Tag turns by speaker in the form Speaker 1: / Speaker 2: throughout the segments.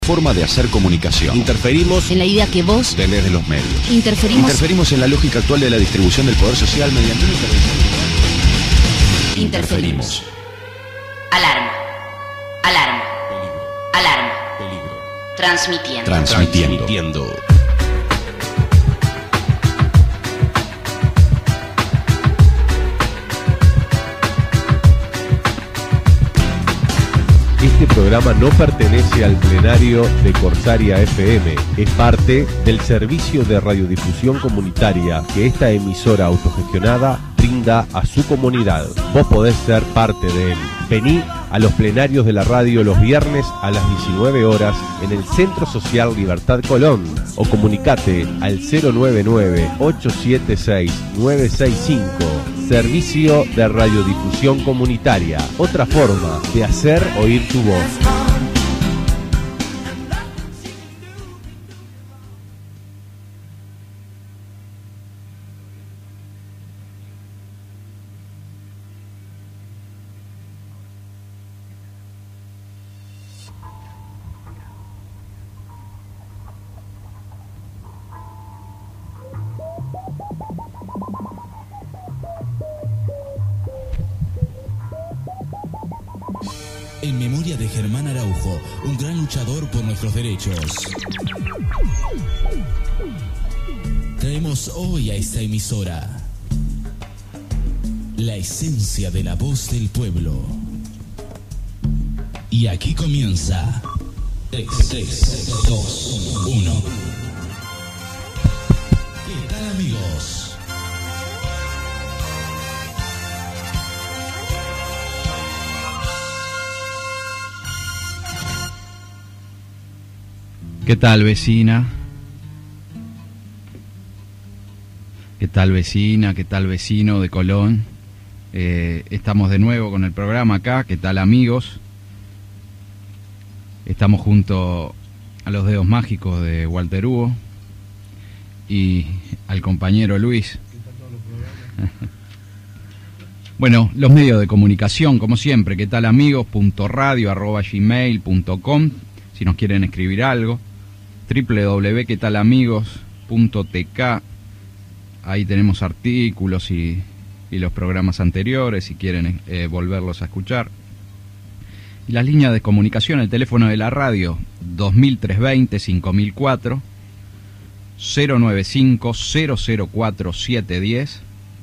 Speaker 1: Forma de hacer comunicación. Interferimos
Speaker 2: en la idea que vos
Speaker 1: tenés de los medios.
Speaker 2: Interferimos
Speaker 1: en la lógica actual de la distribución del poder social mediante una
Speaker 2: interferimos. Alarma. Alarma.
Speaker 1: Peligro.
Speaker 2: Alarma.
Speaker 1: Peligro.
Speaker 2: Transmitiendo.
Speaker 3: Este programa no pertenece al plenario de Corsaria FM, es parte del servicio de radiodifusión comunitaria que esta emisora autogestionada brinda a su comunidad. Vos podés ser parte de él. Vení a los plenarios de la radio los viernes a las 19 horas en el Centro Social Libertad Colón o comunicate al 099-876-965. Servicio de radiodifusión comunitaria, otra forma de hacer oír tu voz.
Speaker 4: En memoria de Germán Araujo, un gran luchador por nuestros derechos. Traemos hoy a esta emisora la esencia de la voz del pueblo. Y aquí comienza 3, 2, 1. ¿Qué tal, amigos?
Speaker 5: ¿Qué tal, vecina? ¿Qué tal, vecina? ¿Qué tal, vecino de Colón? Estamos de nuevo con el programa acá. ¿Qué tal, amigos? Estamos junto a los dedos mágicos de Walter Hugo y al compañero Luis. Bueno, los medios de comunicación, como siempre. ¿Qué tal, amigos? .radio@gmail.com si nos quieren escribir algo. www.quetalamigos.tk. Ahí tenemos artículos y los programas anteriores si quieren volverlos a escuchar. Y las líneas de comunicación, el teléfono de la radio 2320-5004, 095-004-710,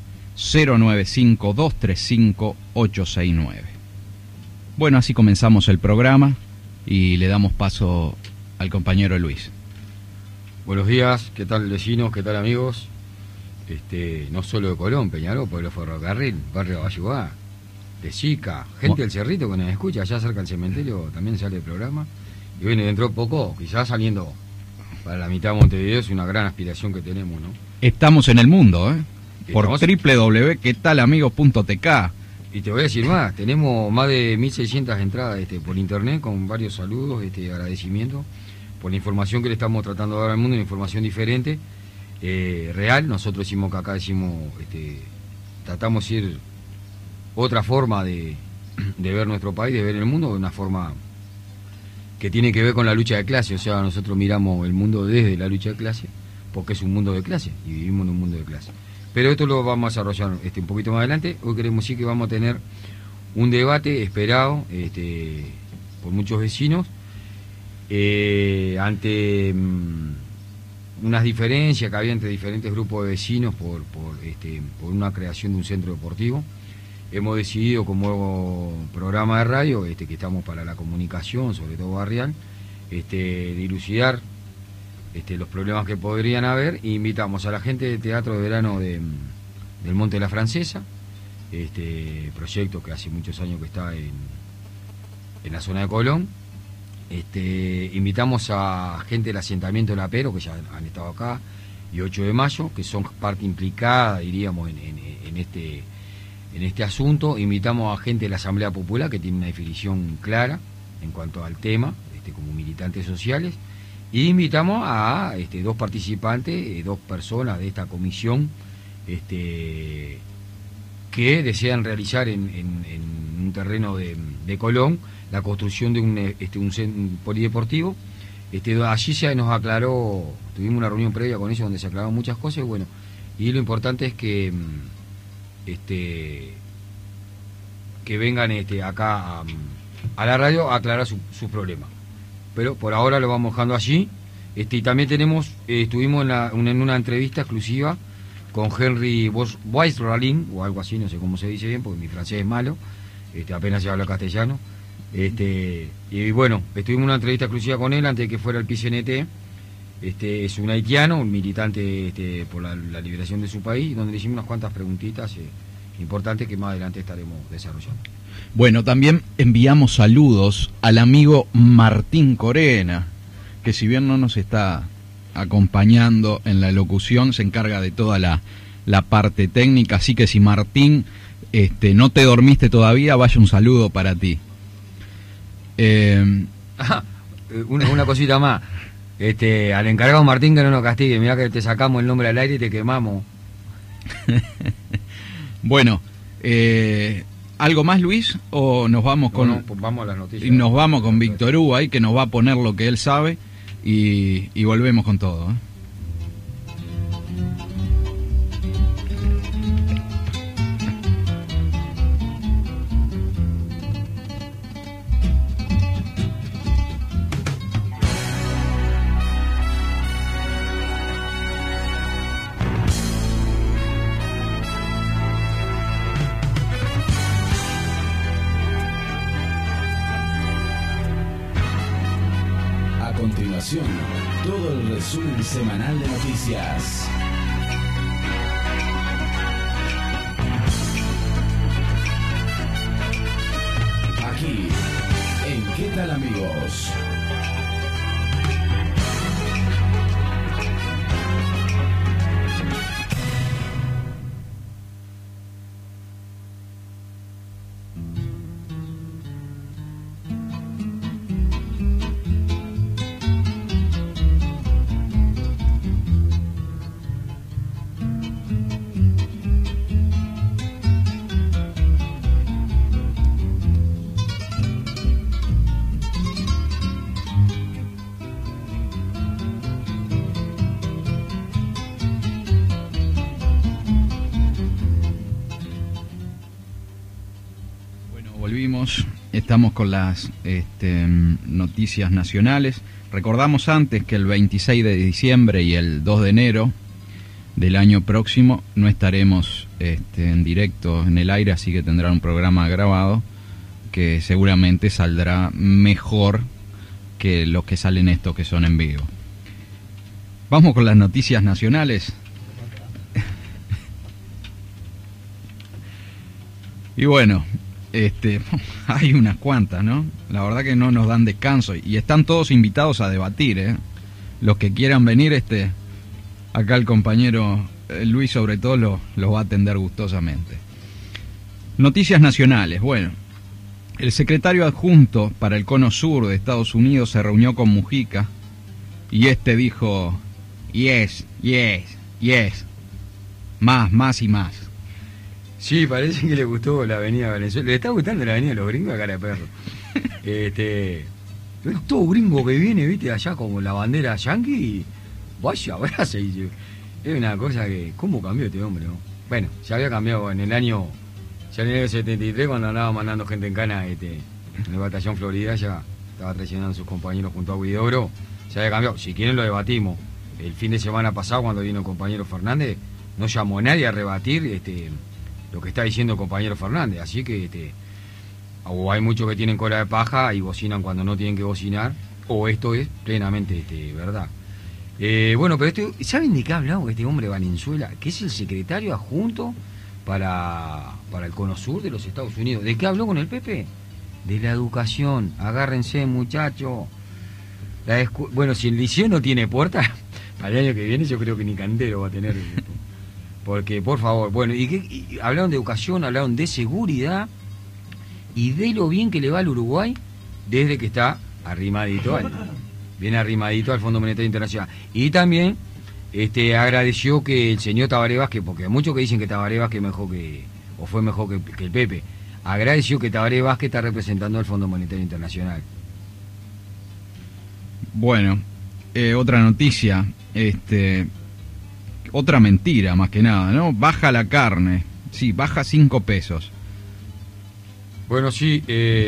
Speaker 5: 095-235-869. Bueno, así comenzamos el programa y le damos paso al compañero Luis.
Speaker 6: Buenos días, ¿qué tal, vecinos? ¿Qué tal, amigos? No solo de Colón, Peñarol, Pueblo Ferrocarril, Barrio Bayuá, de Sica, gente del Cerrito que nos escucha, allá cerca del cementerio también sale el programa. Y bueno, dentro de poco, quizás saliendo para la mitad de Montevideo, es una gran aspiración que tenemos, ¿no?
Speaker 5: Estamos en el mundo, por www.quetalamigos.tk.
Speaker 6: Y te voy a decir más, tenemos más de 1.600 entradas por internet con varios saludos, agradecimientos por la información que le estamos tratando de dar al mundo, una información diferente, real. Nosotros decimos que acá tratamos de ir otra forma de ver nuestro país, de ver el mundo, de una forma que tiene que ver con la lucha de clase. O sea, nosotros miramos el mundo desde la lucha de clase, porque es un mundo de clase y vivimos en un mundo de clase. Pero esto lo vamos a desarrollar un poquito más adelante. Hoy queremos decir que vamos a tener un debate esperado por muchos vecinos ante unas diferencias que había entre diferentes grupos de vecinos por una creación de un centro deportivo. Hemos decidido como programa de radio, que estamos para la comunicación, sobre todo barrial, dilucidar los problemas que podrían haber. Invitamos a la gente de Teatro de Verano del Monte de la Francesa, proyecto que hace muchos años que está en la zona de Colón. Invitamos a gente del asentamiento de La Pero, que ya han estado acá, y 8 de Mayo, que son parte implicada, diríamos, en este asunto. Invitamos a gente de la Asamblea Popular, que tiene una definición clara en cuanto al tema, como militantes sociales. Y invitamos a dos participantes, dos personas de esta comisión que desean realizar en un terreno de Colón la construcción de un polideportivo Allí se nos aclaró, tuvimos una reunión previa con ellos donde se aclararon muchas cosas, y bueno, y lo importante es que que vengan acá a la radio a aclarar su problema. Pero por ahora lo vamos dejando allí. Y también estuvimos en una entrevista exclusiva con Henry Weisralin, o algo así, no sé cómo se dice bien, porque mi francés es malo, apenas se habla castellano. Y bueno, estuvimos en una entrevista exclusiva con él antes de que fuera el PCNT. Es un haitiano, un militante por la liberación de su país, donde le hicimos unas cuantas preguntitas importantes que más adelante estaremos desarrollando.
Speaker 5: Bueno, también enviamos saludos al amigo Martín Corena, que si bien no nos está acompañando en la locución, se encarga de toda la parte técnica, así que si Martín no te dormiste todavía, vaya un saludo para ti.
Speaker 6: Una cosita más, al encargado Martín que no nos castigue, mirá que te sacamos el nombre al aire y te quemamos.
Speaker 5: Bueno, ¿algo más, Luis? ¿O nos vamos con...?
Speaker 6: No, pues vamos a las noticias.
Speaker 5: Y nos vamos con Víctor Hugo ahí, que nos va a poner lo que él sabe, y volvemos con todo,
Speaker 4: Todo el resumen semanal de noticias. Aquí, en ¿Qué tal, amigos? Estamos con las noticias nacionales. Recordamos antes que el 26 de diciembre y el 2 de enero del año próximo no estaremos en directo en el aire, así que tendrán un programa grabado que seguramente saldrá mejor que los que salen estos que son en vivo. Vamos con las noticias nacionales. Y bueno, hay unas cuantas, ¿no? La verdad que no nos dan descanso y están todos invitados a debatir, ¿eh? Los que quieran venir, acá el compañero Luis sobre todo los va a atender gustosamente. Noticias nacionales. Bueno, el secretario adjunto para el Cono Sur de Estados Unidos se reunió con Mujica y dijo: yes, yes, yes, más y más.
Speaker 6: Sí, parece que le gustó la avenida Venezuela. Le está gustando la avenida de los gringos a cara de perro. Es todo gringo que viene, viste, allá como la bandera yanqui y vaya, abraza. Es una cosa que... ¿Cómo cambió este hombre, no? Bueno, se había cambiado en el año 73 cuando andaba mandando gente en cana en el batallón Florida, ya estaba traicionando a sus compañeros junto a Huidobro. Se había cambiado. Si quieren lo debatimos. El fin de semana pasado cuando vino el compañero Fernández no llamó a nadie a rebatir lo que está diciendo el compañero Fernández, así que o hay muchos que tienen cola de paja y bocinan cuando no tienen que bocinar, o esto es plenamente verdad. Bueno, pero ¿saben de qué ha hablado este hombre Valenzuela? Que es el secretario adjunto para el Cono Sur de los Estados Unidos. ¿De qué habló con el Pepe? De la educación. Agárrense, muchachos. Bueno, si el liceo no tiene puerta, para el año que viene yo creo que ni cantero va a tener. Porque, por favor, bueno, y hablaron de educación, hablaron de seguridad y de lo bien que le va al Uruguay desde que está arrimadito, bien arrimadito al Fondo Monetario Internacional. Y también agradeció que el señor Tabaré Vázquez, porque hay muchos que dicen que Tabaré Vázquez fue mejor que el Pepe, agradeció que Tabaré Vázquez está representando al Fondo Monetario Internacional.
Speaker 5: Bueno, otra noticia, otra mentira más que nada, ¿no? Baja la carne, sí, baja 5 pesos.
Speaker 6: Bueno, sí,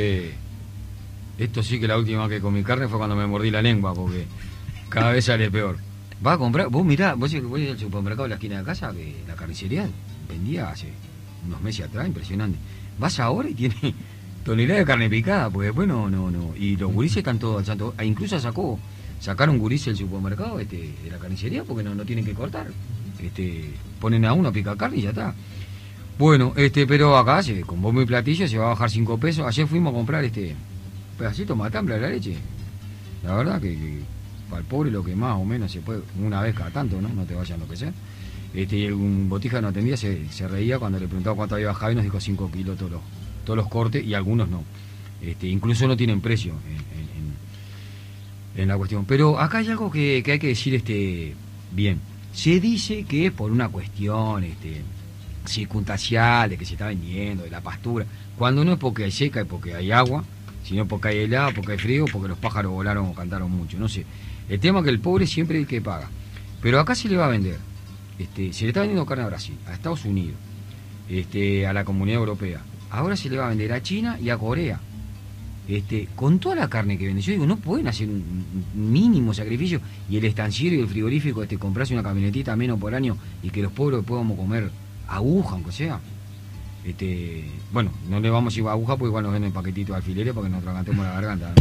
Speaker 6: esto sí que la última que comí carne fue cuando me mordí la lengua, porque cada vez sale peor. Vas a comprar, vos mirá, vos al supermercado de la esquina de casa, que la carnicería vendía hace unos meses atrás, impresionante. Vas ahora y tiene tonelada de carne picada, porque después no. Y los gurises están todos, incluso sacaron gurises del supermercado de la carnicería porque no tienen que cortar. Ponen a uno a picar carne y ya está. Bueno, pero acá con bombo y platillo se va a bajar 5 pesos. Ayer fuimos a comprar pedacito matambre de la leche. La verdad que para el pobre lo que más o menos se puede, una vez cada tanto, no te vayan a enloquecer. Un botija no atendía, se reía cuando le preguntaba cuánto había bajado y nos dijo 5 kilos todos los cortes, y algunos no. Incluso no tienen precio en la cuestión. Pero acá hay algo que hay que decir bien. Se dice que es por una cuestión circunstancial, de que se está vendiendo, de la pastura, cuando no es porque hay seca y porque hay agua, sino porque hay helado, porque hay frío, porque los pájaros volaron o cantaron mucho, no sé. El tema es que el pobre siempre es el que paga. Pero acá se le va a vender. Se le está vendiendo carne a Brasil, a Estados Unidos, a la Comunidad Europea. Ahora se le va a vender a China y a Corea. Con toda la carne que vende. Yo digo, no pueden hacer un mínimo sacrificio, y el estanciero y el frigorífico comprarse una camionetita menos por año, y que los pobres podamos comer aguja, aunque sea. Bueno, no le vamos a ir a aguja porque igual nos venden paquetitos de alfileres para que nos atragantemos la garganta.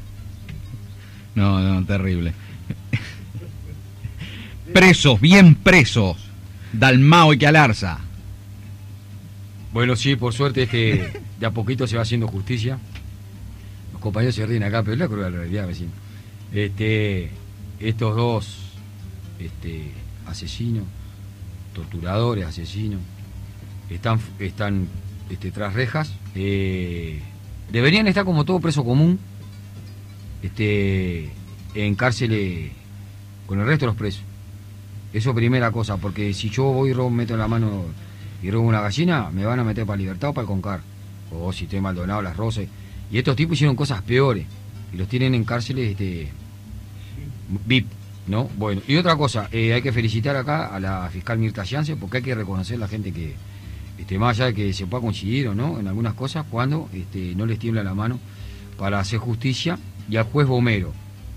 Speaker 5: No, terrible. Presos, bien presos, Dalmao y Calarza.
Speaker 6: Bueno, sí, por suerte de a poquito se va haciendo justicia. Los compañeros se ríen acá, pero es la cruel realidad, vecino. Estos dos asesinos, torturadores, asesinos, están tras rejas. Deberían estar como todo preso común, en cárceles con el resto de los presos. Eso primera cosa, porque si yo voy y meto la mano y robo una gallina, me van a meter para Libertad o para el Concar, o si estoy Maldonado, Las Rosas. Y estos tipos hicieron cosas peores y los tienen en cárceles VIP, ¿no? Bueno, y otra cosa, hay que felicitar acá a la fiscal Mirta Yance, porque hay que reconocer a la gente que más allá de que se pueda coincidir o no en algunas cosas, cuando no les tiembla la mano para hacer justicia, y al juez Bomero.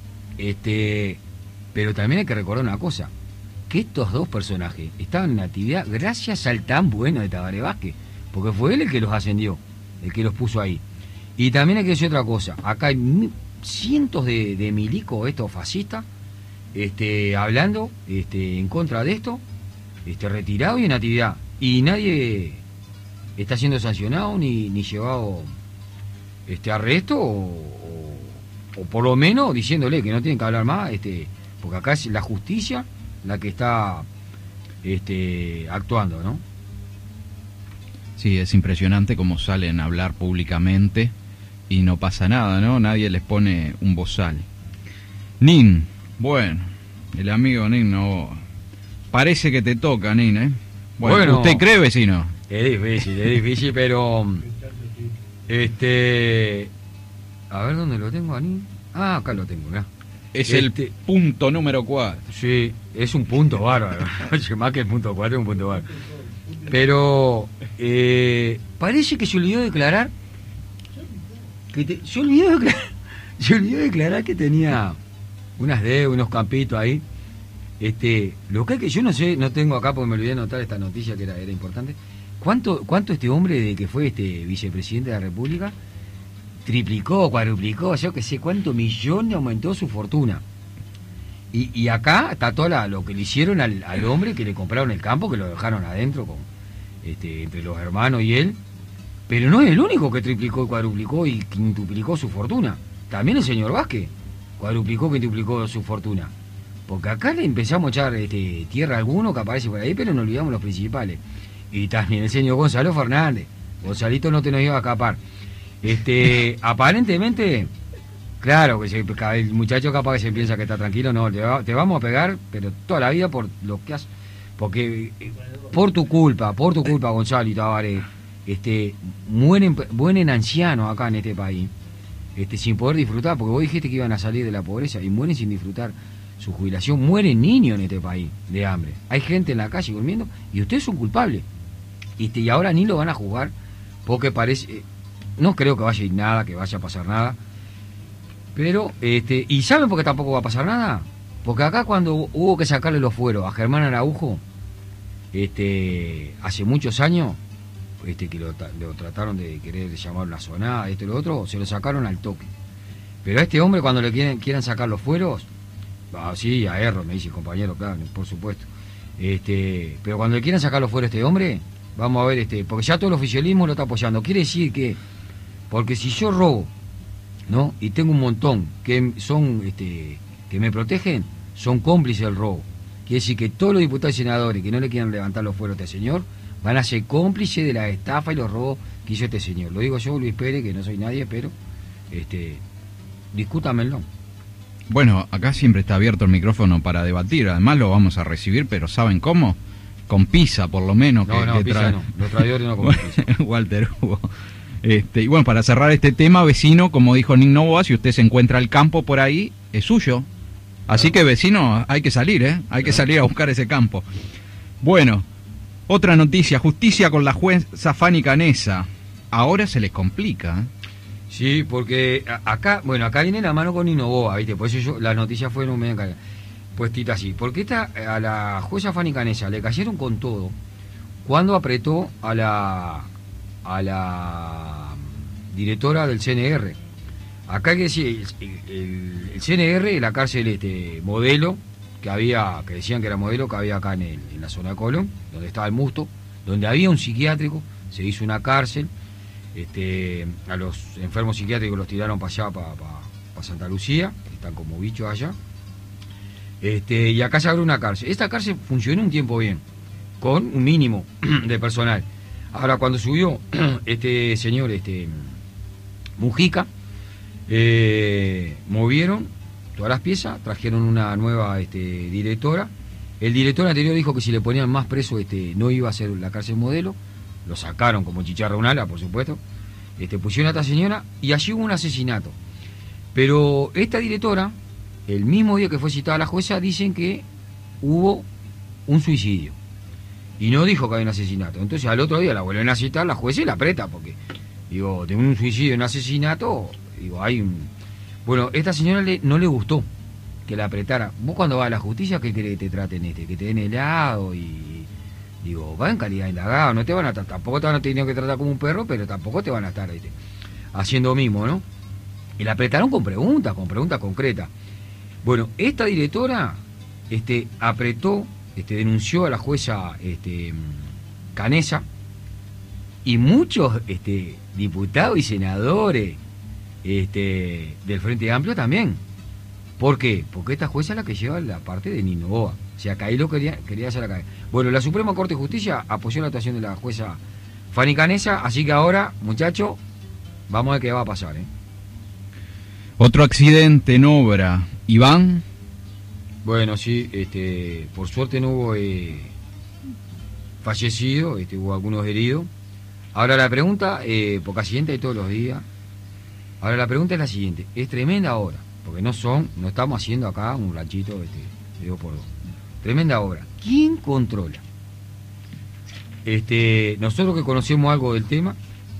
Speaker 6: Pero también hay que recordar una cosa, que estos dos personajes estaban en actividad gracias al tan bueno de Tabaré Vázquez, porque fue él el que los ascendió, el que los puso ahí. Y también hay que decir otra cosa, acá hay cientos de milicos, estos fascistas, hablando en contra de esto, retirado y en actividad, y nadie está siendo sancionado ni llevado a arresto, o por lo menos diciéndole que no tienen que hablar más, porque acá es la justicia la que está actuando, ¿no?
Speaker 5: Sí, es impresionante cómo salen a hablar públicamente y no pasa nada, ¿no? Nadie les pone un bozal. Nin, bueno, el amigo Nin, no, parece que te toca, Nin, ¿eh? Bueno, ¿usted cree, vecino?
Speaker 6: Es difícil, pero a ver dónde lo tengo, Nin. Ah, acá lo tengo, ¿verdad?
Speaker 5: Es el punto número 4.
Speaker 6: Sí, es un punto bárbaro. Más que el punto 4, es un punto bárbaro. Pero parece que se olvidó de declarar. Se olvidó de declarar que tenía unas deudas, unos campitos ahí. Lo que yo no sé, no tengo acá porque me olvidé de anotar esta noticia que era importante. ¿Cuánto este hombre de que fue vicepresidente de la República triplicó, cuadruplicó, yo que sé cuántos millones aumentó su fortuna? Y acá está todo lo que le hicieron al hombre que le compraron el campo, que lo dejaron adentro con entre los hermanos y él. Pero no es el único que triplicó, cuadruplicó y quintuplicó su fortuna. También el señor Vázquez cuadruplicó, quintuplicó su fortuna. Porque acá le empezamos a echar tierra a alguno que aparece por ahí, pero no olvidamos los principales. Y también el señor Gonzalo Fernández. Gonzalito no te nos iba a escapar. Aparentemente, claro, que el muchacho capaz que se piensa que está tranquilo, no, te vamos a pegar, pero toda la vida por lo que has... Porque por tu culpa, Gonzalo y Tabaré, mueren ancianos acá en este país. sin poder disfrutar, porque vos dijiste que iban a salir de la pobreza y mueren sin disfrutar su jubilación. Mueren niños en este país de hambre. Hay gente en la calle durmiendo y ustedes son culpables. Y ahora ni lo van a juzgar porque parece... no creo que vaya a ir nada, que vaya a pasar nada. Pero, ¿y saben por qué tampoco va a pasar nada? Porque acá cuando hubo que sacarle los fueros a Germán Araujo, hace muchos años, que lo trataron de querer llamar una sonada, y lo otro, se lo sacaron al toque. Pero a este hombre cuando le quieran sacar los fueros, sí, a error, me dice el compañero, claro, por supuesto. Pero cuando le quieran sacar los fueros a este hombre, vamos a ver, porque ya todo el oficialismo lo está apoyando. Quiere decir que, porque si yo robo, ¿no? Y tengo un montón que son, que me protegen, son cómplices del robo. Quiere decir que todos los diputados y senadores que no le quieran levantar los fueros a este señor van a ser cómplices de la estafa y los robos que hizo este señor. Lo digo yo, Luis Pérez, que no soy nadie, pero discútamelo.
Speaker 5: Bueno, acá siempre está abierto el micrófono para debatir. Además lo vamos a recibir, pero ¿saben cómo? Con pizza, por lo menos.
Speaker 6: No, pizza no. Los traidores no comen pizza.
Speaker 5: Walter Hugo. Y bueno, para cerrar este tema, vecino, como dijo Nick Novoa, si usted se encuentra el campo por ahí, es suyo. Así que, vecino, hay que salir, hay que salir a buscar ese campo. Bueno, otra noticia, justicia con la jueza Fanny Canessa. Ahora se les complica.
Speaker 6: Sí, porque acá viene la mano con Novoa, ¿viste? Por eso las noticias fueron medio puestitas así. Porque a la jueza Fanny Canessa le cayeron con todo cuando apretó a la directora del CNR. Acá hay que decir, el CNR, la cárcel modelo, que decían que era modelo, que había acá en la zona de Colón, donde estaba el Musto, donde había un psiquiátrico, se hizo una cárcel, a los enfermos psiquiátricos los tiraron para allá, para Santa Lucía, que están como bichos allá, y acá se abrió una cárcel. Esta cárcel funcionó un tiempo bien, con un mínimo de personal. Ahora, cuando subió este señor, Mujica, movieron todas las piezas, trajeron una nueva directora. El director anterior dijo que si le ponían más preso no iba a ser la cárcel modelo. Lo sacaron como chicharra un ala, por supuesto. Pusieron a esta señora y allí hubo un asesinato. Pero esta directora, el mismo día que fue citada la jueza, dicen que hubo un suicidio. Y no dijo que había un asesinato. Entonces al otro día la vuelven a citar la jueza y la aprieta, porque, digo, de un suicidio y un asesinato, digo, hay un... Bueno, esta señora no le gustó que la apretara. Vos cuando vas a la justicia, ¿qué querés que te traten que te den helado y... Digo, va en calidad de indagado, no te van a tampoco te van a tener que tratar como un perro, pero tampoco te van a estar haciendo mimo, ¿no? Y la apretaron con preguntas concretas. Bueno, esta directora apretó, denunció a la jueza Canessa, y muchos diputados y senadores del Frente Amplio también. ¿Por qué? Porque esta jueza es la que lleva la parte de Novoa. O sea, que ahí lo quería hacer acá. Bueno, la Suprema Corte de Justicia apoyó la actuación de la jueza Fanny Canessa, así que ahora, muchachos, vamos a ver qué va a pasar,
Speaker 5: Otro accidente en obra. Iván.
Speaker 6: Bueno, sí, por suerte no hubo fallecidos, hubo algunos heridos. Ahora la pregunta, porque accidente hay todos los días. Ahora la pregunta es la siguiente, es tremenda obra, porque no estamos haciendo acá un ranchito de 2x2. Tremenda obra. ¿Quién controla? Nosotros que conocemos algo del tema,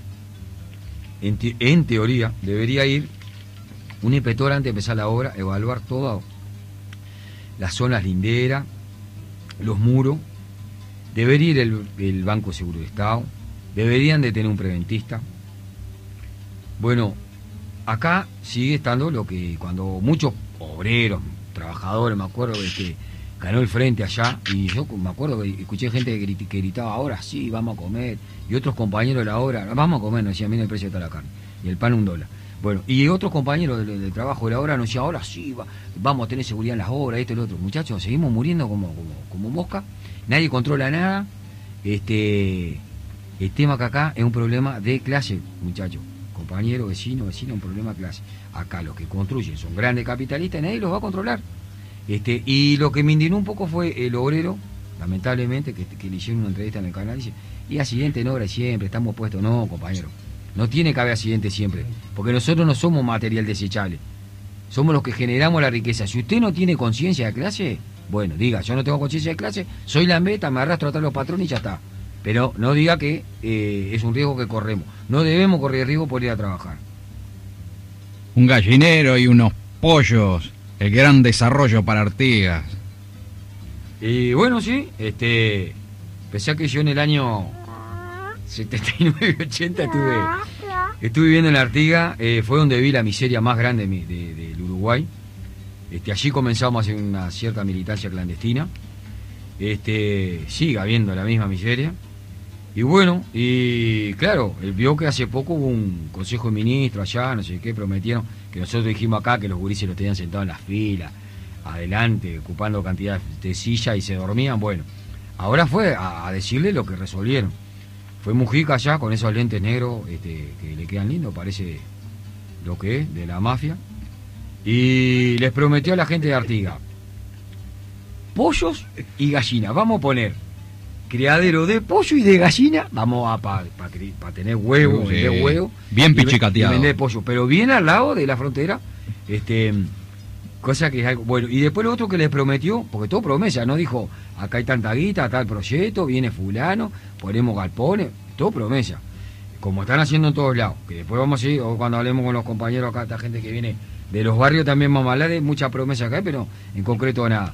Speaker 6: en teoría, debería ir un inspector antes de empezar la obra, evaluar todas las zonas linderas, los muros, debería ir el Banco de Seguro de Estado, deberían de tener un preventista. Bueno, acá sigue estando lo que cuando muchos obreros, trabajadores, me acuerdo que ganó el frente allá, y yo me acuerdo que escuché gente que gritaba, ahora sí, vamos a comer, y otros compañeros de la obra, vamos a comer, nos decían, mira el precio de toda la carne, y el pan $1. Bueno, y otros compañeros del trabajo de la obra nos decían, ahora sí, vamos a tener seguridad en las obras, esto y lo otro. Muchachos, seguimos muriendo como mosca, nadie controla nada. El tema que acá es un problema de clase, muchachos, compañeros, vecinos, un problema de clase. Acá los que construyen son grandes capitalistas y nadie los va a controlar. Y lo que me indignó un poco fue el obrero, lamentablemente, que le hicieron una entrevista en el canal, dice, y accidente en obra siempre, estamos puestos. No, compañero, No tiene que haber accidente siempre, porque nosotros no somos material desechable. Somos los que generamos la riqueza. Si usted no tiene conciencia de clase, bueno, diga, yo no tengo conciencia de clase, soy la meta, me arrastro atrás de los patrones y ya está. Pero no diga que es un riesgo que corremos. No debemos correr riesgo por ir a trabajar.
Speaker 5: Un gallinero y unos pollos, el gran desarrollo para Artigas.
Speaker 6: Y bueno, sí, pensé que yo en el año 79 y 80 estuve viviendo en Artigas, fue donde vi la miseria más grande del Uruguay. Allí comenzamos a hacer una cierta militancia clandestina. Sigue habiendo la misma miseria. Y bueno, y claro, él vio que hace poco hubo un consejo de ministros allá, no sé qué, prometieron, que nosotros dijimos acá que los gurises los tenían sentados en las filas, adelante, ocupando cantidad de sillas y se dormían. Bueno, ahora fue a decirle lo que resolvieron. Fue Mujica allá con esos lentes negros que le quedan lindos, parece lo que es, de la mafia. Y les prometió a la gente de Artigas pollos y gallinas. Vamos a poner criadero de pollo y de gallina. Vamos a para tener huevos,
Speaker 5: Sí.
Speaker 6: vender huevos.
Speaker 5: Bien
Speaker 6: y
Speaker 5: pichicateado.
Speaker 6: vender pollo, pero bien al lado de la frontera. Cosa que es algo bueno. Y después lo otro que les prometió, porque todo promesa, no dijo acá hay tanta guita, tal proyecto, viene fulano, ponemos galpones, todo promesa. Como están haciendo en todos lados, que después vamos a ir, o cuando hablemos con los compañeros acá, esta gente que viene de los barrios también vamos a hablar de mucha promesa acá, pero en concreto nada.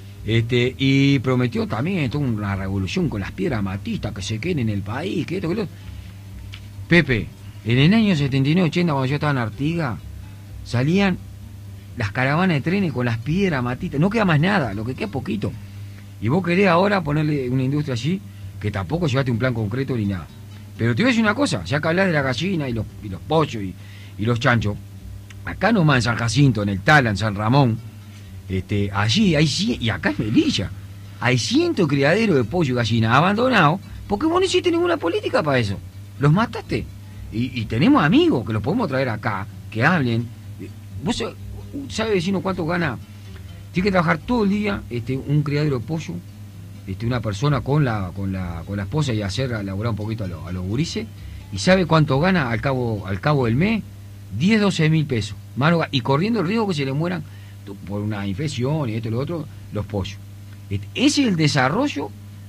Speaker 6: Y prometió también toda una revolución con las piedras matistas que se queden en el país, que esto, que lo otro. Pepe, en el año 79-80, cuando yo estaba en Artigas, salían las caravanas de trenes con las piedras matistas, no queda más nada, lo que queda es poquito. Y vos querés ahora ponerle una industria allí, que tampoco llevaste un plan concreto ni nada. Pero te voy a decir una cosa, ya que hablas de la gallina y los pollos y los chanchos, acá nomás en San Jacinto, en el Tala, en San Ramón, allí hay y acá en Melilla, hay cientos de criaderos de pollo y gallina abandonados, porque vos no hiciste ninguna política para eso. Los mataste. Y tenemos amigos que los podemos traer acá, que hablen. ¿Vos sabés, vecino, cuánto gana? Tiene que trabajar todo el día un criadero de pollo, una persona con la esposa y hacer laburar un poquito a los gurises. ¿Y sabe cuánto gana al cabo del mes? 10-12 mil pesos. Y corriendo el riesgo que se le mueran por una infección y esto y lo otro, los pollos. Ese es el desarrollo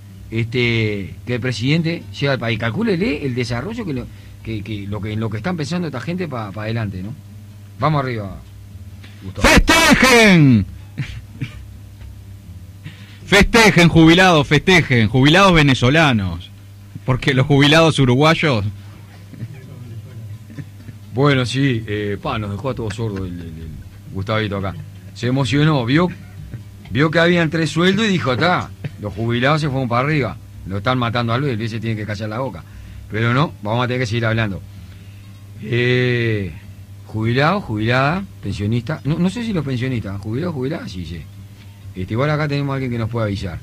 Speaker 6: que el presidente lleva al país. Calcúlele el desarrollo en lo que están pensando esta gente para adelante, ¿no? Vamos arriba, Gustavo.
Speaker 5: ¡Festejen! Festejen, jubilados, festejen. Jubilados venezolanos. Porque los jubilados uruguayos...
Speaker 6: Bueno, sí, nos dejó a todos sordos el Gustavito acá. Se emocionó, vio que habían 3 sueldos y dijo, los jubilados se fueron para arriba. Lo están matando a Luis se tiene que callar la boca. Pero no, vamos a tener que seguir hablando. Jubilado, jubilada, pensionista. No sé si los pensionistas, jubilado, jubilada, sí, sí. Igual acá tenemos a alguien que nos puede avisar.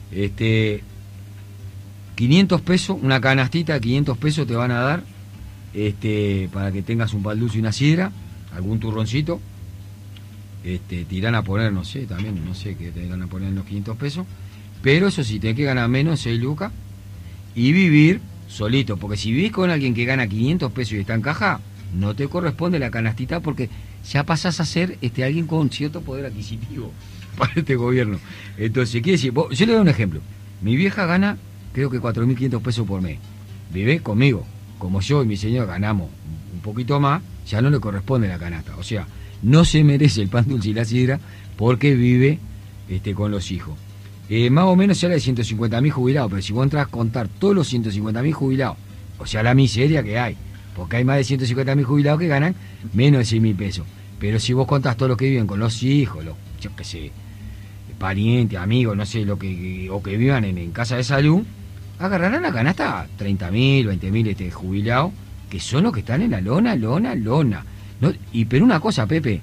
Speaker 6: 500 pesos, una canastita de 500 pesos te van a dar para que tengas un pan dulce y una sidra, algún turroncito. Te irán a poner, no sé, también, no sé qué te irán a poner en los 500 pesos. Pero eso sí, tenés que ganar menos 6 lucas y vivir solito. Porque si vivís con alguien que gana 500 pesos y está en caja, no te corresponde la canastita porque ya pasás a ser alguien con cierto poder adquisitivo para este gobierno. Entonces, quiere decir, yo le doy un ejemplo. Mi vieja gana, creo que 4.500 pesos por mes. Vive conmigo. Como yo y mi señor ganamos un poquito más, ya no le corresponde la canasta. O sea, no se merece el pan dulce y la sidra porque vive con los hijos. Más o menos se habla de 150.000 jubilados, pero si vos entras a contar todos los 150.000 jubilados, o sea, la miseria que hay, porque hay más de 150.000 jubilados que ganan menos de 6.000 pesos. Pero si vos contás todos los que viven con los hijos, yo qué sé, parientes, amigos, no sé, o que vivan en casa de salud, agarrarán la canasta 30.000, 20.000 jubilados, que son los que están en la lona. ¿No? Pero una cosa, Pepe,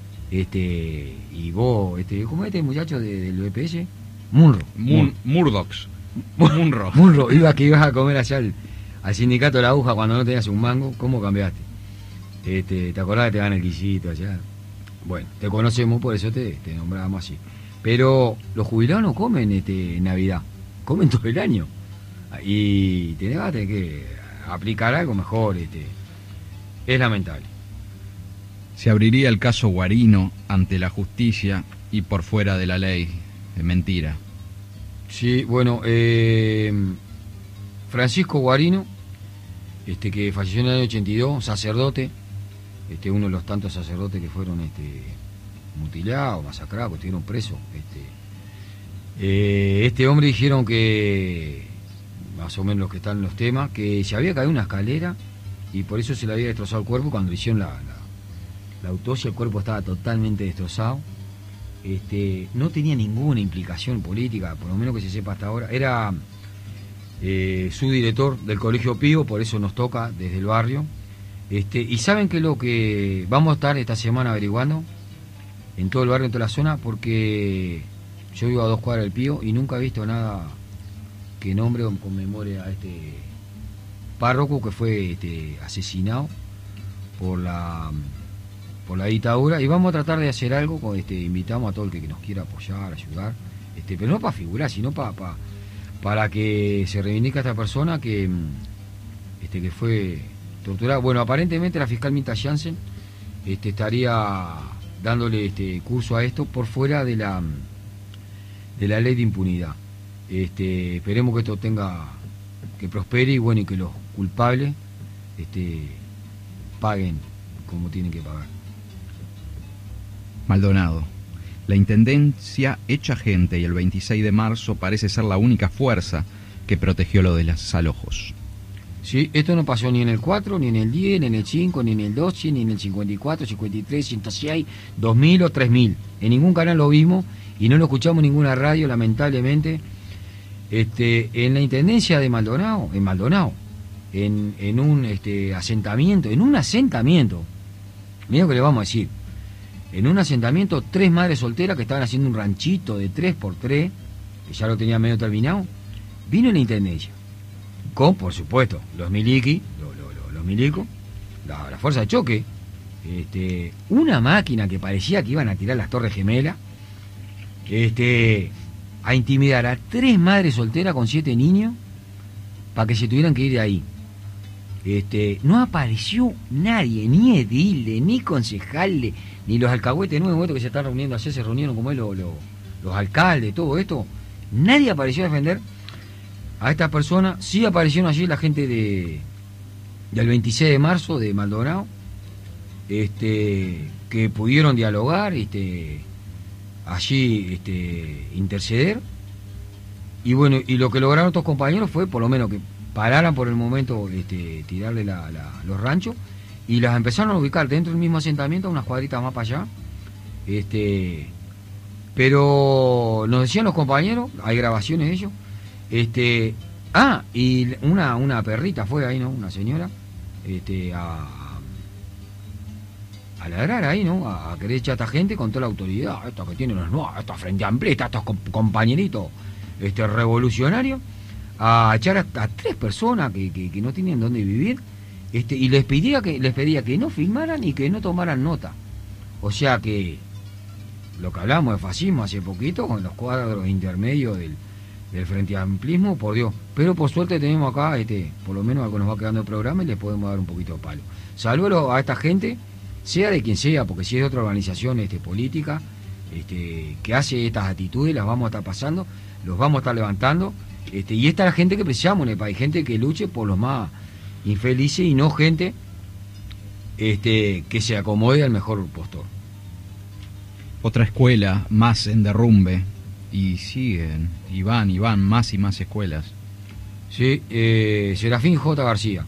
Speaker 6: y vos, ¿cómo es este muchacho del BPS?
Speaker 5: Murdochs.
Speaker 6: Munro, ibas a comer allá al sindicato de la aguja cuando no tenías un mango, ¿cómo cambiaste? ¿Te acordás que te dan el guisito allá? Bueno, te conocemos, por eso te nombrábamos así. Pero los jubilados no comen en Navidad, comen todo el año. Y tenés que aplicar algo mejor, Es lamentable.
Speaker 5: Se abriría el caso Guarino ante la justicia y por fuera de la ley. Es mentira.
Speaker 6: Sí, bueno, Francisco Guarino, que falleció en el año 82, sacerdote, uno de los tantos sacerdotes que fueron mutilados, masacrados, que estuvieron presos. Este hombre dijeron que, más o menos los que están en los temas, que se había caído una escalera y por eso se le había destrozado el cuerpo. Cuando le hicieron la autopsia, el cuerpo estaba totalmente destrozado. No tenía ninguna implicación política, por lo menos que se sepa hasta ahora. Era subdirector del Colegio Pío, por eso nos toca desde el barrio. Y saben que lo que vamos a estar esta semana averiguando en todo el barrio, en toda la zona, porque yo vivo a 2 cuadras del Pío y nunca he visto nada que nombre o conmemore a este párroco que fue asesinado por la dictadura, y vamos a tratar de hacer algo. Invitamos a todo el que nos quiera apoyar, ayudar, pero no para figurar, sino para que se reivindique a esta persona que fue torturada. Bueno, aparentemente la fiscal Mirta Jansen estaría dándole curso a esto por fuera de la ley de impunidad. Esperemos que esto que prospere, y bueno, y que los culpables paguen como tienen que pagar.
Speaker 5: Maldonado. La Intendencia echa gente y el 26 de marzo parece ser la única fuerza que protegió lo de los desalojos.
Speaker 6: Sí, esto no pasó ni en el 4, ni en el 10, ni en el 5, ni en el 12, ni en el 54, 53, 106, 2000 o 3000. En ningún canal lo vimos y no lo escuchamos en ninguna radio, lamentablemente. En la Intendencia de Maldonado, en un asentamiento, mira lo que le vamos a decir. En un asentamiento, 3 madres solteras que estaban haciendo un ranchito de 3x3, que ya lo tenía medio terminado, vino en la Intendencia, con, por supuesto, los milicos, la fuerza de choque, una máquina que parecía que iban a tirar las Torres Gemelas, a intimidar a 3 madres solteras con 7 niños, para que se tuvieran que ir de ahí. No apareció nadie, ni edile, ni concejales, ni los alcahuetes nuevos que se están reuniendo ayer, se reunieron como los alcaldes, todo esto. Nadie apareció a defender a esta persona. Sí aparecieron allí la gente del 26 de marzo de Maldonado, que pudieron dialogar, allí interceder. Y bueno, y lo que lograron estos compañeros fue por lo menos que pararan por el momento, tirarle los ranchos, y las empezaron a ubicar dentro del mismo asentamiento, unas cuadritas más para allá. Pero nos decían los compañeros, hay grabaciones de ellos, y una perrita fue ahí, ¿no? Una señora, a ladrar ahí, ¿no? A querer echar a esta gente con toda la autoridad, estos que tienen estos frente amplistas, estos compañeritos revolucionarios, a echar a 3 personas que no tienen dónde vivir, y les pedía que no filmaran y que no tomaran nota. O sea que lo que hablamos de fascismo hace poquito, con los cuadros intermedios del frente amplismo, por Dios. Pero por suerte tenemos acá, por lo menos algo nos va quedando el programa y les podemos dar un poquito de palo. Saludos a esta gente, sea de quien sea, porque si es de otra organización política, que hace estas actitudes, las vamos a estar pasando, los vamos a estar levantando, y esta es la gente que precisamos en el país, gente que luche por los más infelices y no gente que se acomode al mejor postor.
Speaker 5: Otra escuela más en derrumbe, y siguen, y van más y más escuelas.
Speaker 6: Sí, Serafín J. García.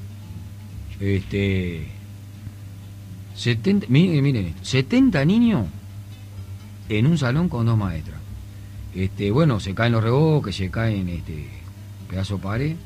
Speaker 6: 70, miren esto, 70 niños en un salón con 2 maestras. Bueno, se caen los reboques, se caen pedazo de pared.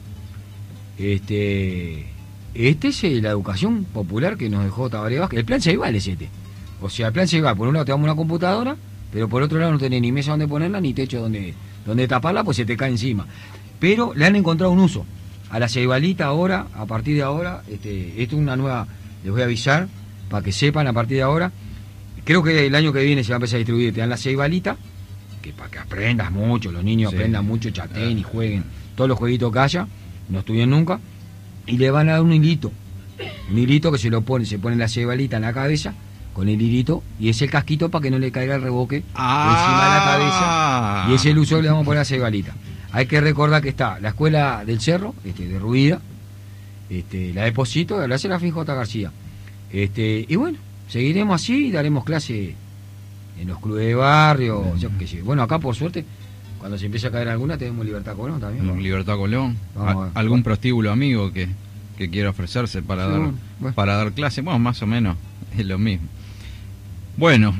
Speaker 6: Es la educación popular que nos dejó Tabaré Vázquez. El plan Ceibal es O sea, el plan Ceibal, por un lado te damos una computadora, pero por otro lado no tenés ni mesa donde ponerla, ni techo donde taparla, pues se te cae encima. Pero le han encontrado un uso. A la Ceibalita ahora, a partir de ahora, esto es una nueva, les voy a avisar, para que sepan a partir de ahora, creo que el año que viene se va a empezar a distribuir, te dan la Ceibalita, que para que aprendas mucho, los niños aprendan mucho, chateen y jueguen todos los jueguitos que haya, no estudien nunca, y le van a dar un hilito Un hilito que se pone la cebalita en la cabeza con el hilito y es el casquito para que no le caiga el reboque encima de la cabeza, y ese es el uso que le vamos a poner a la cebalita. Hay que recordar que está la escuela del Cerro, de Ruida, la de Posito, la Serafín J. García. Y bueno, seguiremos así y daremos clase en los clubes de barrio, yo qué sé. Bueno, acá por suerte, cuando se empieza a caer alguna, tenemos Libertad Colón también. ¿No?
Speaker 5: Libertad Colón. ¿Algún prostíbulo amigo que quiera ofrecerse para dar clase? Bueno, más o menos es lo mismo. Bueno,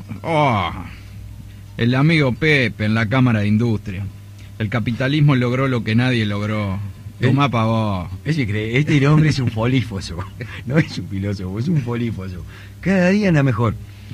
Speaker 5: el amigo Pepe en la Cámara de Industria. El capitalismo logró lo que nadie logró. Tomá pa' vos.
Speaker 6: Este hombre es un polífoso. No es un filósofo, es un polífoso. Cada día anda mejor.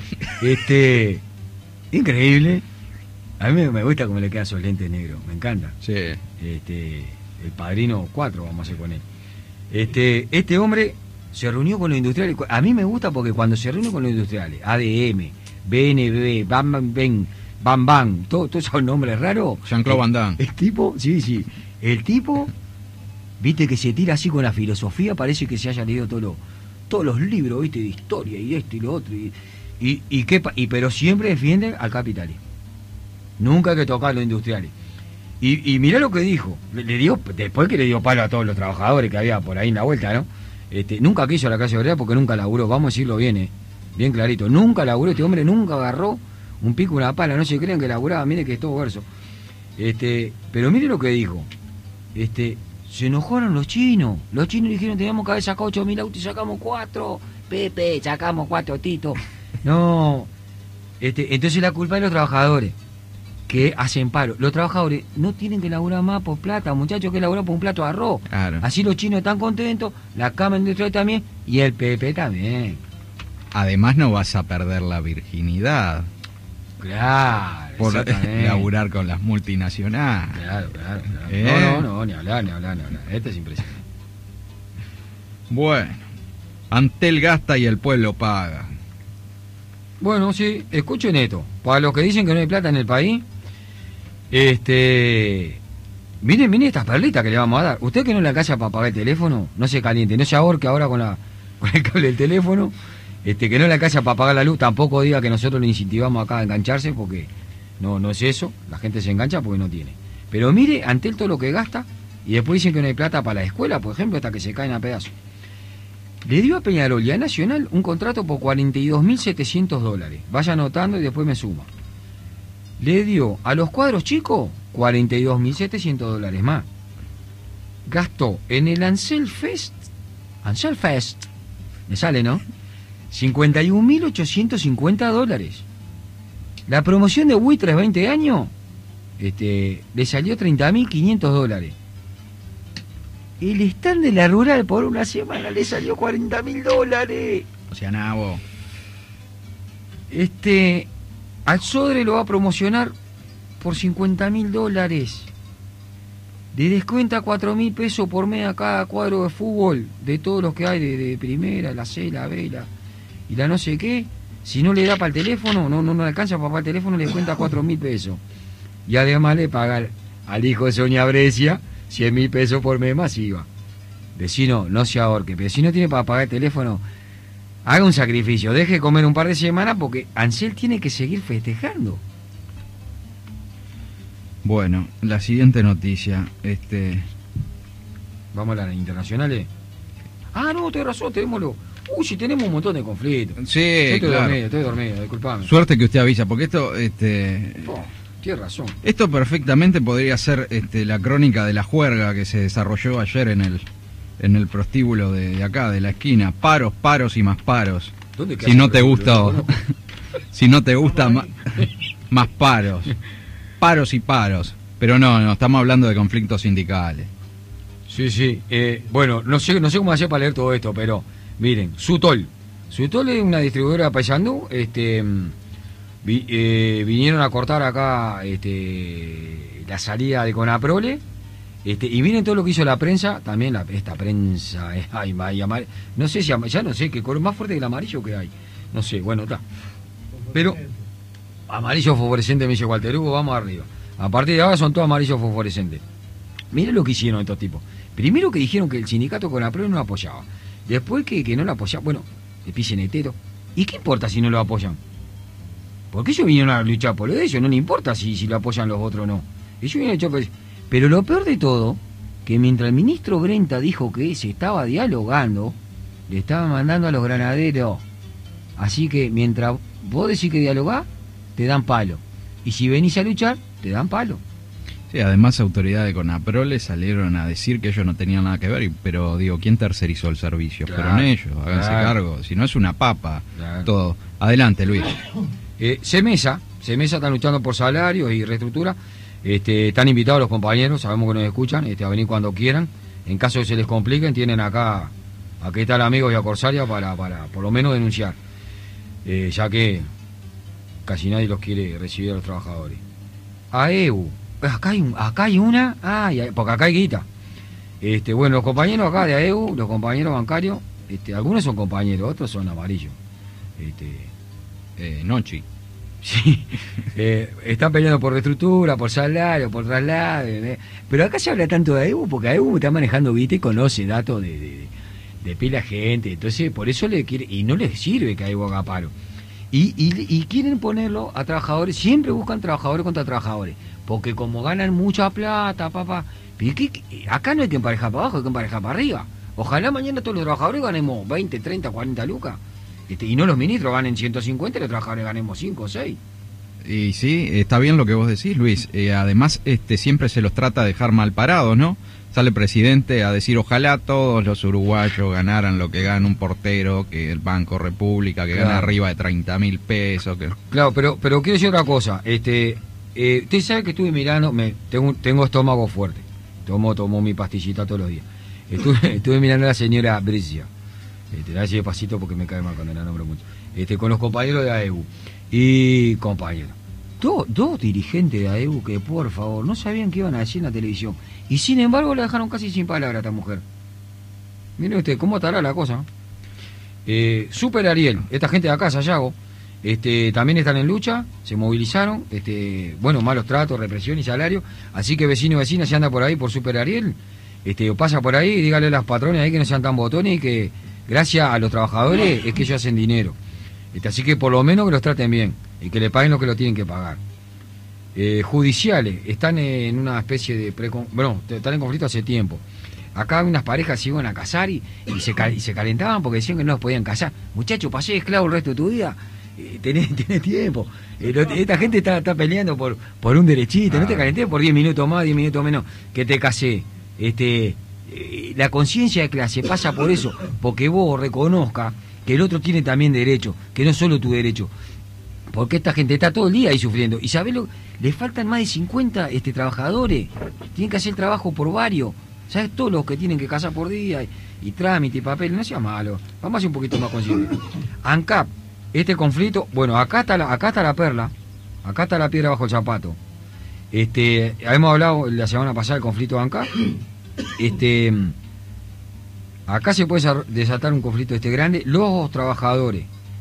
Speaker 6: Increíble. A mí me gusta cómo le quedan esos lentes negros. Me encanta.
Speaker 5: Sí.
Speaker 6: El Padrino 4 vamos a hacer con él. Este hombre se reunió con los industriales. A mí me gusta porque cuando se reúne con los industriales, ADM, BNB, Bam Bam, todos esos nombres raros.
Speaker 5: Jean-Claude Van Damme.
Speaker 6: El tipo, sí. El tipo, viste que se tira así con la filosofía, parece que se haya leído todos los libros, viste, de historia y esto y lo otro. Pero siempre defiende al capitalismo. Nunca hay que tocar a los industriales. Y mirá lo que dijo. Después que le dio palo a todos los trabajadores que había por ahí en la vuelta, ¿no? Nunca quiso la clase obrera porque nunca laburó, vamos a decirlo bien, bien clarito. Nunca laburó, este hombre nunca agarró un pico, una pala, no se crean que laburaba, mire que es todo verso. Pero mire lo que dijo. Se enojaron los chinos. Los chinos dijeron teníamos que haber sacado 8.000 autos y sacamos 4. Pepe, sacamos 4, Tito. No. Entonces la culpa es de los trabajadores que hacen paro. Los trabajadores no tienen que laburar más por plata, muchachos, que laburar por un plato de arroz.
Speaker 5: Claro.
Speaker 6: Así los chinos están contentos, la Cámara Industrial también y el Pepe también.
Speaker 5: Además no vas a perder la virginidad.
Speaker 6: Claro,
Speaker 5: por laburar con las multinacionales.
Speaker 6: Claro. No, ni hablar. Este es impresionante.
Speaker 5: Bueno, Antel gasta y el pueblo paga.
Speaker 6: Bueno, sí, escuchen esto. Para los que dicen que no hay plata en el país, miren estas perlitas que le vamos a dar. Usted que no le alcanza para pagar el teléfono, no se caliente, no se ahorque ahora con el cable del teléfono. Que no le alcanza para pagar la luz, tampoco diga que nosotros le incentivamos acá a engancharse, porque no es eso, la gente se engancha porque no tiene. Pero mire, Antel todo lo que gasta, y después dicen que no hay plata para la escuela, por ejemplo, hasta que se caen a pedazos. Le dio a Peñarol y a Nacional un contrato por $42.700. Vaya anotando y después me suma. Le dio a los cuadros chicos $42.700 más. Gastó en el Ansel Fest, me sale, ¿no? $51.850. La promoción de Wii tras 20 años le salió $30.500. El stand de la Rural por una semana le salió $40.000.
Speaker 5: O sea, nada, vos.
Speaker 6: Al Sodre lo va a promocionar por $50.000. Le descuenta $4.000 por mes a cada cuadro de fútbol de todos los que hay de primera, la C, la B y la no sé qué. Si no le da para el teléfono, no le alcanza para pagar el teléfono, le descuenta $4.000. Y además le paga al hijo de Sonia Brescia $100.000 por mes masiva. Vecino, no se ahorque, pero si no tiene para pagar el teléfono, haga un sacrificio, deje comer un par de semanas porque Ansel tiene que seguir festejando.
Speaker 5: Bueno, la siguiente noticia,
Speaker 6: ¿Vamos a las internacionales? No, tenés razón, tenémoslo. Sí, tenemos un montón de conflictos.
Speaker 5: Sí,
Speaker 6: estoy
Speaker 5: claro.
Speaker 6: dormido, disculpame.
Speaker 5: Suerte que usted avisa, porque esto,
Speaker 6: Tienes razón.
Speaker 5: Esto perfectamente podría ser la crónica de la juerga que se desarrolló ayer en el prostíbulo de acá, de la esquina. Paros y más paros. Si no te gusta, si no te gusta más paros. Paros y paros. Pero no, estamos hablando de conflictos sindicales.
Speaker 6: Sí. Bueno, no sé cómo hacer para leer todo esto, pero miren, Sutol es una distribuidora de Paysandú. Vinieron a cortar acá la salida de Conaprole, y miren todo lo que hizo la prensa, también esta prensa no sé si ya no sé qué color más fuerte que el amarillo que hay, no sé, bueno, está, pero amarillo fosforescente, me dice Walter Hugo, vamos arriba. A partir de ahora son todos amarillos fosforescentes. Miren lo que hicieron estos tipos. Primero que dijeron que el sindicato Conaprole no apoyaba, Después que no lo apoyan, bueno, le pisen hetero. ¿Y qué importa si no lo apoyan? Porque ellos vinieron a luchar por lo de ellos, no le importa si lo apoyan los otros o no. Ellos vinieron a luchar por eso. Pero lo peor de todo, que mientras el ministro Brenta dijo que se estaba dialogando, le estaban mandando a los granaderos. Así que mientras vos decís que dialogás, te dan palo. Y si venís a luchar, te dan palo.
Speaker 5: Sí, además autoridades de CONAPROLE salieron a decir que ellos no tenían nada que ver, pero digo, ¿quién tercerizó el servicio?
Speaker 6: Claro,
Speaker 5: fueron ellos, háganse cargo, si no es una papa, todo. Adelante, Luis.
Speaker 6: Semesa están luchando por salarios y reestructura. Están invitados los compañeros, sabemos que nos escuchan, a venir cuando quieran. En caso de que se les compliquen, tienen acá está el amigo de Corsaria para por lo menos denunciar, ya que casi nadie los quiere recibir a los trabajadores. AEU, acá hay una, porque acá hay guita. Bueno, los compañeros acá de AEU, los compañeros bancarios, algunos son compañeros, otros son amarillos.
Speaker 5: Nochi.
Speaker 6: Sí, están peleando por reestructura, por salario, por traslado. Pero acá se habla tanto de AEU porque AEU está manejando guita y conoce datos de pila gente. Entonces, por eso le quiere, y no les sirve que AEU haga paro. Y quieren ponerlo a trabajadores, siempre buscan trabajadores contra trabajadores. Porque como ganan mucha plata, papá. Acá no hay que emparejar para abajo, hay que emparejar para arriba. Ojalá mañana todos los trabajadores ganemos 20, 30, 40 lucas. Y no los ministros ganen 150 y los trabajadores ganemos 5 o 6.
Speaker 5: Y sí, está bien lo que vos decís, Luis. Además, siempre se los trata de dejar mal parados, ¿no? Sale el presidente a decir, ojalá todos los uruguayos ganaran lo que gana un portero, que el Banco República, que gana arriba de 30.000 pesos. Que...
Speaker 6: Claro, pero quiero decir otra cosa. Usted sabe que estuve mirando, tengo estómago fuerte. Tomo mi pastillita todos los días. Estuve mirando a la señora Brescia. La decía despacito porque me cae mal cuando la nombro mucho. Con los compañeros de AEU. Y compañeros. Dos dirigentes de AEU que, por favor, no sabían qué iban a decir en la televisión. Y sin embargo la dejaron casi sin palabra a esta mujer. Mire usted, ¿cómo estará la cosa? Super Ariel, esta gente de acá, Sayago, también están en lucha, se movilizaron, bueno, malos tratos, represión y salario. Así que vecino y vecina, si anda por ahí por Super Ariel, o pasa por ahí, dígale a las patrones ahí que no sean tan botones y que gracias a los trabajadores es que ellos hacen dinero. Así que por lo menos que los traten bien y que le paguen lo que lo tienen que pagar. Judiciales, están en una especie de... están en conflicto hace tiempo. Acá unas parejas se iban a casar y se calentaban porque decían que no los podían casar. Muchacho, pasé esclavo el resto de tu vida, tenés tiempo. Esta gente está peleando por un derechito. No te calentés por 10 minutos más, 10 minutos menos que te casé. La conciencia de clase pasa por eso, porque vos reconozcas que el otro tiene también derecho, que no solo tu derecho. Porque esta gente está todo el día ahí sufriendo. Y ¿sabés lo? Le faltan más de 50 trabajadores. Tienen que hacer el trabajo por varios. ¿Sabes? Todos los que tienen que casar por día y trámite y papel. No sea malo. Vamos a ser un poquito más conscientes. ANCAP, conflicto. Bueno, acá está la perla. Acá está la piedra bajo el zapato. Habíamos hablado la semana pasada del conflicto de ANCAP. Acá se puede desatar un conflicto grande. Los trabajadores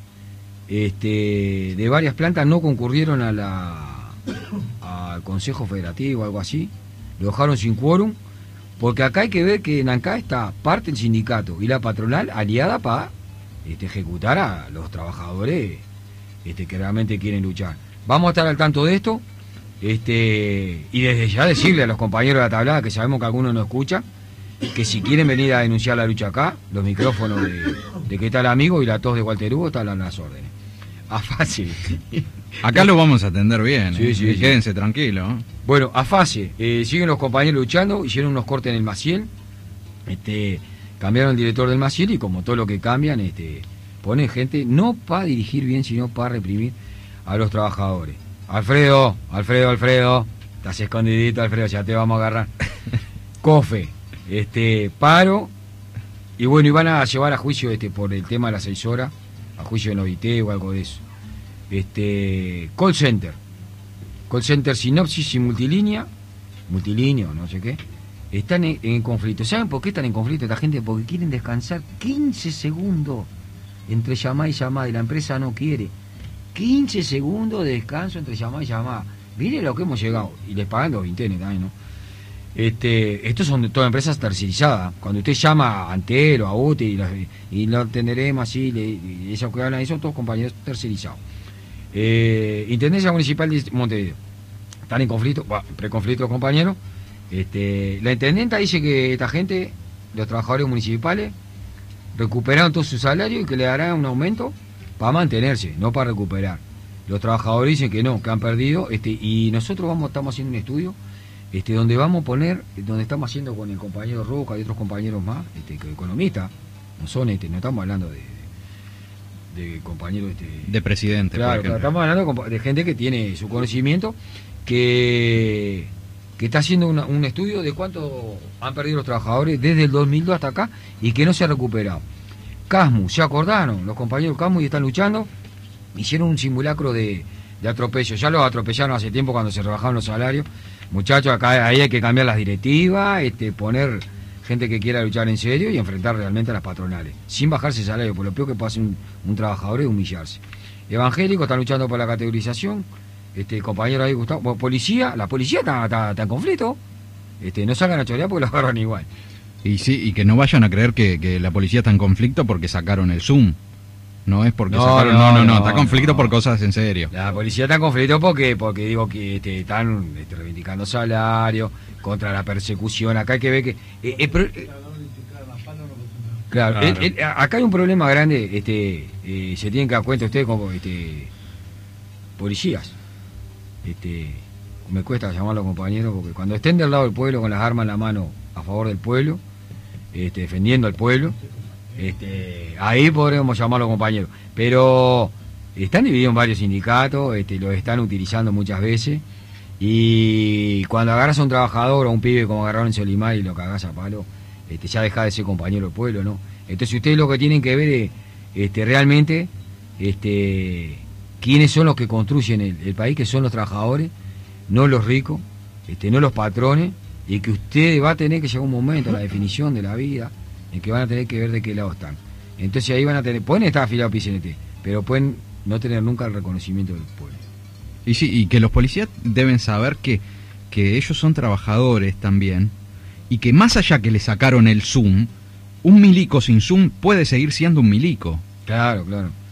Speaker 6: de varias plantas no concurrieron al Consejo Federativo o algo así, lo dejaron sin quórum, porque acá hay que ver que en ANCAP está parte del sindicato y la patronal aliada para ejecutar a los trabajadores que realmente quieren luchar. Vamos a estar al tanto de esto, y desde ya decirle a los compañeros de la tablada, que sabemos que algunos no escuchan, que si quieren venir a denunciar la lucha acá, los micrófonos de que está el amigo y la tos de Walter Hugo están a las órdenes. Fácil.
Speaker 5: Acá lo vamos a atender bien,
Speaker 6: sí.
Speaker 5: Quédense tranquilos.
Speaker 6: Bueno, fase, siguen los compañeros luchando, hicieron unos cortes en el Maciel, cambiaron el director del Maciel y como todo lo que cambian, ponen gente no para dirigir bien, sino para reprimir a los trabajadores. Alfredo, estás escondidito, Alfredo, ya te vamos a agarrar. COFE, paro, y bueno, iban a llevar a juicio por el tema de las 6 horas, a juicio de Novité o algo de eso. Call center Sinopsis y multilínea, no sé qué, están en conflicto. ¿Saben por qué están en conflicto esta gente? Porque quieren descansar 15 segundos entre llamada y llamada, y la empresa no quiere. 15 segundos de descanso entre llamada y llamada. Miren lo que hemos llegado, y les pagan los vintenes también, ¿no? Estos son todas empresas tercerizadas. Cuando usted llama a Antel o a UTE y lo atenderemos así, y ellos que hablan, son todos compañeros tercerizados. Intendencia Municipal de Montevideo. Están en conflicto, preconflicto compañeros. La intendenta dice que esta gente, los trabajadores municipales, recuperaron todo su salario y que le darán un aumento para mantenerse, no para recuperar. Los trabajadores dicen que no, que han perdido, y nosotros estamos haciendo un estudio donde vamos a poner, donde estamos haciendo con el compañero Roca y otros compañeros más, que economistas, no son, no estamos hablando de compañeros
Speaker 5: de presidente,
Speaker 6: claro, estamos hablando de gente que tiene su conocimiento, que está haciendo un estudio de cuánto han perdido los trabajadores desde el 2002 hasta acá y que no se ha recuperado. Casmu, se acordaron, los compañeros Casmu y están luchando, hicieron un simulacro de atropello, ya los atropellaron hace tiempo cuando se rebajaron los salarios. Muchachos, acá ahí hay que cambiar las directivas, poner gente que quiera luchar en serio y enfrentar realmente a las patronales, sin bajarse el salario, por lo peor que puede hacer un trabajador es humillarse. Evangélicos están luchando por la categorización, compañero ahí Gustavo, la policía está en conflicto, no salgan a chorear porque los agarran igual.
Speaker 5: Y sí, y que no vayan a creer que la policía está en conflicto porque sacaron el Zoom. No es porque sacaron, no, está en conflicto por cosas en serio.
Speaker 6: La policía está en conflicto porque digo que están reivindicando salario, contra la persecución. Acá hay que ver que claro. Acá hay un problema grande, se tienen que dar cuenta ustedes como policías. Me cuesta llamarlo compañeros porque cuando estén del lado del pueblo con las armas en la mano a favor del pueblo, defendiendo al pueblo, ahí podremos llamarlo compañeros, pero están divididos en varios sindicatos, los están utilizando muchas veces, y cuando agarras a un trabajador o a un pibe como agarraron en Solimar y lo cagás a palo, ya deja de ser compañero del pueblo, ¿no? Entonces ustedes lo que tienen que ver es realmente quiénes son los que construyen el país, que son los trabajadores, no los ricos, no los patrones, y que ustedes va a tener que llegar un momento a la definición de la vida en que van a tener que ver de qué lado están. Entonces ahí van a tener, pueden estar afiliados a PCNT, pero pueden no tener nunca el reconocimiento del pueblo.
Speaker 5: Y sí, y que los policías deben saber que ellos son trabajadores también, y que más allá que le sacaron el Zoom, un milico sin Zoom puede seguir siendo un milico.
Speaker 6: Claro.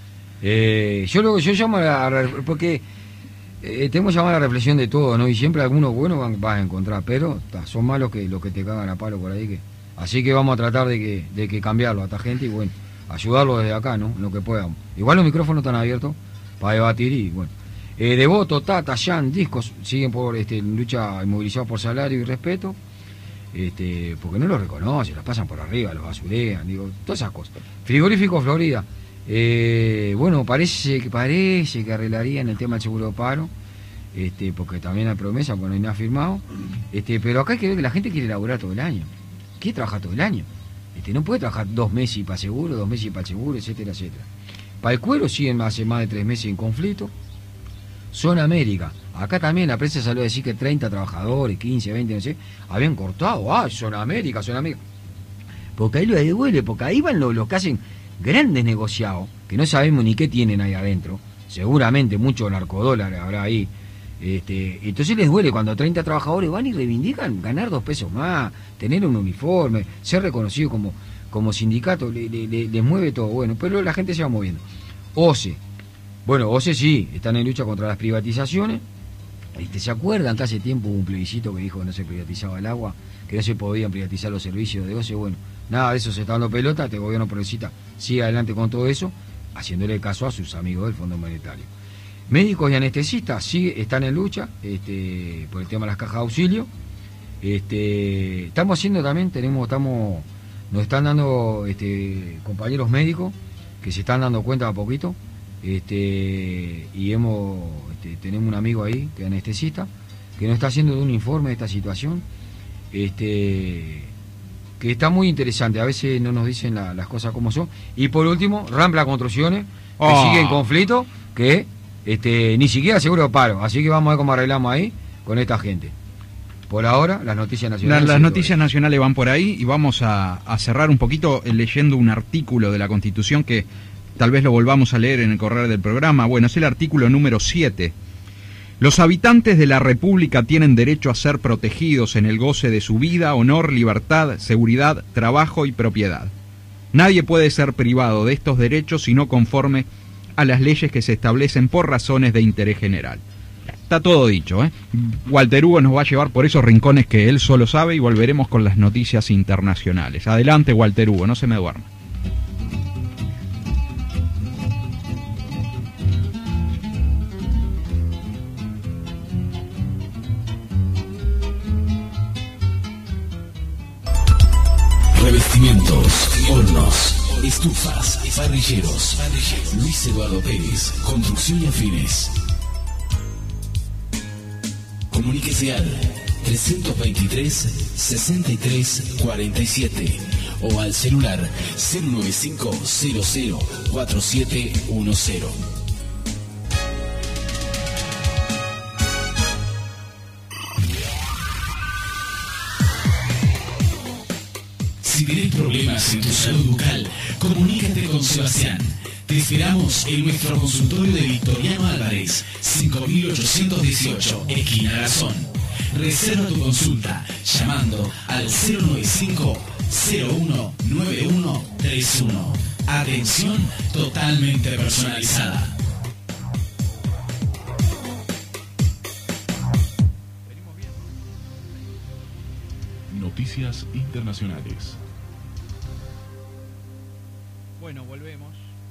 Speaker 6: Yo llamo porque tenemos que llamar a la reflexión de todo, ¿no? Y siempre algunos buenos vas a encontrar, pero son malos que los que te cagan a palo por ahí. Así que vamos a tratar de que cambiarlo a esta gente y bueno, ayudarlo desde acá, ¿no? Lo que podamos. Igual los micrófonos están abiertos para debatir y bueno. Devoto, Tata, Jan, Discos siguen por lucha movilizados por salario y respeto, porque no los reconocen, los pasan por arriba, los basurean, todas esas cosas. Frigorífico Florida, bueno, parece que arreglarían el tema del seguro de paro, porque también hay promesa, porque no hay nada firmado, pero acá hay que ver que la gente quiere laburar todo el año, quiere trabajar todo el año, no puede trabajar 2 meses y para seguro, 2 meses y para el seguro, etcétera. Para el cuero siguen hace más de 3 meses en conflicto. Zona América, acá también la prensa salió a decir que 30 trabajadores, 15, 20, no sé, habían cortado. Zona América. Porque ahí lo duele, porque ahí van los que hacen grandes negociados, que no sabemos ni qué tienen ahí adentro. Seguramente mucho narcodólar habrá ahí. Entonces les duele cuando 30 trabajadores van y reivindican ganar 2 pesos más, tener un uniforme, ser reconocido como sindicato, les mueve todo. Bueno, pero la gente se va moviendo. OCE. Bueno, OCE sí, están en lucha contra las privatizaciones. ¿Se acuerdan que hace tiempo hubo un plebiscito que dijo que no se privatizaba el agua, que no se podían privatizar los servicios de OCE? Bueno, nada de eso se está dando pelota. Este gobierno progresista sigue adelante con todo eso, haciéndole caso a sus amigos del Fondo Monetario. Médicos y anestesistas sí están en lucha por el tema de las cajas de auxilio. Estamos haciendo también, nos están dando compañeros médicos que se están dando cuenta a poquito. Y tenemos un amigo ahí que es anestesista que nos está haciendo un informe de esta situación que está muy interesante. A veces no nos dicen las cosas como son. Y por último, Rampla Construcciones, que sigue en conflicto, que ni siquiera seguro de paro. Así que vamos a ver cómo arreglamos ahí con esta gente. Por ahora, las noticias nacionales.
Speaker 5: Las noticias nacionales van por ahí y vamos a cerrar un poquito leyendo un artículo de la Constitución que tal vez lo volvamos a leer en el correr del programa. Bueno, es el artículo número 7. Los habitantes de la República tienen derecho a ser protegidos en el goce de su vida, honor, libertad, seguridad, trabajo y propiedad. Nadie puede ser privado de estos derechos sino conforme a las leyes que se establecen por razones de interés general. Está todo dicho, ¿eh? Walter Hugo nos va a llevar por esos rincones que él solo sabe y volveremos con las noticias internacionales. Adelante, Walter Hugo, no se me duerma.
Speaker 7: Revestimientos, hornos, estufas, parrilleros. Luis Eduardo Pérez, construcción y afines. Comuníquese al 323-63-47 o al celular 095-004710. Si tenés problemas en tu salud bucal, comunícate con Sebastián. Te esperamos en nuestro consultorio de Victoriano Álvarez, 5818, esquina Garzón. Reserva tu consulta llamando al 095-019131. Atención totalmente personalizada. Noticias internacionales.
Speaker 5: Bueno, volvemos.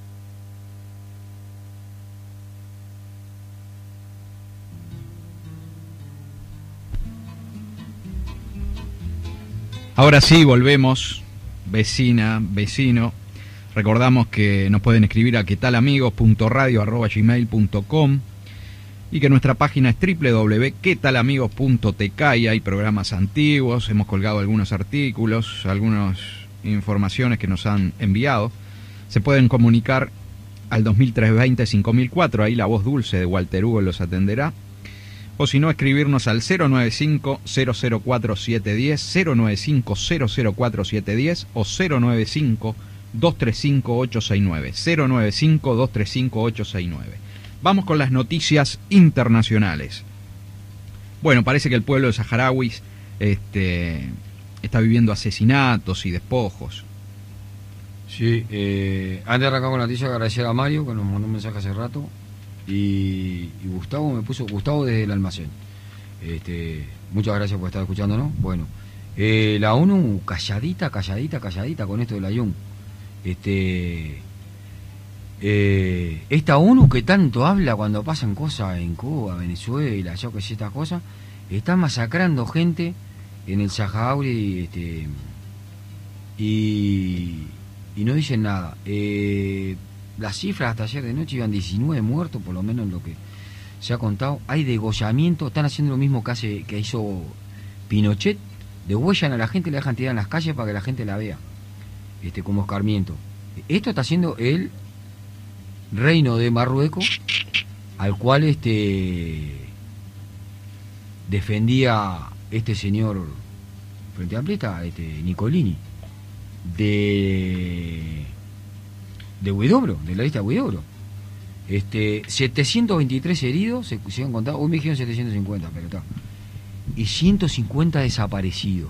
Speaker 5: Ahora sí, volvemos. Vecina, vecino. Recordamos que nos pueden escribir a quetalamigos.radio@gmail.com y que nuestra página es www.quetalamigos.tk y hay programas antiguos. Hemos colgado algunos artículos, algunas informaciones que nos han enviado. Se pueden comunicar al 2320-5004, ahí la voz dulce de Walter Hugo los atenderá. O si no, escribirnos al 095-004-710, 095-004-710 o 095-235-869, 095-235-869. Vamos con las noticias internacionales. Bueno, parece que el pueblo de saharauis está viviendo asesinatos y despojos.
Speaker 6: Sí, antes de arrancar con la noticia, agradecer a Mario, que nos mandó un mensaje hace rato, y Gustavo me puso, Gustavo desde el almacén. Muchas gracias por estar escuchándonos. Bueno, la ONU calladita con esto de la IUN. Esta ONU que tanto habla cuando pasan cosas en Cuba, Venezuela, yo que sé, estas cosas, está masacrando gente en el Saharaui y no dicen nada. Las cifras hasta ayer de noche iban 19 muertos, por lo menos lo que se ha contado. Hay degollamiento, están haciendo lo mismo que hizo Pinochet, degüellan a la gente, la dejan tirada en las calles para que la gente la vea, como escarmiento. Esto está haciendo el reino de Marruecos, al cual defendía este señor Frente Amplista, Nicolini, de Huidobro, de la lista de Huidobro. 723 heridos, se han contado, hoy me dijeron 750, pero está. Y 150 desaparecidos.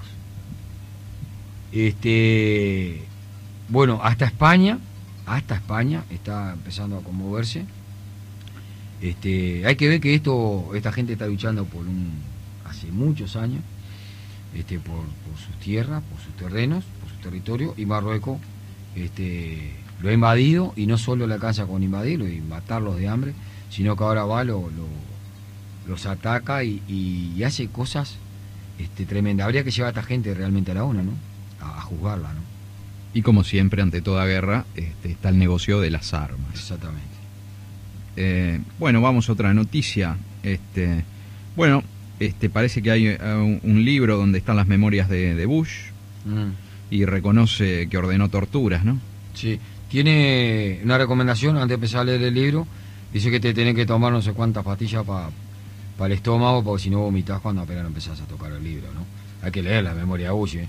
Speaker 6: Bueno, hasta España está empezando a conmoverse. Hay que ver que esta gente está luchando hace muchos años, por sus tierras, por sus terrenos, por su territorio, y Marruecos lo ha invadido, y no solo le alcanza con invadirlo y matarlos de hambre, sino que ahora va, los ataca y hace cosas tremendas. Habría que llevar a esta gente realmente a la ONU, ¿no? A juzgarla, ¿no?
Speaker 5: Y como siempre, ante toda guerra, está el negocio de las armas.
Speaker 6: Exactamente.
Speaker 5: Bueno, vamos a otra noticia. Parece que hay un libro donde están las memorias de Bush y reconoce que ordenó torturas, ¿no?
Speaker 6: Sí. Tiene una recomendación antes de empezar a leer el libro. Dice que te tenés que tomar no sé cuántas pastillas para el estómago, porque si no vomitas cuando apenas empezás a tocar el libro, ¿no? Hay que leer la memoria de Bush,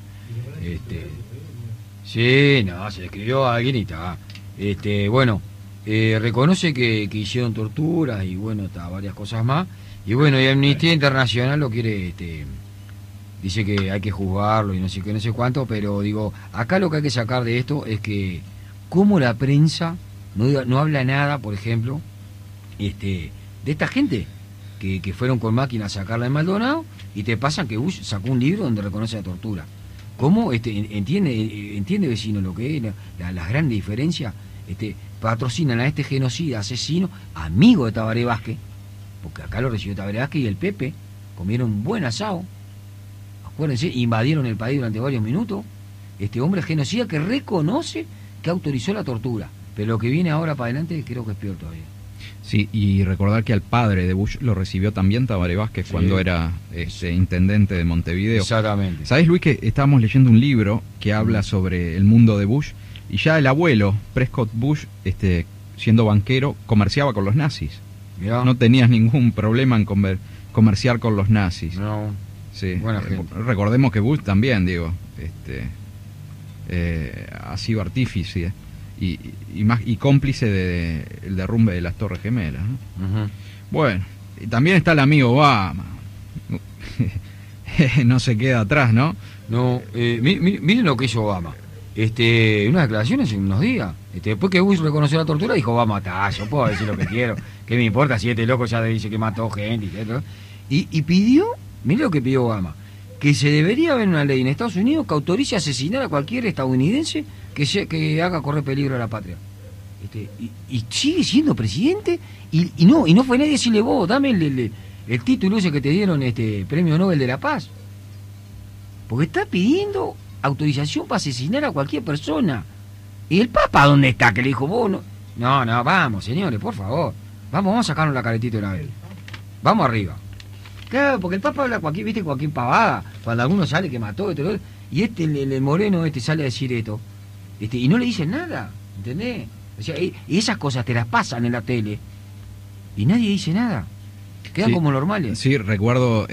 Speaker 6: Sí, no, se le escribió a alguien y está. Reconoce que hicieron torturas y bueno, varias cosas más, Y bueno, y Amnistía Internacional lo quiere, dice que hay que juzgarlo y no sé qué, no sé cuánto, pero digo, acá lo que hay que sacar de esto es que cómo la prensa no habla nada, por ejemplo, de esta gente que fueron con máquina a sacarla de Maldonado y te pasan que Bush sacó un libro donde reconoce la tortura. ¿Cómo entiende vecino lo que es las grandes diferencias? Patrocinan a este genocida, asesino, amigo de Tabaré Vázquez, porque acá lo recibió Tabaré Vázquez y el Pepe, comieron un buen asado, acuérdense, invadieron el país durante varios minutos. Este hombre genocida que reconoce que autorizó la tortura, pero lo que viene ahora para adelante creo que es peor todavía.
Speaker 5: Sí, y recordar que al padre de Bush lo recibió también Tabaré Vázquez cuando era intendente de Montevideo.
Speaker 6: Exactamente.
Speaker 5: ¿Sabés, Luis, que estábamos leyendo un libro que habla sobre el mundo de Bush? Y ya el abuelo, Prescott Bush, siendo banquero, comerciaba con los nazis.
Speaker 6: Mirá.
Speaker 5: No tenías ningún problema en comerciar con los nazis.
Speaker 6: No.
Speaker 5: Sí.
Speaker 6: Buena gente.
Speaker 5: Recordemos que Bush también, ha sido artífice y cómplice del derrumbe de las Torres Gemelas, ¿no?
Speaker 6: Uh-huh.
Speaker 5: Bueno, y también está el amigo Obama. No se queda atrás, ¿no?
Speaker 6: No, miren lo que hizo Obama. Unas declaraciones en unos días. Después que Bush reconoció la tortura, dijo, Obama, yo puedo decir lo que quiero. ¿Qué me importa si este loco ya dice que mató gente? Y pidió, miren lo que pidió Obama, que se debería haber una ley en Estados Unidos que autorice a asesinar a cualquier estadounidense que haga correr peligro a la patria. Y sigue siendo presidente y no fue nadie a decirle, vos, dame el título ese que te dieron, Premio Nobel de la Paz. Porque está pidiendo autorización para asesinar a cualquier persona. ¿Y el Papa dónde está? Que le dijo, vos no, vamos, señores, por favor. Vamos a sacarnos la caretita de una vez. Vamos arriba. Claro, porque el Papa habla cualquier pavada. Cuando alguno sale que mató, y el moreno sale a decir esto. Y no le dicen nada, ¿entendés? O sea, y esas cosas te las pasan en la tele y nadie dice nada. Quedan como normales. Sí,
Speaker 5: recuerdo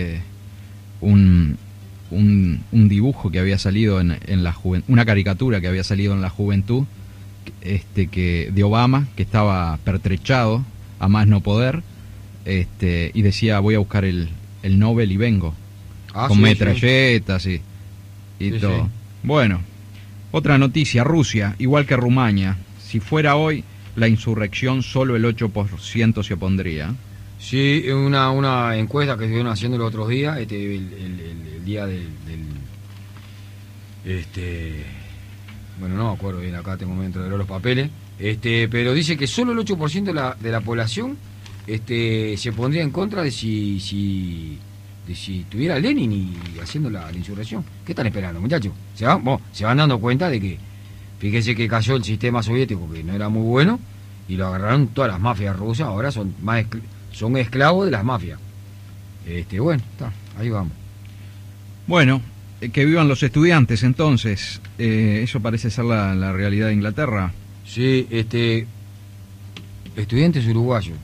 Speaker 5: un dibujo que había salido en la juventud, una caricatura que había salido en la juventud, que de Obama, que estaba pertrechado a más no poder, y decía, voy a buscar el Nobel y vengo, con metralletas y todo. Sí. Bueno, otra noticia, Rusia, igual que Rumania, si fuera hoy la insurrección, solo el 8% se opondría.
Speaker 6: Sí, una encuesta que estuvieron haciendo los otros días, el día del bueno, no me acuerdo bien, acá tengo dentro de los papeles, pero dice que solo el 8% de la población se pondría en contra de si tuviera Lenin y haciendo la insurrección. ¿Qué están esperando, muchachos? Se van dando cuenta de que, fíjense que cayó el sistema soviético, que no era muy bueno, y lo agarraron todas las mafias rusas, ahora son esclavos de las mafias. Bueno, ahí vamos.
Speaker 5: Bueno, que vivan los estudiantes, entonces. Eso parece ser la realidad de Inglaterra.
Speaker 6: Sí, estudiantes uruguayos.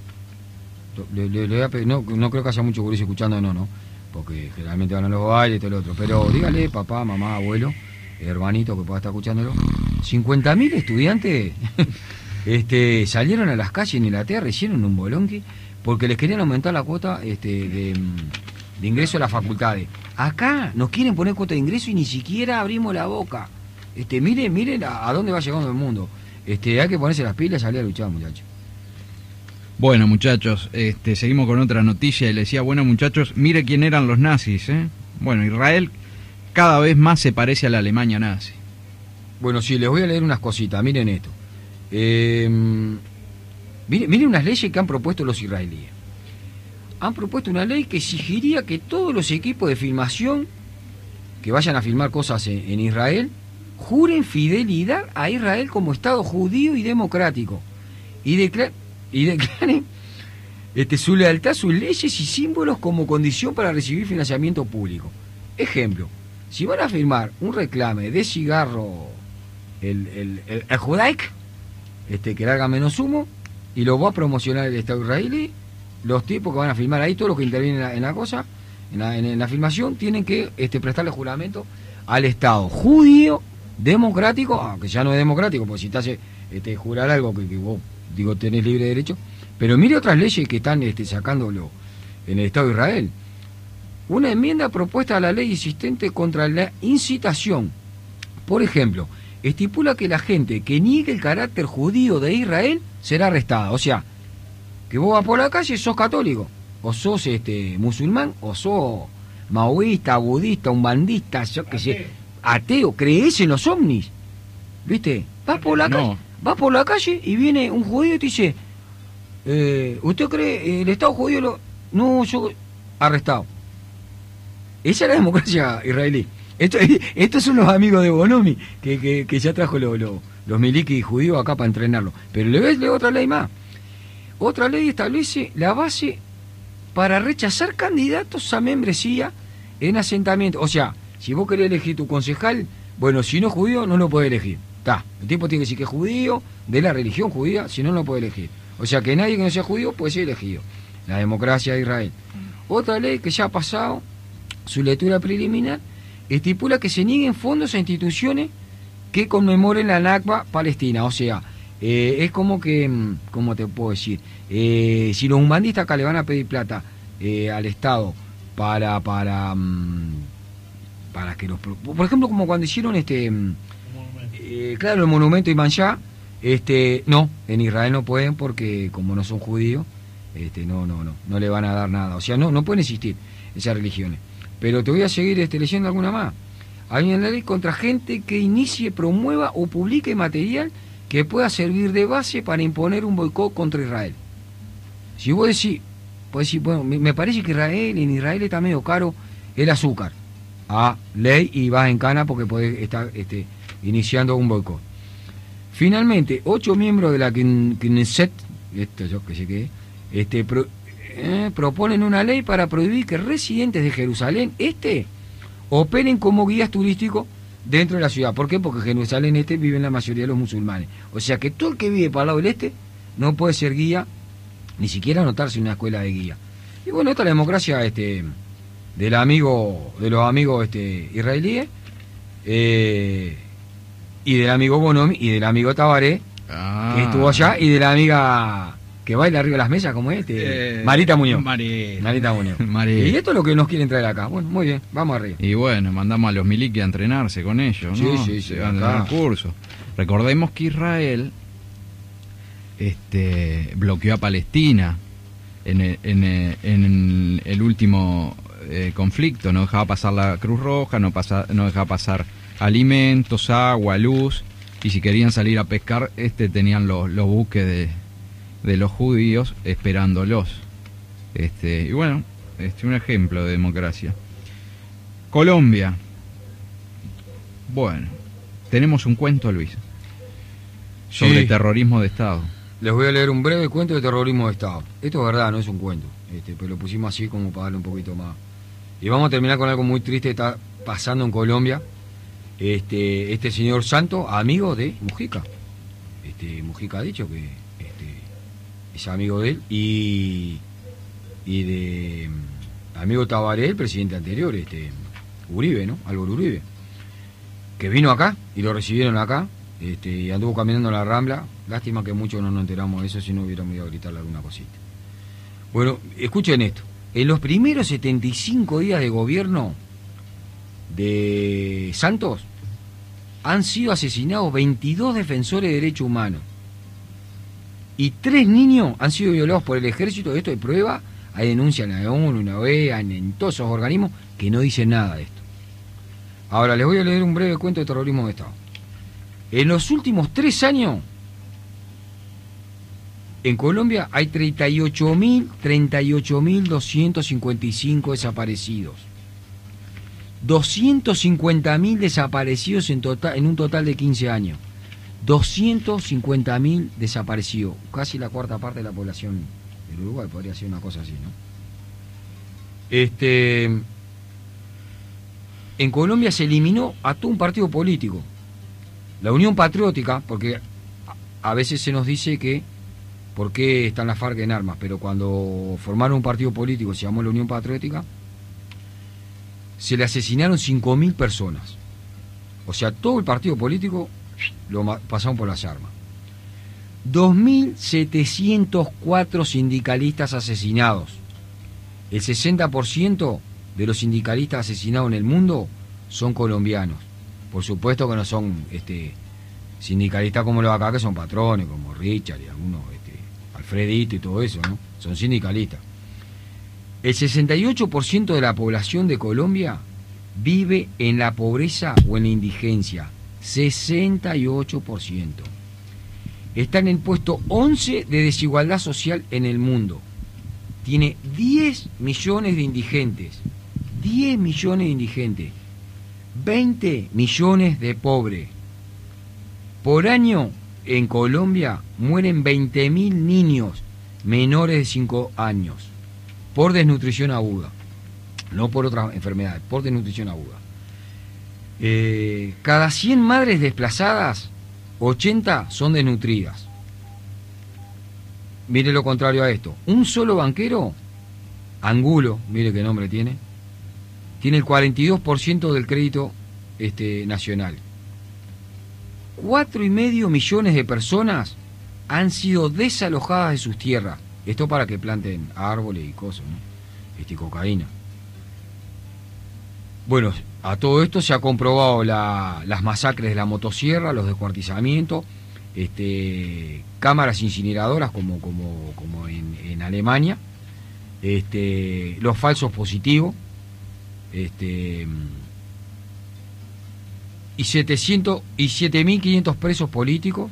Speaker 6: No creo que haya mucho gurú escuchando, no, porque generalmente van a los bailes y todo lo otro. Pero dígale, papá, mamá, abuelo, hermanito que pueda estar escuchándolo, 50.000 estudiantes salieron a las calles en Inglaterra, hicieron un bolonqui porque les querían aumentar la cuota de ingreso a las facultades. Acá nos quieren poner cuota de ingreso y ni siquiera abrimos la boca. Miren a dónde va llegando el mundo. Hay que ponerse las pilas y salir a luchar, muchachos.
Speaker 5: Bueno, muchachos, seguimos con otra noticia y le decía, bueno, muchachos, mire quién eran los nazis, ¿eh? Bueno, Israel cada vez más se parece a la Alemania nazi.
Speaker 6: Bueno, sí, les voy a leer unas cositas, miren esto. Miren unas leyes que han propuesto los israelíes. Han propuesto una ley que exigiría que todos los equipos de filmación que vayan a filmar cosas en Israel juren fidelidad a Israel como Estado judío y democrático y declaren su lealtad, sus leyes y símbolos como condición para recibir financiamiento público. Ejemplo, si van a firmar un reclame de cigarro el Judaik, que larga menos humo, y lo va a promocionar el Estado israelí, los tipos que van a filmar ahí, todos los que intervienen en la cosa, en la filmación, tienen que prestarle juramento al Estado judío, democrático, aunque ya no es democrático, porque si te hace jurar algo que vos tenés libre derecho. Pero mire otras leyes que están sacando en el Estado de Israel. Una enmienda propuesta a la ley existente contra la incitación. Por ejemplo, estipula que la gente que niegue el carácter judío de Israel será arrestada. O sea, que vos vas por la calle, sos católico, o sos musulmán, o sos maoísta, budista, umbandista, yo qué sé, ateo, crees en los ovnis, ¿viste? Vas por la calle y viene un judío y te dice, ¿usted cree el Estado judío? No, yo arrestado. Esa es la democracia israelí. Estos son los amigos de Bonomi que ya trajo los miliquis judíos acá para entrenarlo. Pero le ves otra ley más. Otra ley establece la base para rechazar candidatos a membresía en asentamientos. O sea, si vos querés elegir tu concejal, bueno, si no es judío, no lo podés elegir. El tipo tiene que decir que es judío, de la religión judía, si no, no lo puede elegir. O sea, que nadie que no sea judío puede ser elegido. La democracia de Israel. Otra ley que ya ha pasado su lectura preliminar estipula que se nieguen fondos a instituciones que conmemoren la Nakba palestina. O sea, es como que, ¿cómo te puedo decir? Si los humanistas acá le van a pedir plata al Estado para que los... Por ejemplo, como cuando hicieron claro, el monumento Imam Shah, no, en Israel no pueden porque como no son judíos, no le van a dar nada. O sea, no pueden existir esas religiones. Pero te voy a seguir leyendo alguna más. Hay una ley contra gente que inicie, promueva o publique material que pueda servir de base para imponer un boicot contra Israel. Si vos decís, bueno, me parece que en Israel está medio caro el azúcar. Ley y vas en cana porque podés estar iniciando un boicot. Finalmente, 8 miembros de la Knesset, esto yo que sé qué es, proponen una ley para prohibir que residentes de Jerusalén operen como guías turísticos dentro de la ciudad. ¿Por qué? Porque en Jerusalén viven la mayoría de los musulmanes. O sea que todo el que vive para el lado del no puede ser guía, ni siquiera anotarse en una escuela de guía. Y bueno, esta es la democracia de los amigos israelíes, y del amigo Bonomi, y del amigo Tabaré, que estuvo allá, y de la amiga que baila arriba de las mesas, como Marita Muñoz. Marita Muñoz. Y esto es lo que nos quieren traer acá. Bueno, muy bien, vamos arriba.
Speaker 5: Y bueno, mandamos a los miliquis a entrenarse con ellos, ¿no? Sí, se van a dar curso. Recordemos que Israel bloqueó a Palestina en el último conflicto. No dejaba pasar la Cruz Roja, no dejaba pasar alimentos, agua, luz. Y si querían salir a pescar, tenían los buques de los judíos esperándolos. Y bueno, un ejemplo de democracia. Colombia. Bueno, tenemos un cuento, Luis, sobre terrorismo de Estado.
Speaker 6: Les voy a leer un breve cuento de terrorismo de Estado. Esto es verdad, no es un cuento, pero lo pusimos así como para darle un poquito más. Y vamos a terminar con algo muy triste que está pasando en Colombia. Este señor Santo, amigo de Mujica. Mujica ha dicho que es amigo de él y de amigo Tabaré, el presidente anterior, Uribe, ¿no? Álvaro Uribe, que vino acá y lo recibieron acá, y anduvo caminando en la Rambla. Lástima que muchos no nos enteramos de eso, si no hubiéramos ido a gritarle alguna cosita. Bueno, escuchen esto. En los primeros 75 días de gobierno de Santos han sido asesinados 22 defensores de derechos humanos y 3 niños han sido violados por el ejército. Esto de prueba, hay denuncias en la ONU, en la OEA, en todos esos organismos que no dicen nada de esto. Ahora les voy a leer un breve cuento de terrorismo de Estado. En los últimos 3 años en Colombia hay 38.255 desaparecidos. 250.000 desaparecidos en un total de 15 años. 250.000 desaparecidos. Casi la cuarta parte de la población del Uruguay. Podría ser una cosa así, ¿no? En Colombia se eliminó a todo un partido político. La Unión Patriótica, porque a veces se nos dice que por qué están las FARC en armas, pero cuando formaron un partido político, se llamó la Unión Patriótica, se le asesinaron 5.000 personas. O sea, todo el partido político lo pasaron por las armas. 2.704 sindicalistas asesinados. el 60% de los sindicalistas asesinados en el mundo son colombianos. Por supuesto que no son sindicalistas como los de acá, que son patrones, como Richard y algunos, Alfredito y todo eso, ¿no? Son sindicalistas. El 68% de la población de Colombia vive en la pobreza o en la indigencia. 68%. Está en el puesto 11 de desigualdad social en el mundo. Tiene 10 millones de indigentes. 10 millones de indigentes. 20 millones de pobres. Por año en Colombia mueren 20.000 niños menores de 5 años por desnutrición aguda. No por otras enfermedades, por desnutrición aguda. Cada 100 madres desplazadas, 80 son desnutridas. Mire lo contrario a esto. Un solo banquero, Angulo, mire qué nombre tiene el 42% del crédito nacional. 4,5 millones de personas han sido desalojadas de sus tierras. Esto para que planten árboles y cosas, ¿no? Cocaína. Bueno, a todo esto se ha comprobado las masacres de la motosierra, los descuartizamientos, cámaras incineradoras como en Alemania, los falsos positivos, y 7.500 presos políticos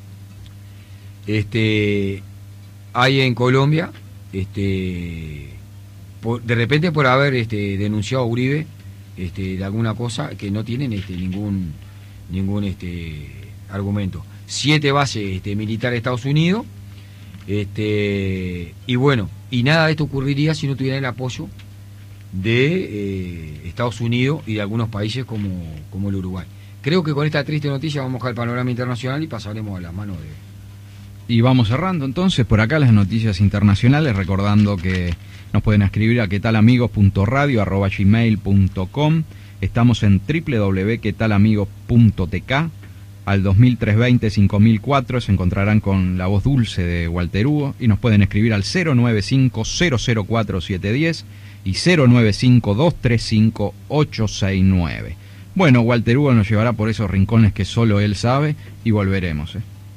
Speaker 6: hay en Colombia, de repente por haber denunciado a Uribe de alguna cosa que no tienen ningún argumento. 7 bases militares de Estados Unidos, y bueno, y nada de esto ocurriría si no tuvieran el apoyo de Estados Unidos y de algunos países como el Uruguay. Creo que con esta triste noticia vamos al panorama internacional y pasaremos a las manos de...
Speaker 5: Y vamos cerrando entonces por acá las noticias internacionales, recordando que nos pueden escribir a quetalamigos.radio@gmail.com. Estamos en www.quetalamigos.tk. Al 2320-5004 se encontrarán con la voz dulce de Walter Hugo y nos pueden escribir al 095-004-710 y 095-235-869. Bueno, Walter Hugo nos llevará por esos rincones que solo él sabe y volveremos.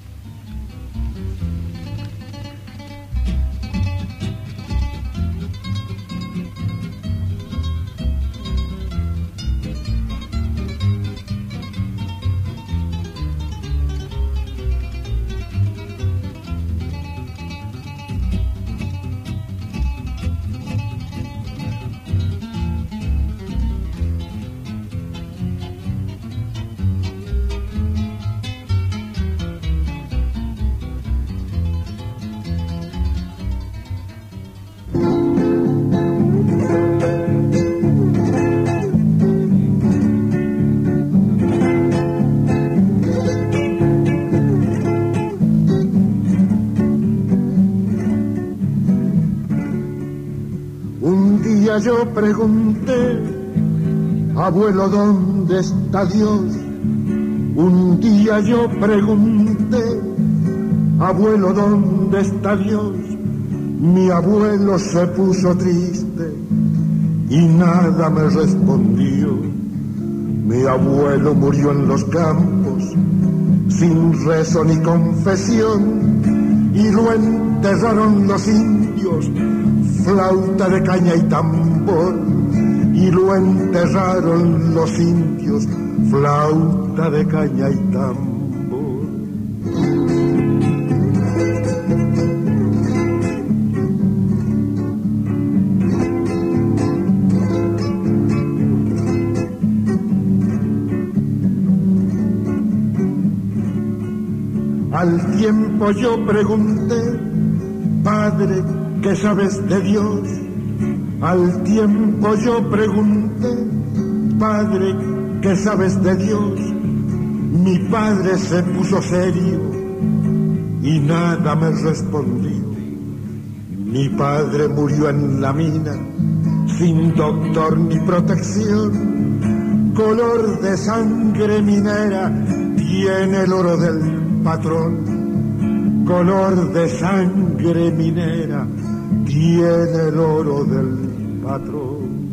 Speaker 8: Yo pregunté, abuelo, ¿dónde está Dios? Un día yo pregunté, abuelo, ¿dónde está Dios? Mi abuelo se puso triste y nada me respondió. Mi abuelo murió en los campos, sin rezo ni confesión, y lo enterraron los indios, flauta de caña y tambor, y lo enterraron los indios, flauta de caña y tambor. Al tiempo yo pregunté, Padre, ¿qué sabes de Dios? Al tiempo yo pregunté, Padre, ¿qué sabes de Dios? Mi padre se puso serio y nada me respondió. Mi padre murió en la mina, sin doctor ni protección. Color de sangre minera tiene el oro del patrón. Color de sangre minera tiene el oro del patrón.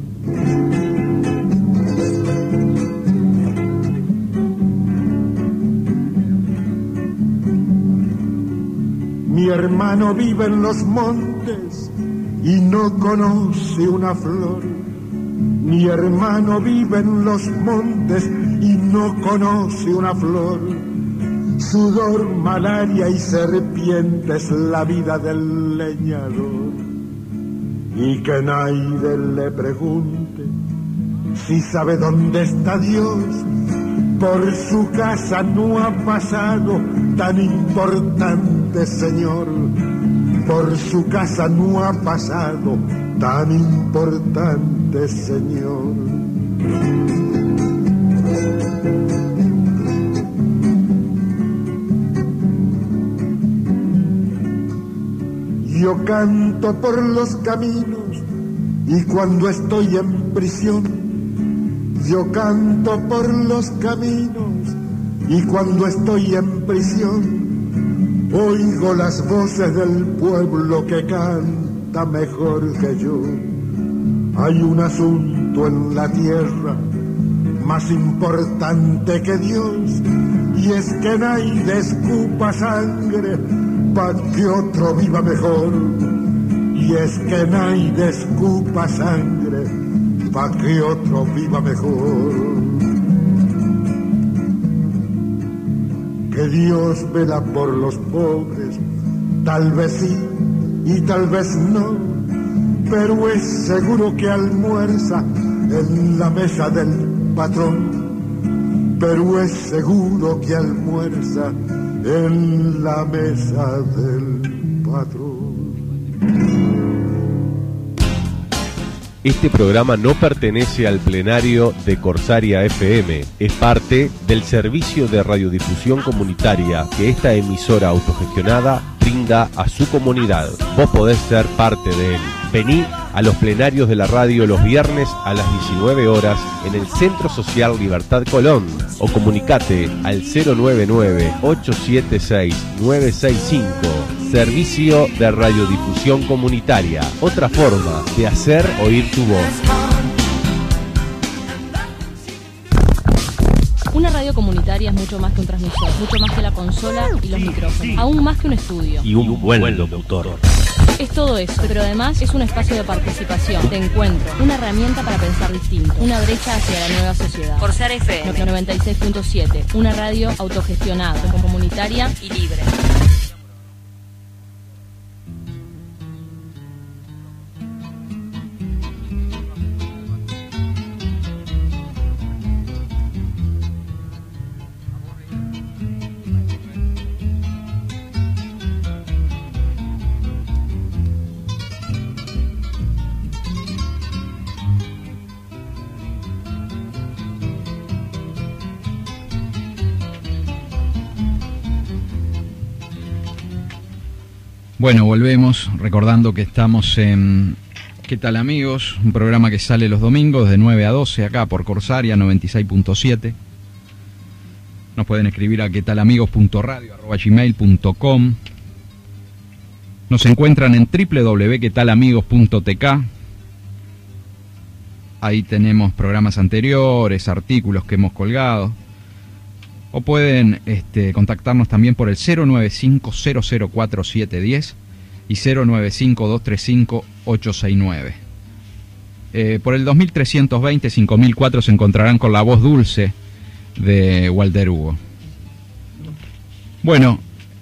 Speaker 8: Mi hermano vive en los montes y no conoce una flor. Mi hermano vive en los montes y no conoce una flor. Sudor, malaria y serpientes, la vida del leñador. Y que nadie le pregunte si sabe dónde está Dios. Por su casa no ha pasado tan importante señor. Por su casa no ha pasado tan importante señor. Yo canto por los caminos y cuando estoy en prisión. Yo canto por los caminos y cuando estoy en prisión oigo las voces del pueblo que canta mejor que yo. Hay un asunto en la tierra más importante que Dios y es que nadie escupa sangre pa' que otro viva mejor. Y es que nadie escupa sangre pa' que otro viva mejor. Que Dios vela por los pobres, tal vez sí y tal vez no, pero es seguro que almuerza en la mesa del patrón. Pero es seguro que almuerza en la mesa del patrón.
Speaker 3: Este programa no pertenece al plenario de Corsaria FM. Es parte del servicio de radiodifusión comunitaria que esta emisora autogestionada brinda a su comunidad. Vos podés ser parte de él. Vení a los plenarios de la radio los viernes a las 19 horas en el Centro Social Libertad Colón o comunicate al 099-876-965. Servicio de radiodifusión comunitaria. Otra forma de hacer oír tu voz.
Speaker 2: Una radio comunitaria es mucho más que un transmisor, mucho más que la consola y los micrófonos, aún más que un estudio.
Speaker 3: Y un buen locutor.
Speaker 2: Es todo eso, pero además es un espacio de participación, de encuentro, una herramienta para pensar distinto, una brecha hacia la nueva sociedad.
Speaker 1: Corsaria FM
Speaker 2: 96.7, una radio autogestionada, comunitaria y libre.
Speaker 5: Bueno, volvemos recordando que estamos en ¿Qué tal amigos? Un programa que sale los domingos de 9 a 12 acá por Corsaria 96.7. Nos pueden escribir a quetalamigos.radio@gmail.com. Nos encuentran en www.quetalamigos.tk. Ahí tenemos programas anteriores, artículos que hemos colgado. O pueden contactarnos también por el 095-004-710 y 095-235-869. Por el 2320-5004 se encontrarán con la voz dulce de Walter Hugo. Bueno,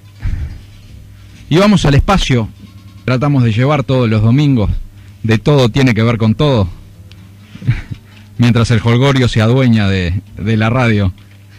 Speaker 5: y vamos al espacio. Tratamos de llevar todos los domingos, de todo tiene que ver con todo, mientras el jolgorio se adueña de la radio.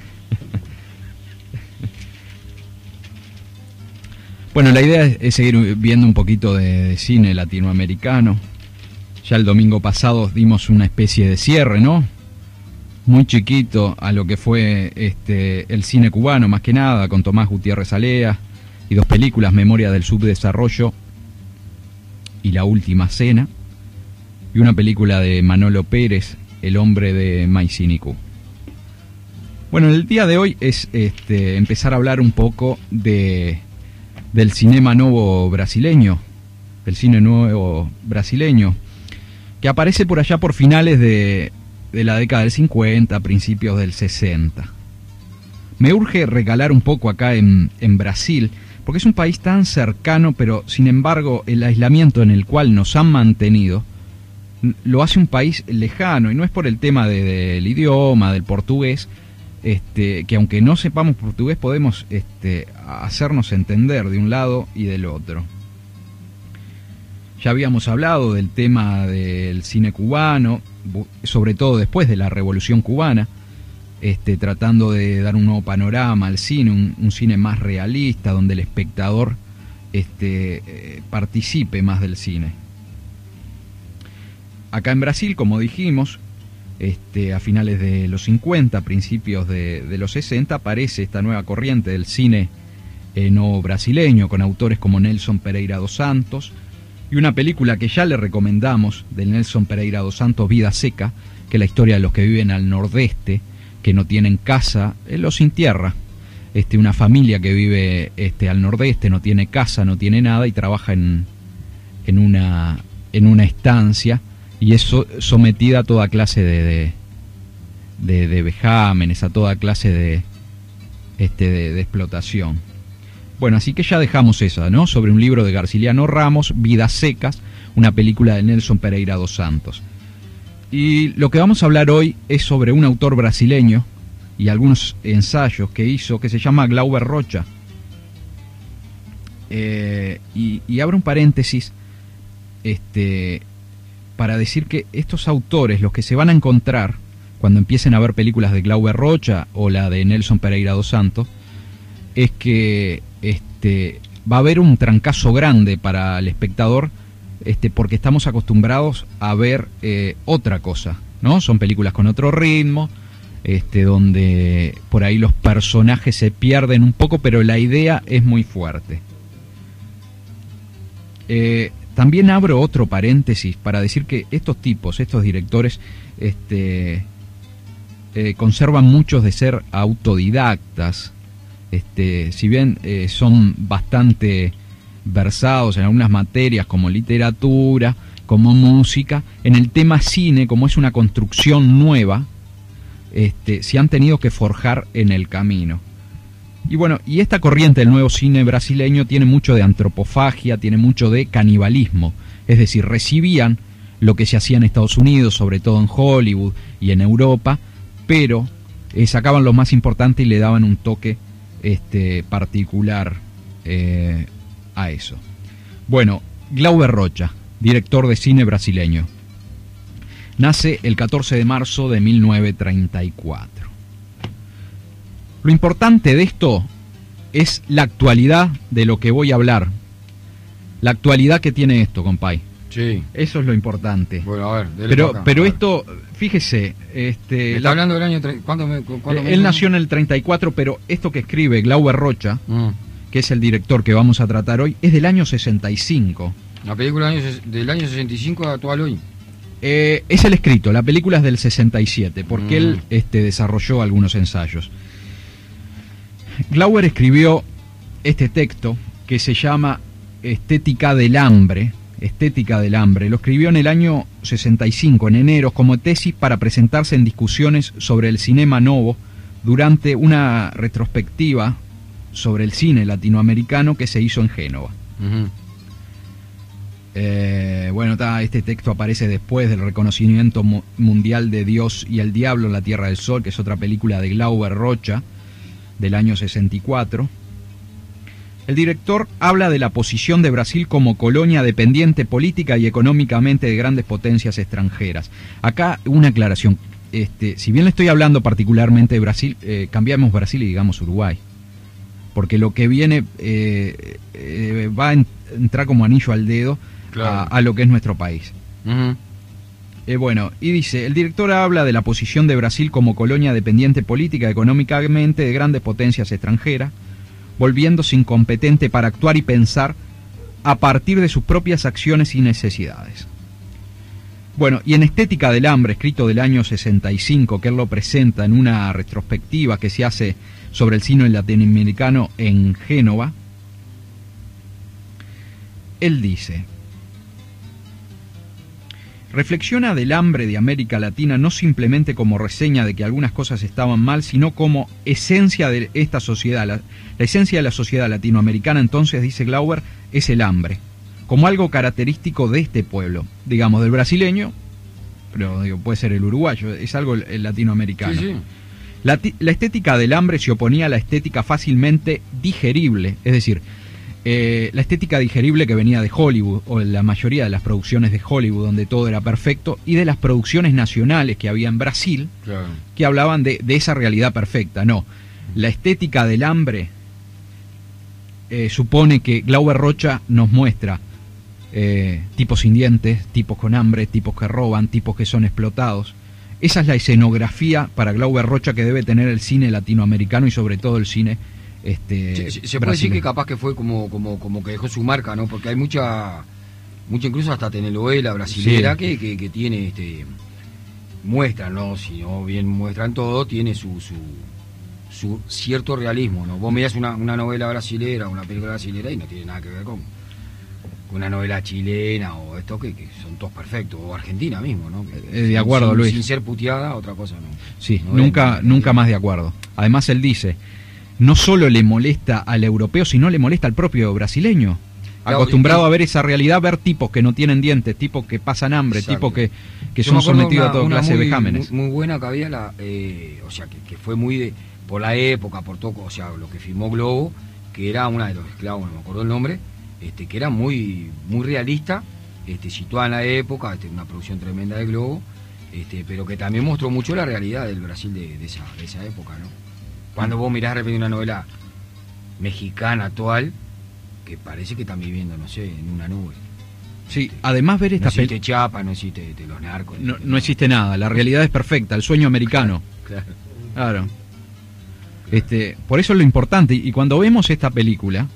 Speaker 5: Bueno, la idea es seguir viendo un poquito de cine latinoamericano. Ya el domingo pasado dimos una especie de cierre, ¿no? Muy chiquito a lo que fue el cine cubano, más que nada, con Tomás Gutiérrez Alea y dos películas, Memoria del Subdesarrollo y La Última Cena, y una película de Manolo Pérez, El Hombre de Maicinicú. Bueno, el día de hoy es empezar a hablar un poco del cinema nuevo brasileño, del cine nuevo brasileño. que aparece por allá por finales de la década del 50, principios del 60. Me urge recalar un poco acá en Brasil, porque es un país tan cercano, pero sin embargo el aislamiento en el cual nos han mantenido lo hace un país lejano, y no es por el tema del idioma, del portugués, que aunque no sepamos portugués podemos hacernos entender de un lado y del otro. Ya habíamos hablado del tema del cine cubano, sobre todo después de la Revolución Cubana, tratando de dar un nuevo panorama al cine, un cine más realista, donde el espectador participe más del cine. Acá en Brasil, como dijimos, a finales de los 50, principios de los 60, aparece esta nueva corriente del cine no brasileño, con autores como Nelson Pereira dos Santos, y una película que ya le recomendamos, de Nelson Pereira dos Santos, Vida Seca, que es la historia de los que viven al nordeste, que no tienen casa, los sin tierra. Una familia que vive al nordeste, no tiene casa, no tiene nada, y trabaja en una estancia, y es sometida a toda clase de vejámenes, a toda clase de explotación. Bueno, así que ya dejamos esa, ¿no? Sobre un libro de Garciliano Ramos, Vidas Secas, una película de Nelson Pereira dos Santos. Y lo que vamos a hablar hoy es sobre un autor brasileño y algunos ensayos que hizo, que se llama Glauber Rocha. Y abro un paréntesis para decir que estos autores, los que se van a encontrar cuando empiecen a ver películas de Glauber Rocha o la de Nelson Pereira dos Santos, es que va a haber un trancazo grande para el espectador, porque estamos acostumbrados a ver otra cosa, ¿no? Son películas con otro ritmo, donde por ahí los personajes se pierden un poco, pero la idea es muy fuerte. También abro otro paréntesis para decir que estos directores, conservan muchos de ser autodidactas. Si bien son bastante versados en algunas materias como literatura, como música, en el tema cine, como es una construcción nueva, se han tenido que forjar en el camino. Y bueno, y esta corriente del nuevo cine brasileño tiene mucho de antropofagia, tiene mucho de canibalismo, es decir, recibían lo que se hacía en Estados Unidos, sobre todo en Hollywood y en Europa, pero sacaban lo más importante y le daban un toque particular a eso. Bueno, Glauber Rocha, director de cine brasileño, nace el 14 de marzo de 1934. Lo importante de esto es la actualidad de lo que voy a hablar. La actualidad que tiene esto, compay.
Speaker 6: Sí.
Speaker 5: Eso es lo importante.
Speaker 6: Bueno, a ver,
Speaker 5: pero esto, fíjese,
Speaker 6: está hablando del año ¿cuándo
Speaker 5: él nació en el 34, pero esto que escribe Glauber Rocha, que es el director que vamos a tratar hoy, es del año 65.
Speaker 6: La película del año 65 actual hoy.
Speaker 5: Es el escrito, la película es del 67, porque él desarrolló algunos ensayos. Glauber escribió este texto que se llama Estética del Hambre. Estética del Hambre. Lo escribió en el año 65, en enero, como tesis para presentarse en discusiones sobre el cinema novo durante una retrospectiva sobre el cine latinoamericano que se hizo en Génova. Este texto aparece después del reconocimiento mundial de Dios y el Diablo en la Tierra del Sol, que es otra película de Glauber Rocha del año 64. El director habla de la posición de Brasil como colonia dependiente política y económicamente de grandes potencias extranjeras. Acá una aclaración. Si bien le estoy hablando particularmente de Brasil, cambiamos Brasil y digamos Uruguay. Porque lo que viene va a entrar como anillo al dedo, claro, a lo que es nuestro país. Y dice, el director habla de la posición de Brasil como colonia dependiente política y económicamente de grandes potencias extranjeras, volviéndose incompetente para actuar y pensar a partir de sus propias acciones y necesidades. Bueno, y en Estética del Hambre, escrito del año 65, que él lo presenta en una retrospectiva que se hace sobre el cine latinoamericano en Génova, él dice: reflexiona del hambre de América Latina no simplemente como reseña de que algunas cosas estaban mal, sino como esencia de esta sociedad. La esencia de la sociedad latinoamericana, entonces, dice Glauber, es el hambre, como algo característico de este pueblo, digamos, del brasileño, pero digo, puede ser el uruguayo, es algo el latinoamericano.
Speaker 6: Sí, sí.
Speaker 5: La estética del hambre se oponía a la estética fácilmente digerible, es decir, la estética digerible que venía de Hollywood, o la mayoría de las producciones de Hollywood, donde todo era perfecto, y de las producciones nacionales que había en Brasil, claro, que hablaban de esa realidad perfecta. No, la estética del hambre supone que Glauber Rocha nos muestra tipos sin dientes, tipos con hambre, tipos que roban, tipos que son explotados. Esa es la escenografía para Glauber Rocha que debe tener el cine latinoamericano y sobre todo el cine
Speaker 6: se puede decir que capaz que fue como que dejó su marca, ¿no? Porque hay mucha incluso hasta telenovela brasilera, sí, que tiene muestran, ¿no? Si no bien muestran todo, tiene su cierto realismo, ¿no? Vos mirás una novela brasilera, una película brasilera y no tiene nada que ver con una novela chilena o esto que son todos perfectos, o Argentina mismo, ¿no?
Speaker 5: De acuerdo, Luis.
Speaker 6: Sin ser puteada, otra cosa no.
Speaker 5: Sí, no nunca más de acuerdo. Además él dice, no solo le molesta al europeo, sino le molesta al propio brasileño. Acostumbrado a ver esa realidad, ver tipos que no tienen dientes, tipos que pasan hambre, tipos que son sometidos a toda clase de vejámenes.
Speaker 6: Muy buena que había, o sea, que fue muy por la época, por todo, o sea, lo que filmó Globo, que era una de los esclavos, no me acuerdo el nombre, que era muy realista, situada en la época, una producción tremenda de Globo, pero que también mostró mucho la realidad del Brasil de esa época, ¿no? Cuando vos mirás de repente una novela mexicana actual, que parece que están viviendo, no sé, en una nube.
Speaker 5: Sí, además ver esta
Speaker 6: película... No existe Chiapas, no existe los narcos.
Speaker 5: No existe nada, la realidad es perfecta, el sueño americano. Claro. Por eso es lo importante, y cuando vemos esta película,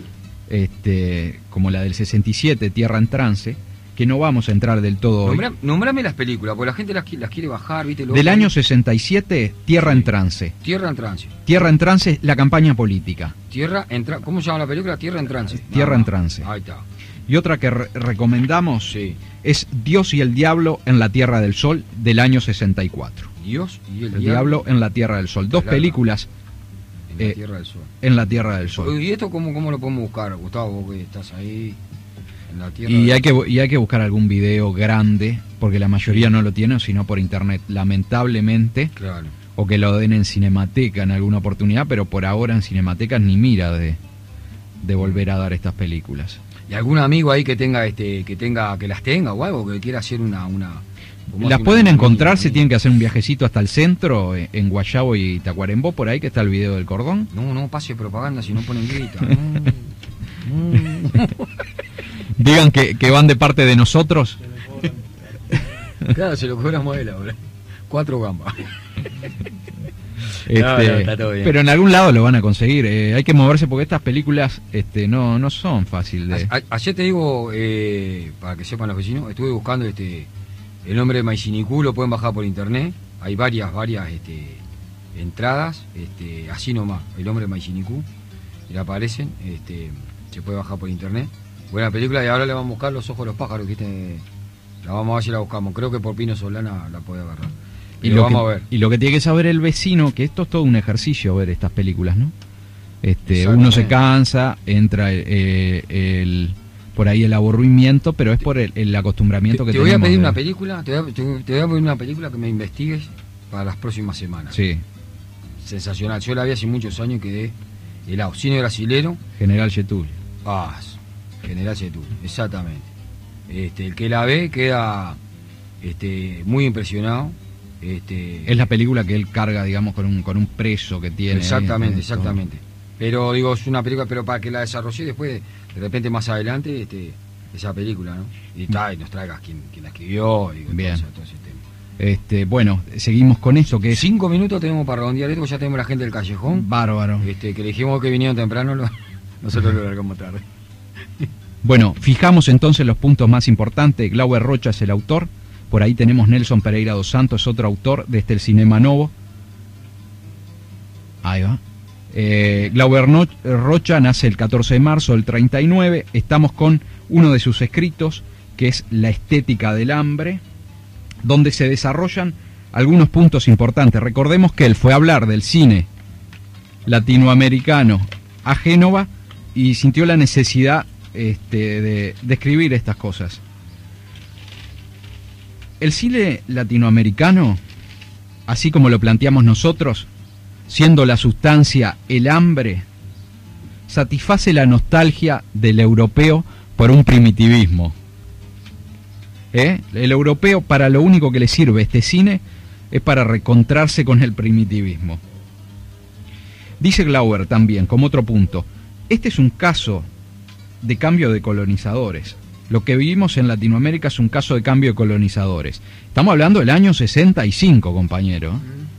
Speaker 5: como la del 67, Tierra en Trance, que no vamos a entrar del todo hoy.
Speaker 6: Nombrame las películas, porque la gente las quiere bajar, ¿viste?
Speaker 5: Del año 67, Tierra en Trance.
Speaker 6: Tierra en Trance.
Speaker 5: Tierra en Trance, la campaña política.
Speaker 6: ¿Cómo se llama la película? Tierra en Trance.
Speaker 5: Tierra en Trance.
Speaker 6: Ahí está.
Speaker 5: Y otra que recomendamos es Dios y el Diablo en la Tierra del Sol, del año 64.
Speaker 6: Dios y el
Speaker 5: Diablo en la Tierra del Sol. Dos películas
Speaker 6: en la Tierra del Sol.
Speaker 5: En la Tierra del Sol.
Speaker 6: ¿Y esto cómo lo podemos buscar, Gustavo, vos que estás ahí?
Speaker 5: Y hay que buscar algún video grande, porque la mayoría no lo tienen, sino por internet, lamentablemente.
Speaker 6: Claro.
Speaker 5: O que lo den en Cinemateca en alguna oportunidad, pero por ahora en Cinemateca ni mira de volver a dar estas películas.
Speaker 6: ¿Y algún amigo ahí que las tenga o algo, que quiera hacer una
Speaker 5: las pueden encontrar, se tienen que hacer un viajecito hasta el centro, en Guayabo y Tacuarembó, por ahí que está el video del cordón.
Speaker 6: No pase propaganda si no ponen grita.
Speaker 5: Digan que van de parte de nosotros.
Speaker 6: Claro, se lo cobramos a él ahora. 4 gambas.
Speaker 5: Está todo bien. Pero en algún lado lo van a conseguir. Hay que moverse porque estas películas no son fáciles de...
Speaker 6: Ayer te digo, para que sepan los vecinos, estuve buscando el nombre de Maicinicú, lo pueden bajar por internet. Hay varias entradas, así nomás, el nombre de Maicinicú, le aparecen, se puede bajar por internet. Buena película, y ahora le vamos a buscar Los ojos de los pájaros, ¿viste? La vamos a ver si la buscamos. Creo que por Pino Solana la puede agarrar. Y lo vamos a ver.
Speaker 5: Y lo que tiene que saber el vecino, que esto es todo un ejercicio ver estas películas, ¿no? Uno se cansa, entra por ahí el aburrimiento, pero es por el acostumbramiento que tenemos.
Speaker 6: Te voy a pedir una película, te voy a pedir una película que me investigues para las próximas semanas.
Speaker 5: Sí.
Speaker 6: Sensacional. Yo la vi hace muchos años y quedé helado. Cine brasilero.
Speaker 5: General Getúlio.
Speaker 6: General Getúlio, exactamente. El que la ve queda muy impresionado.
Speaker 5: Es la película que él carga, digamos, con un preso que tiene.
Speaker 6: Exactamente. Pero digo, es una película, pero para que la desarrolle después, de repente más adelante, esa película, ¿no? Y nos traigas quién la escribió.
Speaker 5: Bien.
Speaker 6: Todo ese tema.
Speaker 5: Bueno, seguimos con eso, que es...
Speaker 6: 5 minutos tenemos para redondear esto, ya tenemos la gente del callejón.
Speaker 5: Bárbaro.
Speaker 6: Que le dijimos que vinieron temprano, nosotros lo largamos tarde.
Speaker 5: Bueno, fijamos entonces los puntos más importantes. Glauber Rocha es el autor. Por ahí tenemos Nelson Pereira dos Santos, otro autor desde el Cinema Novo. Ahí va. Glauber Rocha nace el 14 de marzo del 39. Estamos con uno de sus escritos, que es La estética del hambre.
Speaker 4: donde se desarrollan algunos puntos importantes. Recordemos que él fue a hablar del cine latinoamericano a Génova y sintió la necesidad de escribir estas cosas. El cine latinoamericano, así como lo planteamos nosotros, siendo la sustancia el hambre, satisface la nostalgia del europeo por un primitivismo. El europeo, para lo único que le sirve este cine es para reencontrarse con el primitivismo. Dice Glauber también, como otro punto, este es un caso de cambio de colonizadores. Lo que vivimos en Latinoamérica es un caso de cambio de colonizadores. Estamos hablando del año 65, compañero.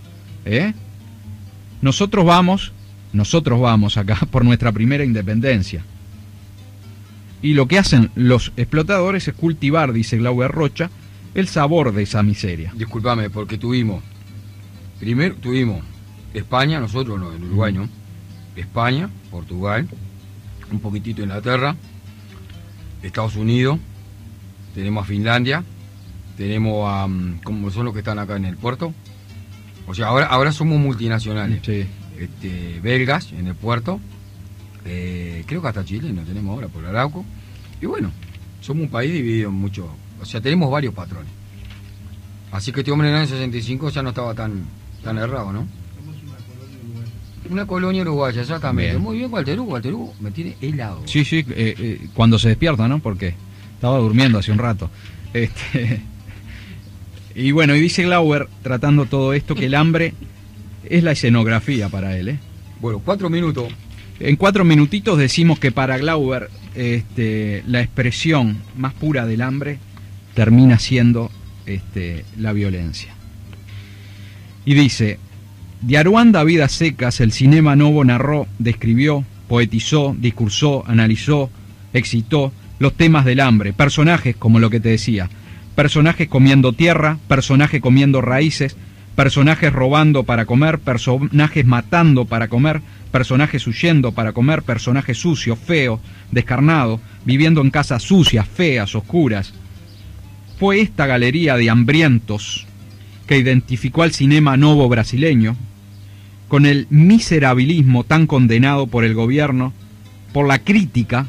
Speaker 4: Nosotros vamos acá por nuestra primera independencia. Y lo que hacen los explotadores es cultivar, dice Glauber Rocha, el sabor de esa miseria.
Speaker 6: Discúlpame, porque primero tuvimos España, nosotros no, en Uruguay no, España, Portugal, un poquitito Inglaterra, Estados Unidos, tenemos a Finlandia, tenemos a, como son los que están acá en el puerto, o sea, ahora somos multinacionales,
Speaker 4: sí.
Speaker 6: Belgas en el puerto, creo que hasta Chile no tenemos ahora por Arauco, y bueno, somos un país dividido en muchos, o sea, tenemos varios patrones, así que este hombre en el año 65 ya no estaba tan errado, ¿no? Una colonia uruguaya, exactamente. Bien. Muy bien, Walter Hugo me tiene helado.
Speaker 4: Sí, cuando se despierta, ¿no? Porque estaba durmiendo hace un rato. Y bueno, y dice Glauber, tratando todo esto, que el hambre es la escenografía para él,
Speaker 6: Bueno, 4 minutos.
Speaker 4: En 4 minutitos decimos que para Glauber la expresión más pura del hambre termina siendo la violencia. Y dice: de Aruanda a Vidas Secas, el cinema novo narró, describió, poetizó, discursó, analizó, excitó los temas del hambre, personajes como lo que te decía, personajes comiendo tierra, personajes comiendo raíces, personajes robando para comer, personajes matando para comer, personajes huyendo para comer, personajes sucios, feos, descarnados, viviendo en casas sucias, feas, oscuras. Fue esta galería de hambrientos que identificó al cinema novo brasileño con el miserabilismo tan condenado por el gobierno, por la crítica,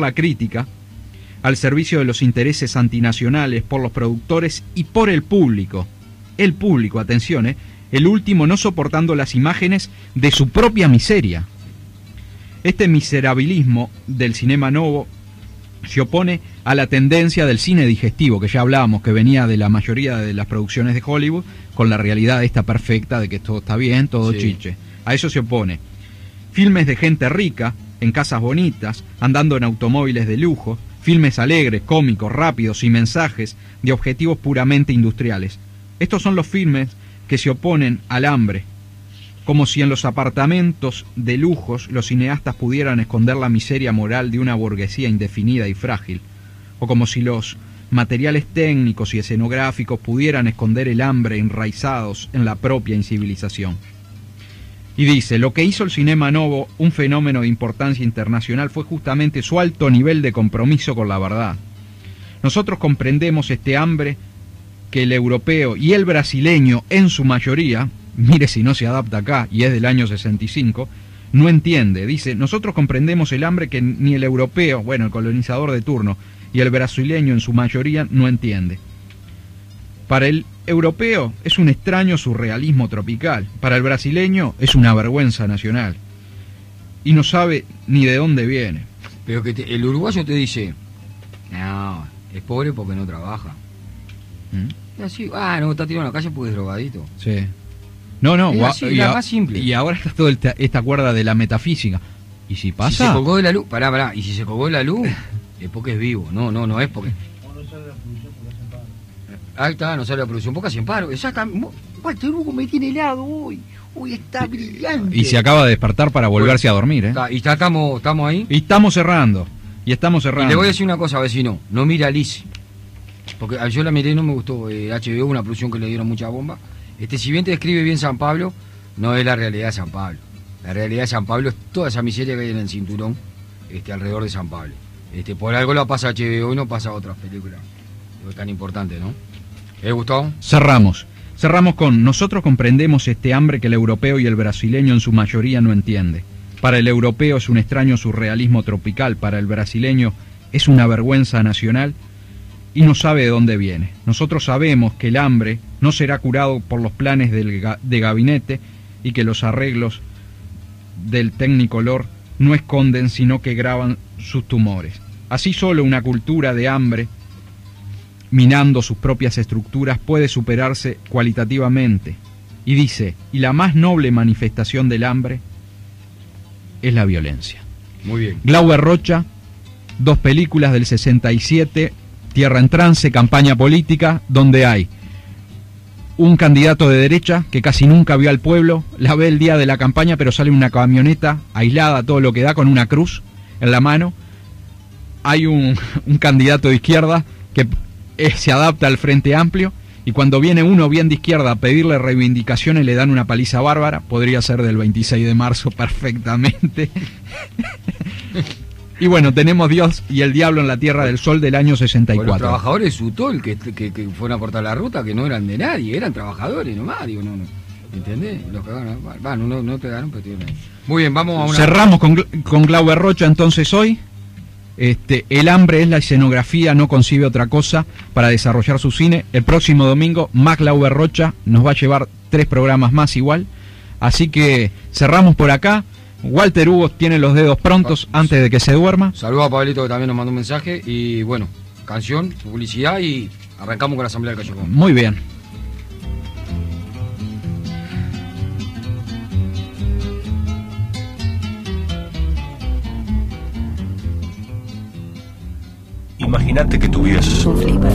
Speaker 4: al servicio de los intereses antinacionales, por los productores y por el público, atención, el último no soportando las imágenes de su propia miseria. Este miserabilismo del cinema novo se opone a la tendencia del cine digestivo, que ya hablábamos, que venía de la mayoría de las producciones de Hollywood, con la realidad esta perfecta de que todo está bien, todo sí. Chiche. A eso se opone. Filmes de gente rica, en casas bonitas, andando en automóviles de lujo, filmes alegres, cómicos, rápidos y mensajes de objetivos puramente industriales. Estos son los filmes que se oponen al hambre, como si en los apartamentos de lujos los cineastas pudieran esconder la miseria moral de una burguesía indefinida y frágil, o como si los materiales técnicos y escenográficos pudieran esconder el hambre enraizados en la propia incivilización. Y dice, lo que hizo el cinema novo un fenómeno de importancia internacional fue justamente su alto nivel de compromiso con la verdad. Nosotros comprendemos este hambre que el europeo y el brasileño en su mayoría, mire si no se adapta acá, y es del año 65, no entiende. Dice, nosotros comprendemos el hambre que ni el europeo, bueno, el colonizador de turno, y el brasileño en su mayoría no entiende. Para el europeo es un extraño surrealismo tropical, para el brasileño es una vergüenza nacional, y no sabe ni de dónde viene.
Speaker 6: Pero que el uruguayo te dice, no, es pobre porque no trabaja. Y así, no, está tirado en la calle porque es drogadito.
Speaker 4: Sí. No,
Speaker 6: es así, la más simple.
Speaker 4: Y ahora está toda esta cuerda de la metafísica. ¿Y si pasa?
Speaker 6: Si se colgó de la luz, pará, y si se colgó de la luz, es porque es vivo. No es porque... Ahí está, no sale la producción porque hacen paro. Exactamente. Walter Hugo me tiene helado hoy. Hoy está brillante.
Speaker 4: Y se acaba de despertar para volverse a dormir,
Speaker 6: Y estamos ahí.
Speaker 4: Y estamos cerrando. Y le
Speaker 6: voy a decir una cosa, vecino. No mira a Alice. Porque yo la miré y no me gustó. HBO, una producción que le dieron mucha bomba. Si bien te describe bien San Pablo, no es la realidad de San Pablo. La realidad de San Pablo es toda esa miseria que hay en el cinturón alrededor de San Pablo. Por algo la pasa HBO y no pasa a otras películas. Es tan importante, ¿no? Gustavo?
Speaker 5: Cerramos con: nosotros comprendemos este hambre que el europeo y el brasileño en su mayoría no entiende. Para el europeo es un extraño surrealismo tropical, para el brasileño es una vergüenza nacional y no sabe de dónde viene. Nosotros sabemos que el hambre no será curado por los planes de gabinete y que los arreglos del Tecnicolor no esconden sino que graban sus tumores. Así solo una cultura de hambre, minando sus propias estructuras, puede superarse cualitativamente. Y dice, y la más noble manifestación del hambre es la violencia.
Speaker 6: Muy bien.
Speaker 5: Glauber Rocha, 2 películas del 67, Tierra en Trance, campaña política, donde hay un candidato de derecha que casi nunca vio al pueblo, la ve el día de la campaña, pero sale una camioneta aislada, todo lo que da, con una cruz en la mano. Hay un candidato de izquierda que se adapta al Frente Amplio, y cuando viene uno bien de izquierda a pedirle reivindicaciones le dan una paliza bárbara. Podría ser del 26 de marzo perfectamente. Y bueno, tenemos Dios y el Diablo en la Tierra del Sol del año 64.
Speaker 6: Los trabajadores Sutol que fueron a cortar la ruta, que no eran de nadie, eran trabajadores nomás, digo, no. ¿Entendés? Los que no te ganan, pero tienen. Muy bien, vamos a una...
Speaker 5: Cerramos con Glauber Rocha entonces hoy. El hambre es la escenografía, no concibe otra cosa para desarrollar su cine. El próximo domingo, más Glauber Rocha nos va a llevar 3 programas más igual. Así que cerramos por acá. Walter Hugo tiene los dedos prontos antes de que se duerma.
Speaker 6: Saludos a Pablito, que también nos mandó un mensaje. Y bueno, canción, publicidad, y arrancamos con la Asamblea del Callejón.
Speaker 5: Muy bien.
Speaker 3: Imagínate que tuvieras
Speaker 9: un flipper.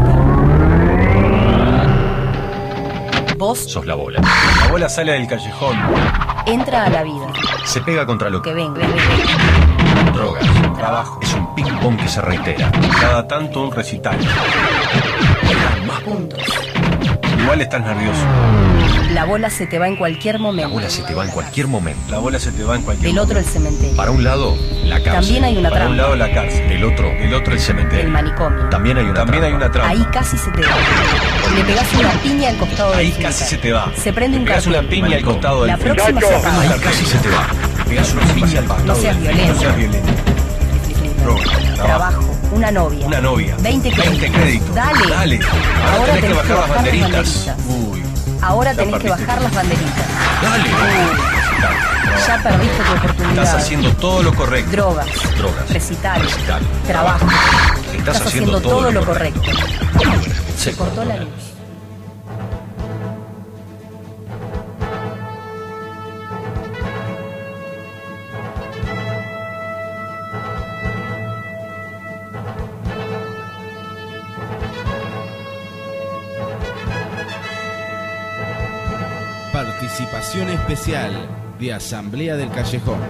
Speaker 9: Vos
Speaker 3: sos la bola. La bola sale del callejón.
Speaker 9: Entra a la vida.
Speaker 3: Se pega contra lo
Speaker 9: Que venga.
Speaker 3: Drogas, trabajo. Es un ping-pong que se reitera. Cada tanto un recital.
Speaker 9: Más puntos.
Speaker 3: Igual estás nervioso.
Speaker 9: La bola se te va en cualquier momento.
Speaker 3: La bola se te va en cualquier momento. La bola se te va en cualquier
Speaker 9: Del
Speaker 3: momento.
Speaker 9: otro el cementerio.
Speaker 3: Para un lado, la cárcel.
Speaker 9: También hay una
Speaker 3: Para
Speaker 9: trampa.
Speaker 3: un lado la cárcel. Del otro el cementerio.
Speaker 9: El manicomio.
Speaker 3: También hay una trampa.
Speaker 9: Ahí casi se te va. Le pegás una piña al costado del
Speaker 3: Ahí
Speaker 9: flipper.
Speaker 3: casi se te va.
Speaker 9: Se prende un
Speaker 3: Pegás
Speaker 9: cartel.
Speaker 3: una piña al costado del
Speaker 9: La
Speaker 3: flipper.
Speaker 9: próxima se apaga.
Speaker 3: Ahí casi se te va. Pegás una piña al costado.
Speaker 9: No seas
Speaker 3: del flipper.
Speaker 9: violento.
Speaker 3: No seas violento. Droga,
Speaker 9: Trabajo. Una novia.
Speaker 3: 20 créditos.
Speaker 9: Dale.
Speaker 3: Ahora tenés que bajar las banderitas.
Speaker 9: Ahora tenés que bajar las banderitas.
Speaker 3: Dale.
Speaker 9: Ya perdiste tu oportunidad.
Speaker 3: Estás haciendo todo lo correcto.
Speaker 9: Drogas. Recital. Trabajo. Estás haciendo todo lo correcto. Se cortó la luz.
Speaker 10: Participación especial de Asamblea del Callejón.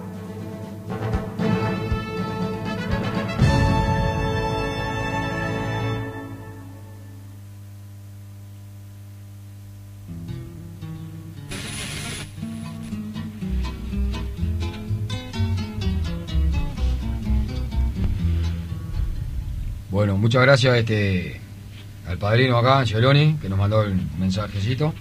Speaker 6: Bueno, muchas gracias al padrino acá, Angeloni, que nos mandó el mensajecito.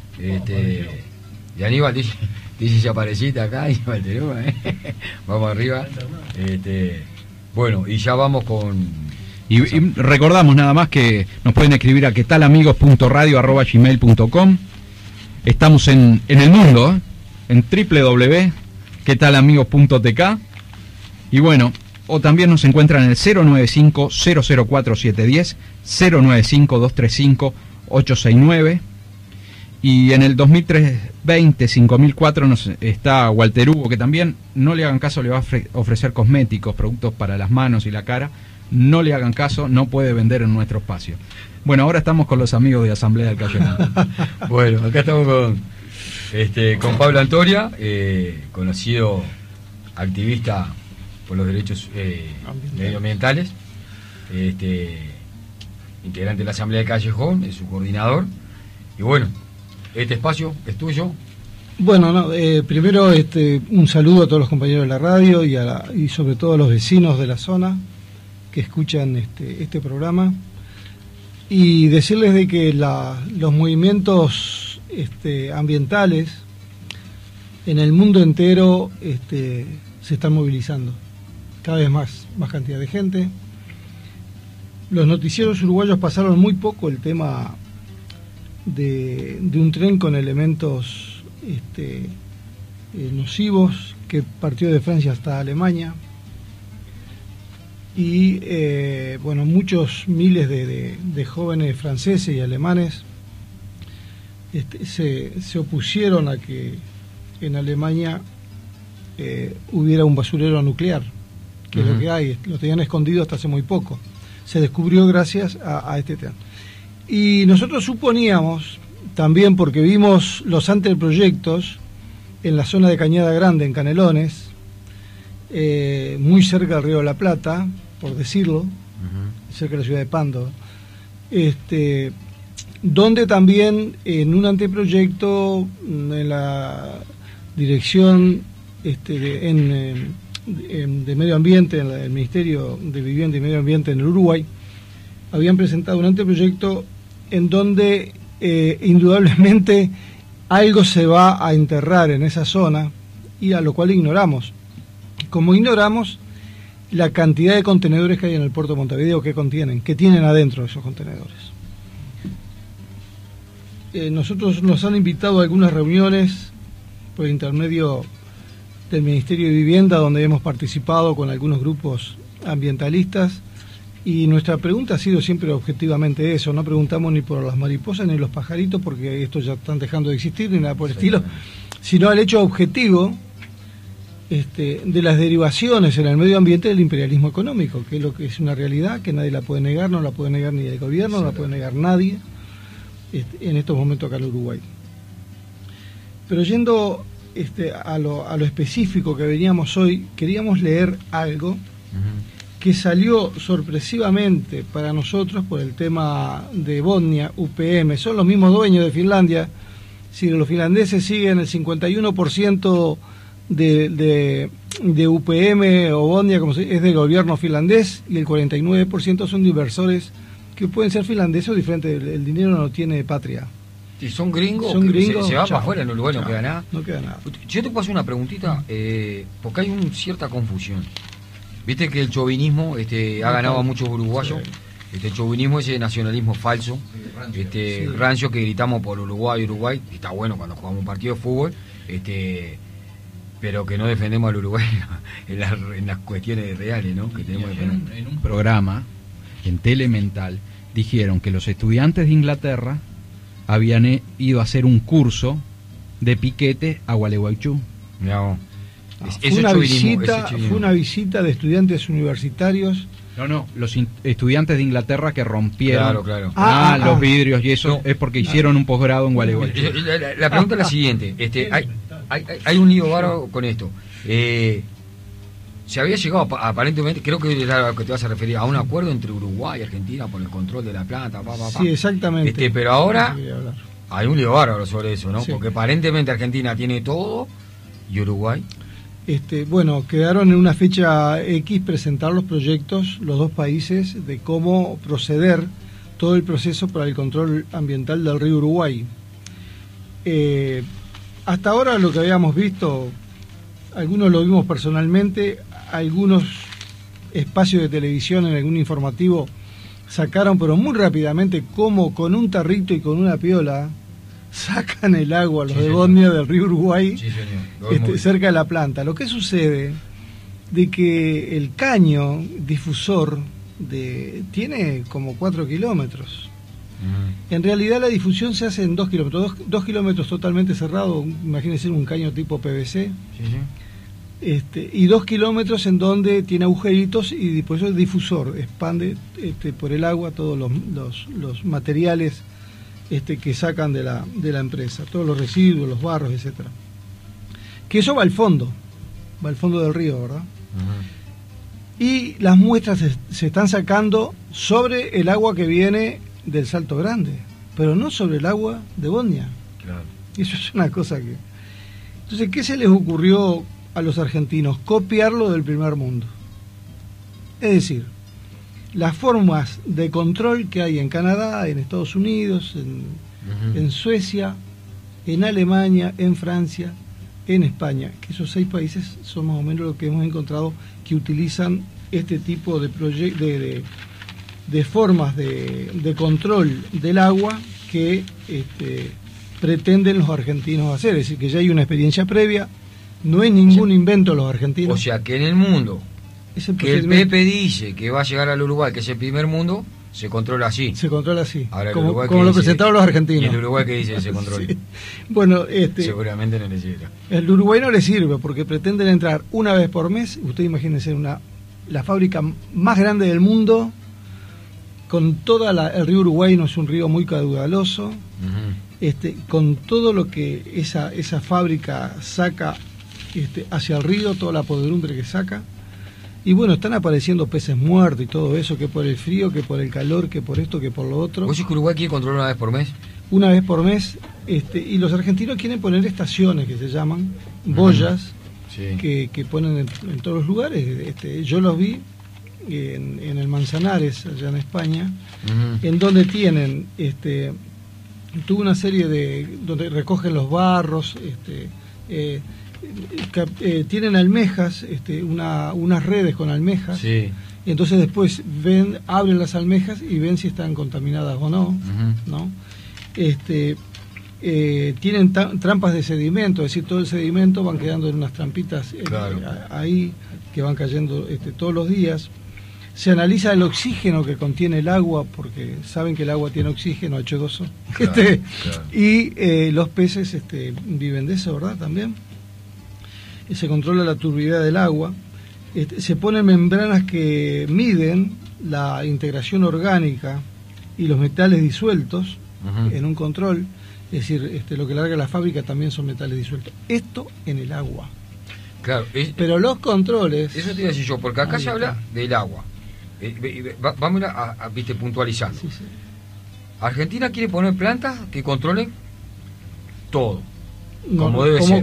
Speaker 6: Y Aníbal dice ya apareciste acá, y vamos arriba. Bueno, y ya vamos con...
Speaker 5: Y recordamos nada más que nos pueden escribir a quetalamigos.radio@gmail.com. Estamos en el mundo, en www.quetalamigos.tk. Y bueno, o también nos encuentran en el 095-004-710, 095-235-869. Y en el 2320-5004 nos está Walter Hugo, que también, no le hagan caso, le va a ofrecer cosméticos, productos para las manos y la cara. No le hagan caso, no puede vender en nuestro espacio. Bueno, ahora estamos con los amigos de Asamblea del Callejón.
Speaker 6: Bueno, acá estamos con Pablo Antoria, conocido activista por los derechos medioambientales, integrante de la Asamblea del Callejón, es su coordinador. Y bueno, este espacio es tuyo.
Speaker 11: Bueno, primero un saludo a todos los compañeros de la radio y sobre todo a los vecinos de la zona que escuchan este programa. y decirles de que los movimientos ambientales en el mundo entero se están movilizando. Cada vez más cantidad de gente. Los noticieros uruguayos pasaron muy poco el tema de un tren con elementos nocivos que partió de Francia hasta Alemania. Y bueno, muchos miles de jóvenes franceses y alemanes se opusieron a que en Alemania hubiera un basurero nuclear, que es lo que hay, lo tenían escondido hasta hace muy poco. Se descubrió gracias a este tren. Y nosotros suponíamos, también porque vimos los anteproyectos en la zona de Cañada Grande, en Canelones, muy cerca del Río de la Plata, por decirlo, cerca de la ciudad de Pando, donde también en un anteproyecto en la dirección de Medio Ambiente, en el Ministerio de Vivienda y Medio Ambiente en el Uruguay, habían presentado un anteproyecto en donde indudablemente algo se va a enterrar en esa zona, y a lo cual ignoramos. Como ignoramos la cantidad de contenedores que hay en el puerto de Montevideo, que tienen adentro esos contenedores. Nosotros nos han invitado a algunas reuniones por intermedio del Ministerio de Vivienda, donde hemos participado con algunos grupos ambientalistas, y nuestra pregunta ha sido siempre objetivamente eso. No preguntamos ni por las mariposas ni los pajaritos, porque estos ya están dejando de existir, ni nada por el estilo, sino al hecho objetivo de las derivaciones en el medio ambiente del imperialismo económico, que es lo que es una realidad que nadie la puede negar, no la puede negar ni el gobierno, no la puede negar nadie en estos momentos acá en Uruguay. Pero yendo a lo específico que veníamos hoy, queríamos leer algo que salió sorpresivamente para nosotros por el tema de Bosnia, UPM. Son los mismos dueños de Finlandia. Si los finlandeses siguen el 51% de UPM o Bosnia, como es del gobierno finlandés, y el 49% son de inversores que pueden ser finlandeses o diferentes. El dinero no tiene patria.
Speaker 6: Si son gringos, se va para afuera, en Uruguay no queda nada. No queda nada. Yo te puedo hacer una preguntita, porque hay cierta confusión. Viste que el chauvinismo ha ganado a muchos uruguayos. El chauvinismo, ese nacionalismo falso, rancio que gritamos por Uruguay, y está bueno cuando jugamos un partido de fútbol, pero que no defendemos al Uruguay en las cuestiones reales, ¿no? Que tenemos
Speaker 5: en un programa en Telemental dijeron que los estudiantes de Inglaterra habían ido a hacer un curso de piquete a Gualeguaychú.
Speaker 11: Fue una visita de estudiantes universitarios.
Speaker 5: No, los estudiantes de Inglaterra que rompieron
Speaker 6: claro.
Speaker 5: Los vidrios y eso es porque hicieron un posgrado en Gualeguaychú.
Speaker 6: La pregunta es la siguiente, hay un lío bárbaro con esto. Se había llegado aparentemente, creo que es a lo que te vas a referir, a un acuerdo entre Uruguay y Argentina por el control de la planta,
Speaker 11: Sí, exactamente.
Speaker 6: Pero ahora hay un lío bárbaro sobre eso, ¿no?
Speaker 11: Sí.
Speaker 6: Porque aparentemente Argentina tiene todo y Uruguay.
Speaker 11: Bueno, quedaron en una fecha X presentar los proyectos, los dos países, de cómo proceder todo el proceso para el control ambiental del río Uruguay. Hasta ahora lo que habíamos visto, algunos lo vimos personalmente, algunos espacios de televisión en algún informativo sacaron, pero muy rápidamente, cómo con un tarrito y con una piola sacan el agua, los de Bosnia, del río Uruguay, cerca de la planta. Lo que sucede de que el caño difusor tiene como 4 kilómetros. En realidad la difusión se hace en 2 kilómetros, 2 kilómetros totalmente cerrado, imagínense un caño tipo PVC, y 2 kilómetros en donde tiene agujeritos, y por eso el difusor expande por el agua todos los materiales que sacan de la empresa, todos los residuos, los barros, etcétera. Que eso va al fondo del río, ¿verdad? Y las muestras se están sacando sobre el agua que viene del Salto Grande, pero no sobre el agua de Bosnia.
Speaker 6: Claro.
Speaker 11: Y eso es una cosa que... Entonces, ¿qué se les ocurrió a los argentinos? Copiarlo del primer mundo. Es decir, las formas de control que hay en Canadá, en Estados Unidos, en Suecia, en Alemania, en Francia, en España, que esos 6 países son más o menos lo que hemos encontrado que utilizan este tipo de formas de control del agua que pretenden los argentinos hacer. Es decir, que ya hay una experiencia previa, no es ningún invento de los argentinos.
Speaker 6: O sea, que en el mundo, que el Pepe dice que va a llegar al Uruguay, que es el primer mundo, se controla así.
Speaker 11: Se controla así,
Speaker 6: ahora,
Speaker 11: como lo presentaron los argentinos.
Speaker 6: ¿Y el Uruguay que dice ese control?
Speaker 11: Sí. Bueno,
Speaker 6: seguramente no le sirve.
Speaker 11: El Uruguay no le sirve porque pretenden entrar una vez por mes. Usted imagínense la fábrica más grande del mundo, con toda el río Uruguay no es un río muy caudaloso, con todo lo que esa fábrica saca hacia el río, toda la podredumbre que saca. Y bueno, están apareciendo peces muertos y todo eso, que por el frío, que por el calor, que por esto, que por lo otro.
Speaker 6: ¿Vos decís que Uruguay quiere controlar una vez por mes?
Speaker 11: Una vez por mes, y los argentinos quieren poner estaciones que se llaman boyas, que ponen en todos los lugares. Yo los vi en el Manzanares, allá en España, en donde tienen tuve una serie donde recogen los barros, tienen almejas, unas redes con almejas, y entonces después abren las almejas y ven si están contaminadas o no, ¿no? Tienen trampas de sedimento, es decir, todo el sedimento van quedando en unas trampitas ahí que van cayendo todos los días. Se analiza el oxígeno que contiene el agua, porque saben que el agua tiene oxígeno H2O, y los peces viven de eso, ¿verdad? También se controla la turbidez del agua. Se ponen membranas que miden la integración orgánica y los metales disueltos en un control. Es decir, lo que larga la fábrica también son metales disueltos. Esto en el agua.
Speaker 6: Claro.
Speaker 11: Pero los controles...
Speaker 6: Eso te iba a decir yo, porque acá se habla del agua. Vamos a puntualizando.
Speaker 11: Sí.
Speaker 6: Argentina quiere poner plantas que controlen todo.
Speaker 11: Como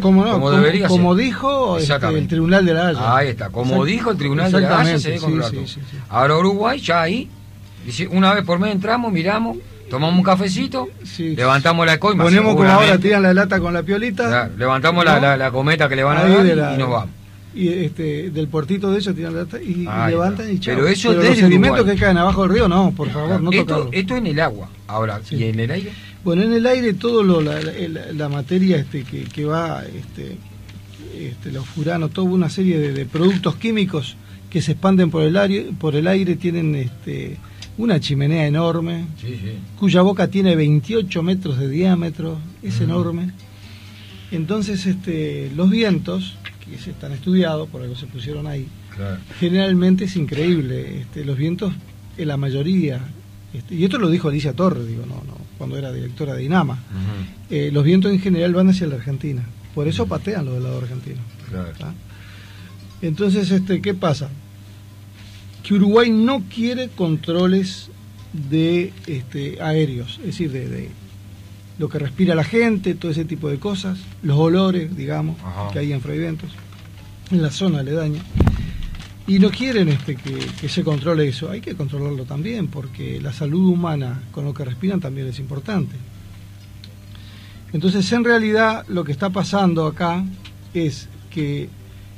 Speaker 11: dijo el Tribunal de la Haya.
Speaker 6: Ahí está, dijo el Tribunal de la Haya, se debe controlar todo. Sí. Ahora Uruguay, ya ahí, dice, una vez por mes entramos, miramos, tomamos un cafecito, levantamos la coima.
Speaker 11: Ponemos como ahora, tiran la lata con la piolita.
Speaker 6: Levantamos la cometa que le van a dar y nos vamos.
Speaker 11: Y del puertito de ellos tiran la lata y levantan y chao.
Speaker 6: Pero eso
Speaker 11: los sedimentos que caen abajo del río, no, por favor, no tocarlo.
Speaker 6: Esto en el agua. Ahora, ¿y en el aire?
Speaker 11: Bueno, en el aire todo la materia que va, los furanos, toda una serie de productos químicos que se expanden por el aire tienen una chimenea enorme, cuya boca tiene 28 metros de diámetro, es enorme. Entonces los vientos, que se están estudiados, por algo se pusieron ahí, generalmente es increíble, los vientos en la mayoría, y esto lo dijo Alicia Torres, cuando era directora de INAMA, los vientos en general van hacia la Argentina, por eso patean los del lado argentino. Entonces, ¿qué pasa? Que Uruguay no quiere controles de aéreos, es decir, de lo que respira la gente, todo ese tipo de cosas, los olores, digamos, que hay en Fraiventos, en la zona aledaña. Y no quieren que se controle eso. Hay que controlarlo también, porque la salud humana con lo que respiran también es importante. Entonces, en realidad, lo que está pasando acá es que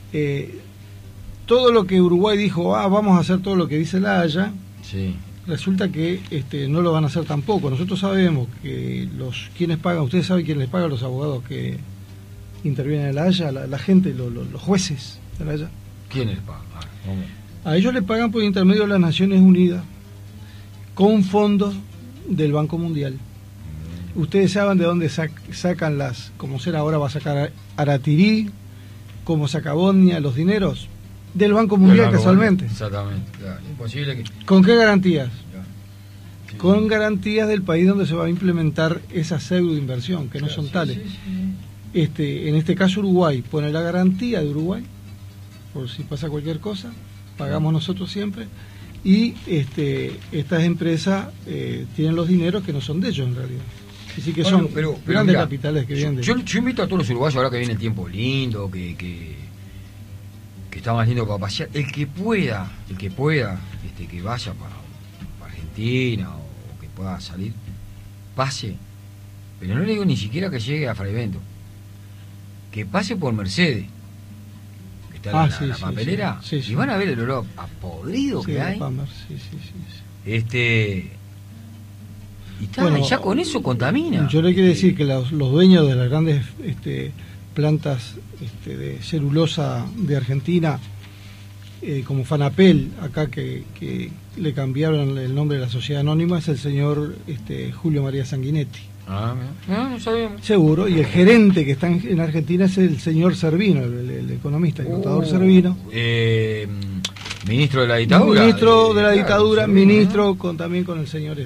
Speaker 11: todo lo que Uruguay dijo, vamos a hacer todo lo que dice la Haya, resulta que no lo van a hacer tampoco. Nosotros sabemos que quienes pagan, ustedes saben quién les paga, los abogados que intervienen en la Haya, la gente, los jueces de la Haya.
Speaker 6: ¿Quiénes les pagan?
Speaker 11: A ellos les pagan por intermedio de las Naciones Unidas con fondos del Banco Mundial. Ustedes saben de dónde sacan como será ahora va a sacar Aratirí, como saca Bosnia, los dineros del Banco Mundial, casualmente.
Speaker 6: Exactamente, claro. Imposible que...
Speaker 11: ¿Con qué garantías? Con garantías del país donde se va a implementar esa pseudo inversión, que no son tales. En este caso Uruguay pone la garantía de Uruguay por si pasa cualquier cosa, pagamos nosotros siempre, y estas empresas tienen los dineros que no son de ellos en realidad. Así que son grandes capitales que vienen de ellos.
Speaker 6: Yo invito a todos los uruguayos, ahora que viene el tiempo lindo, que que está más lindo para pasear. El que pueda, que vaya para Argentina o que pueda salir, pase. Pero no le digo ni siquiera que llegue a Frevento, que pase por Mercedes, que está la papelera, y van a ver el olor a podrido que hay. Y ya con eso contamina.
Speaker 11: Yo le quiero decir que los dueños de las grandes plantas de celulosa de Argentina, como Fanapel, acá que le cambiaron el nombre de la sociedad anónima, es el señor Julio María Sanguinetti.
Speaker 6: No sabemos.
Speaker 11: Seguro, y el gerente que está en Argentina es el señor Servino, el economista, el contador Servino.
Speaker 6: Ministro de la dictadura.
Speaker 11: Ministro de la dictadura, ministro también con el señor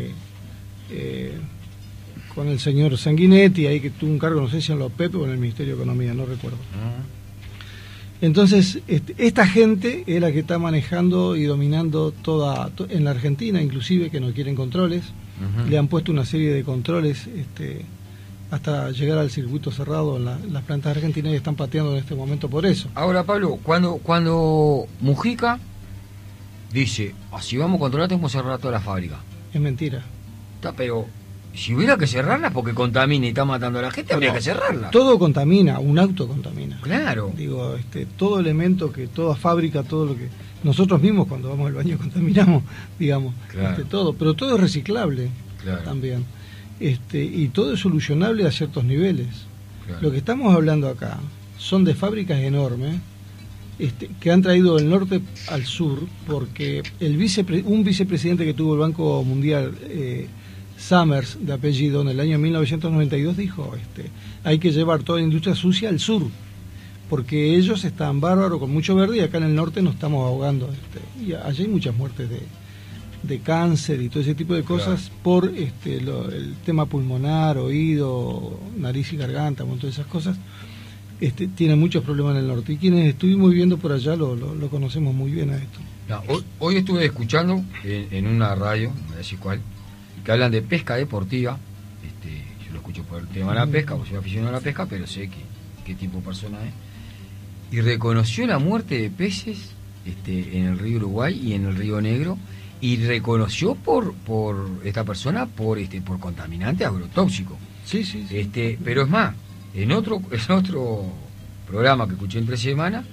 Speaker 11: con el señor Sanguinetti, ahí que tuvo un cargo, no sé si en la OPEP o en el Ministerio de Economía, no recuerdo. Entonces, esta gente es la que está manejando y dominando en la Argentina, inclusive, que no quieren controles. Le han puesto una serie de controles hasta llegar al circuito cerrado en las plantas argentinas, y están pateando en este momento por eso.
Speaker 6: Ahora, Pablo, cuando Mujica dice, si vamos a controlar tenemos que cerrar toda la fábrica.
Speaker 11: Es mentira.
Speaker 6: Pero si hubiera que cerrarla porque contamina y está matando a la gente, habría que cerrarla.
Speaker 11: Todo contamina, un auto contamina.
Speaker 6: Claro.
Speaker 11: Digo, todo elemento, toda fábrica, todo lo que nosotros mismos cuando vamos al baño contaminamos, digamos,
Speaker 6: claro.
Speaker 11: Todo, pero todo es reciclable, claro, también. Y todo es solucionable a ciertos niveles. Claro. Lo que estamos hablando acá son de fábricas enormes que han traído del norte al sur, porque un vicepresidente que tuvo el Banco Mundial, Summers, de apellido, en el año 1992 dijo, hay que llevar toda la industria sucia al sur, porque ellos están bárbaros, con mucho verde, y acá en el norte nos estamos ahogando. Y allá hay muchas muertes de cáncer y todo ese tipo de cosas, claro, por el tema pulmonar, oído, nariz y garganta, todas esas cosas. Tienen muchos problemas en el norte, y quienes estuvimos viviendo por allá lo conocemos muy bien a esto.
Speaker 6: Hoy estuve escuchando en una radio, no voy a decir cuál, que hablan de pesca deportiva. Yo lo escucho por el tema de la pesca, porque soy aficionado a la pesca, pero sé qué tipo de persona es. Y reconoció la muerte de peces en el río Uruguay y en el río Negro, y reconoció por esta persona por contaminante agrotóxico.
Speaker 11: Sí.
Speaker 6: Pero es más, en otro programa que escuché entre semanas,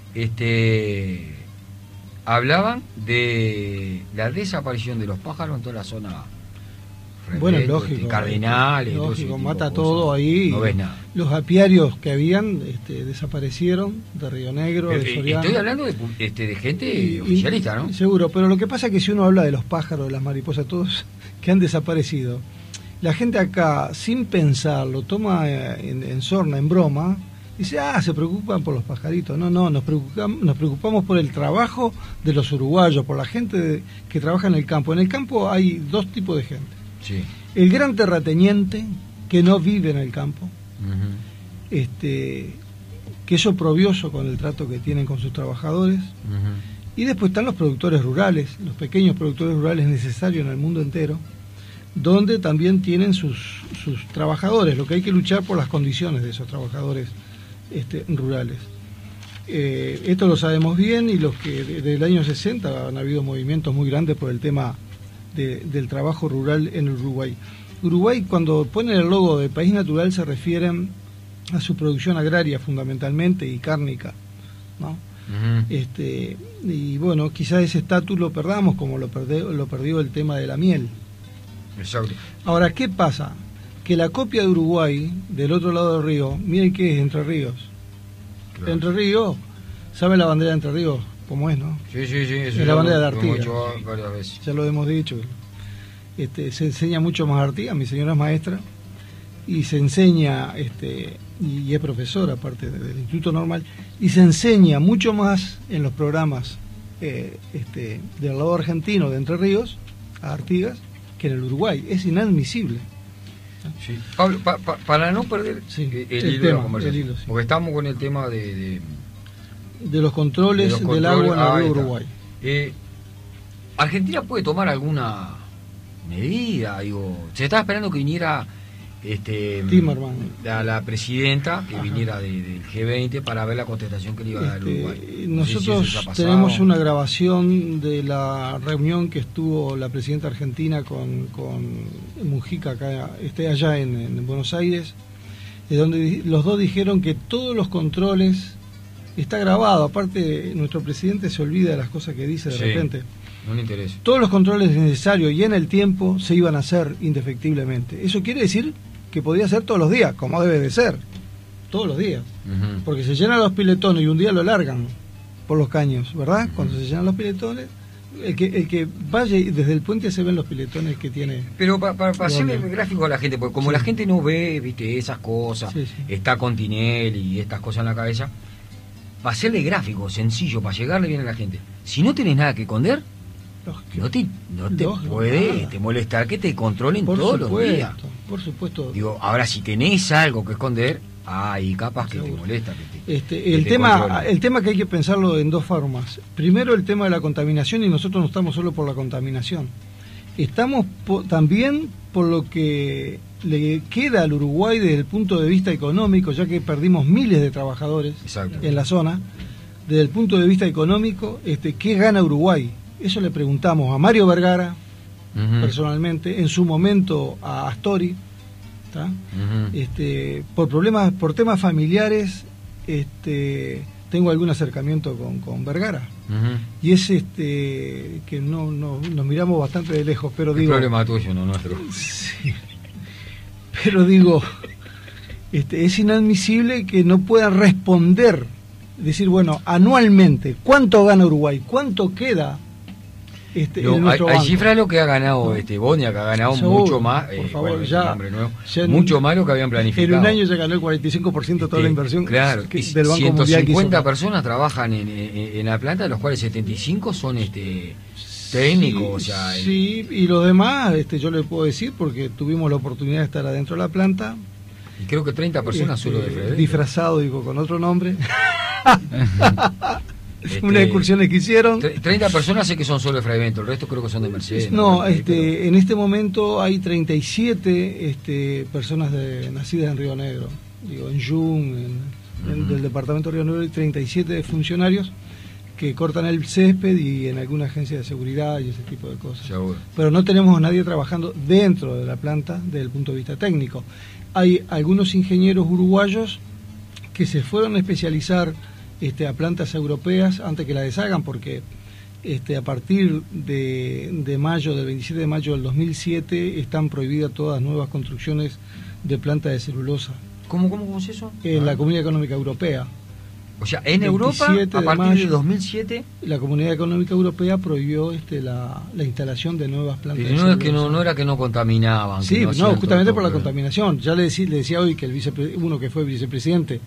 Speaker 6: hablaban de la desaparición de los pájaros en toda la zona.
Speaker 11: Bueno, lógico.
Speaker 6: Cardenales,
Speaker 11: lógico, mata todo ahí.
Speaker 6: No ves nada.
Speaker 11: Los apiarios que habían desaparecieron de Río Negro, de Soriano.
Speaker 6: Estoy hablando de gente oficialista, ¿no?
Speaker 11: Seguro, pero lo que pasa es que si uno habla de los pájaros, de las mariposas, todos que han desaparecido, la gente acá, sin pensar, lo toma en sorna, en broma, dice, se preocupan por los pajaritos. No, nos preocupamos por el trabajo de los uruguayos, por la gente que trabaja en el campo. En el campo hay dos tipos de gente.
Speaker 6: Sí.
Speaker 11: El gran terrateniente, que no vive en el campo, que es oprobioso con el trato que tienen con sus trabajadores, y después están los productores rurales, los pequeños productores rurales necesarios en el mundo entero, donde también tienen sus trabajadores. Lo que hay que luchar por las condiciones de esos trabajadores rurales. Esto lo sabemos bien, y los que desde el año 60 han habido movimientos muy grandes por el tema del trabajo rural en Uruguay. Uruguay, cuando ponen el logo de país natural, se refieren a su producción agraria fundamentalmente y cárnica, ¿no? Y bueno, quizás ese estatus lo perdamos, como lo perdió el tema de la miel.
Speaker 6: Exacto.
Speaker 11: Ahora, ¿qué pasa? Que la copia de Uruguay, del otro lado del río, miren qué es Entre Ríos. Claro. Entre Ríos, ¿sabe la bandera de Entre Ríos cómo es, no?
Speaker 6: Sí,
Speaker 11: es la bandera de Artigas.
Speaker 6: Varias veces.
Speaker 11: Ya lo hemos dicho. Se enseña mucho más Artigas, mi señora es maestra, y se enseña, y es profesora, aparte del Instituto Normal, y se enseña mucho más en los programas del lado argentino de Entre Ríos, a Artigas, que en el Uruguay. Es inadmisible.
Speaker 6: Sí. Pablo, para no perder el hilo de la conversación, porque estamos con el tema de
Speaker 11: los controles del agua en el río Uruguay.
Speaker 6: ¿Argentina puede tomar alguna medida? Se estaba esperando que viniera
Speaker 11: Timerman,
Speaker 6: la presidenta que viniera del G20 para ver la contestación que le iba a dar Uruguay.
Speaker 11: Nosotros tenemos una grabación de la reunión que estuvo la presidenta argentina con Mujica acá, allá en Buenos Aires, de donde los dos dijeron que todos los controles, está grabado, aparte nuestro presidente se olvida de las cosas que dice de repente.
Speaker 6: No le interesa.
Speaker 11: Todos los controles necesarios y en el tiempo se iban a hacer indefectiblemente. Eso quiere decir que podía ser todos los días, como debe de ser, todos los días. Porque se llenan los piletones y un día lo largan por los caños, ¿verdad? Cuando se llenan los piletones, el que vaya desde el puente se ven los piletones que tiene.
Speaker 6: Pero para hacerle el gráfico a la gente, porque como la gente no ve, viste, esas cosas, está con Tinelli y estas cosas en la cabeza, para hacerle gráfico, sencillo, para llegarle bien a la gente. Si no tenés nada que esconder, no te puede molestar que te controlen todos los días.
Speaker 11: Por supuesto.
Speaker 6: Digo, ahora si tenés algo que esconder, y capaz que te molesta.
Speaker 11: El tema que hay que pensarlo en dos formas. Primero, el tema de la contaminación, y nosotros no estamos solo por la contaminación. Estamos también por lo que le queda al Uruguay desde el punto de vista económico, ya que perdimos miles de trabajadores en la zona. Desde el punto de vista económico, ¿qué gana Uruguay? Eso le preguntamos a Mario Vergara, personalmente, en su momento a Astori, por temas familiares, tengo algún acercamiento con Vergara, y es que no nos miramos bastante de lejos, pero digo,
Speaker 6: problema tuyo, no nuestro.
Speaker 11: Sí, pero digo, es inadmisible que no puedan responder, decir, bueno, anualmente, ¿cuánto gana Uruguay? ¿Cuánto queda?
Speaker 6: Hay cifras de lo que ha ganado Bonia, que ha ganado mucho más,
Speaker 11: por favor, ya
Speaker 6: mucho más lo que habían planificado.
Speaker 11: En un año ya ganó el 45% de toda la inversión del Banco
Speaker 6: 150
Speaker 11: Mundial.
Speaker 6: personas trabajan en la planta, de los cuales 75 son técnicos.
Speaker 11: Sí, y los demás, yo le puedo decir, porque tuvimos la oportunidad de estar adentro de la planta.
Speaker 6: Y creo que 30 personas solo de Frederico.
Speaker 11: Disfrazado, digo, con otro nombre. Unas excursiones que hicieron.
Speaker 6: 30 personas sé que son solo de Fragmento, el resto creo que son de Mercedes.
Speaker 11: En este momento hay 37 personas nacidas en Río Negro. Digo, en Jung, del departamento de Río Negro hay 37 funcionarios que cortan el césped y en alguna agencia de seguridad y ese tipo de cosas.
Speaker 6: Seguro.
Speaker 11: Pero no tenemos a nadie trabajando dentro de la planta desde el punto de vista técnico. Hay algunos ingenieros uruguayos que se fueron a especializar a plantas europeas antes que la deshagan, porque a partir de mayo, del 27 de mayo del 2007, están prohibidas todas nuevas construcciones de plantas de celulosa.
Speaker 6: ¿Cómo es eso?
Speaker 11: En la Comunidad Económica Europea.
Speaker 6: O sea, en Europa, a partir de 2007...
Speaker 11: La Comunidad Económica Europea prohibió la instalación de nuevas plantas de
Speaker 6: celulosa.
Speaker 11: Pero
Speaker 6: no era que no contaminaban.
Speaker 11: Sí, justamente por la contaminación. Ya le decía hoy que uno que fue vicepresidente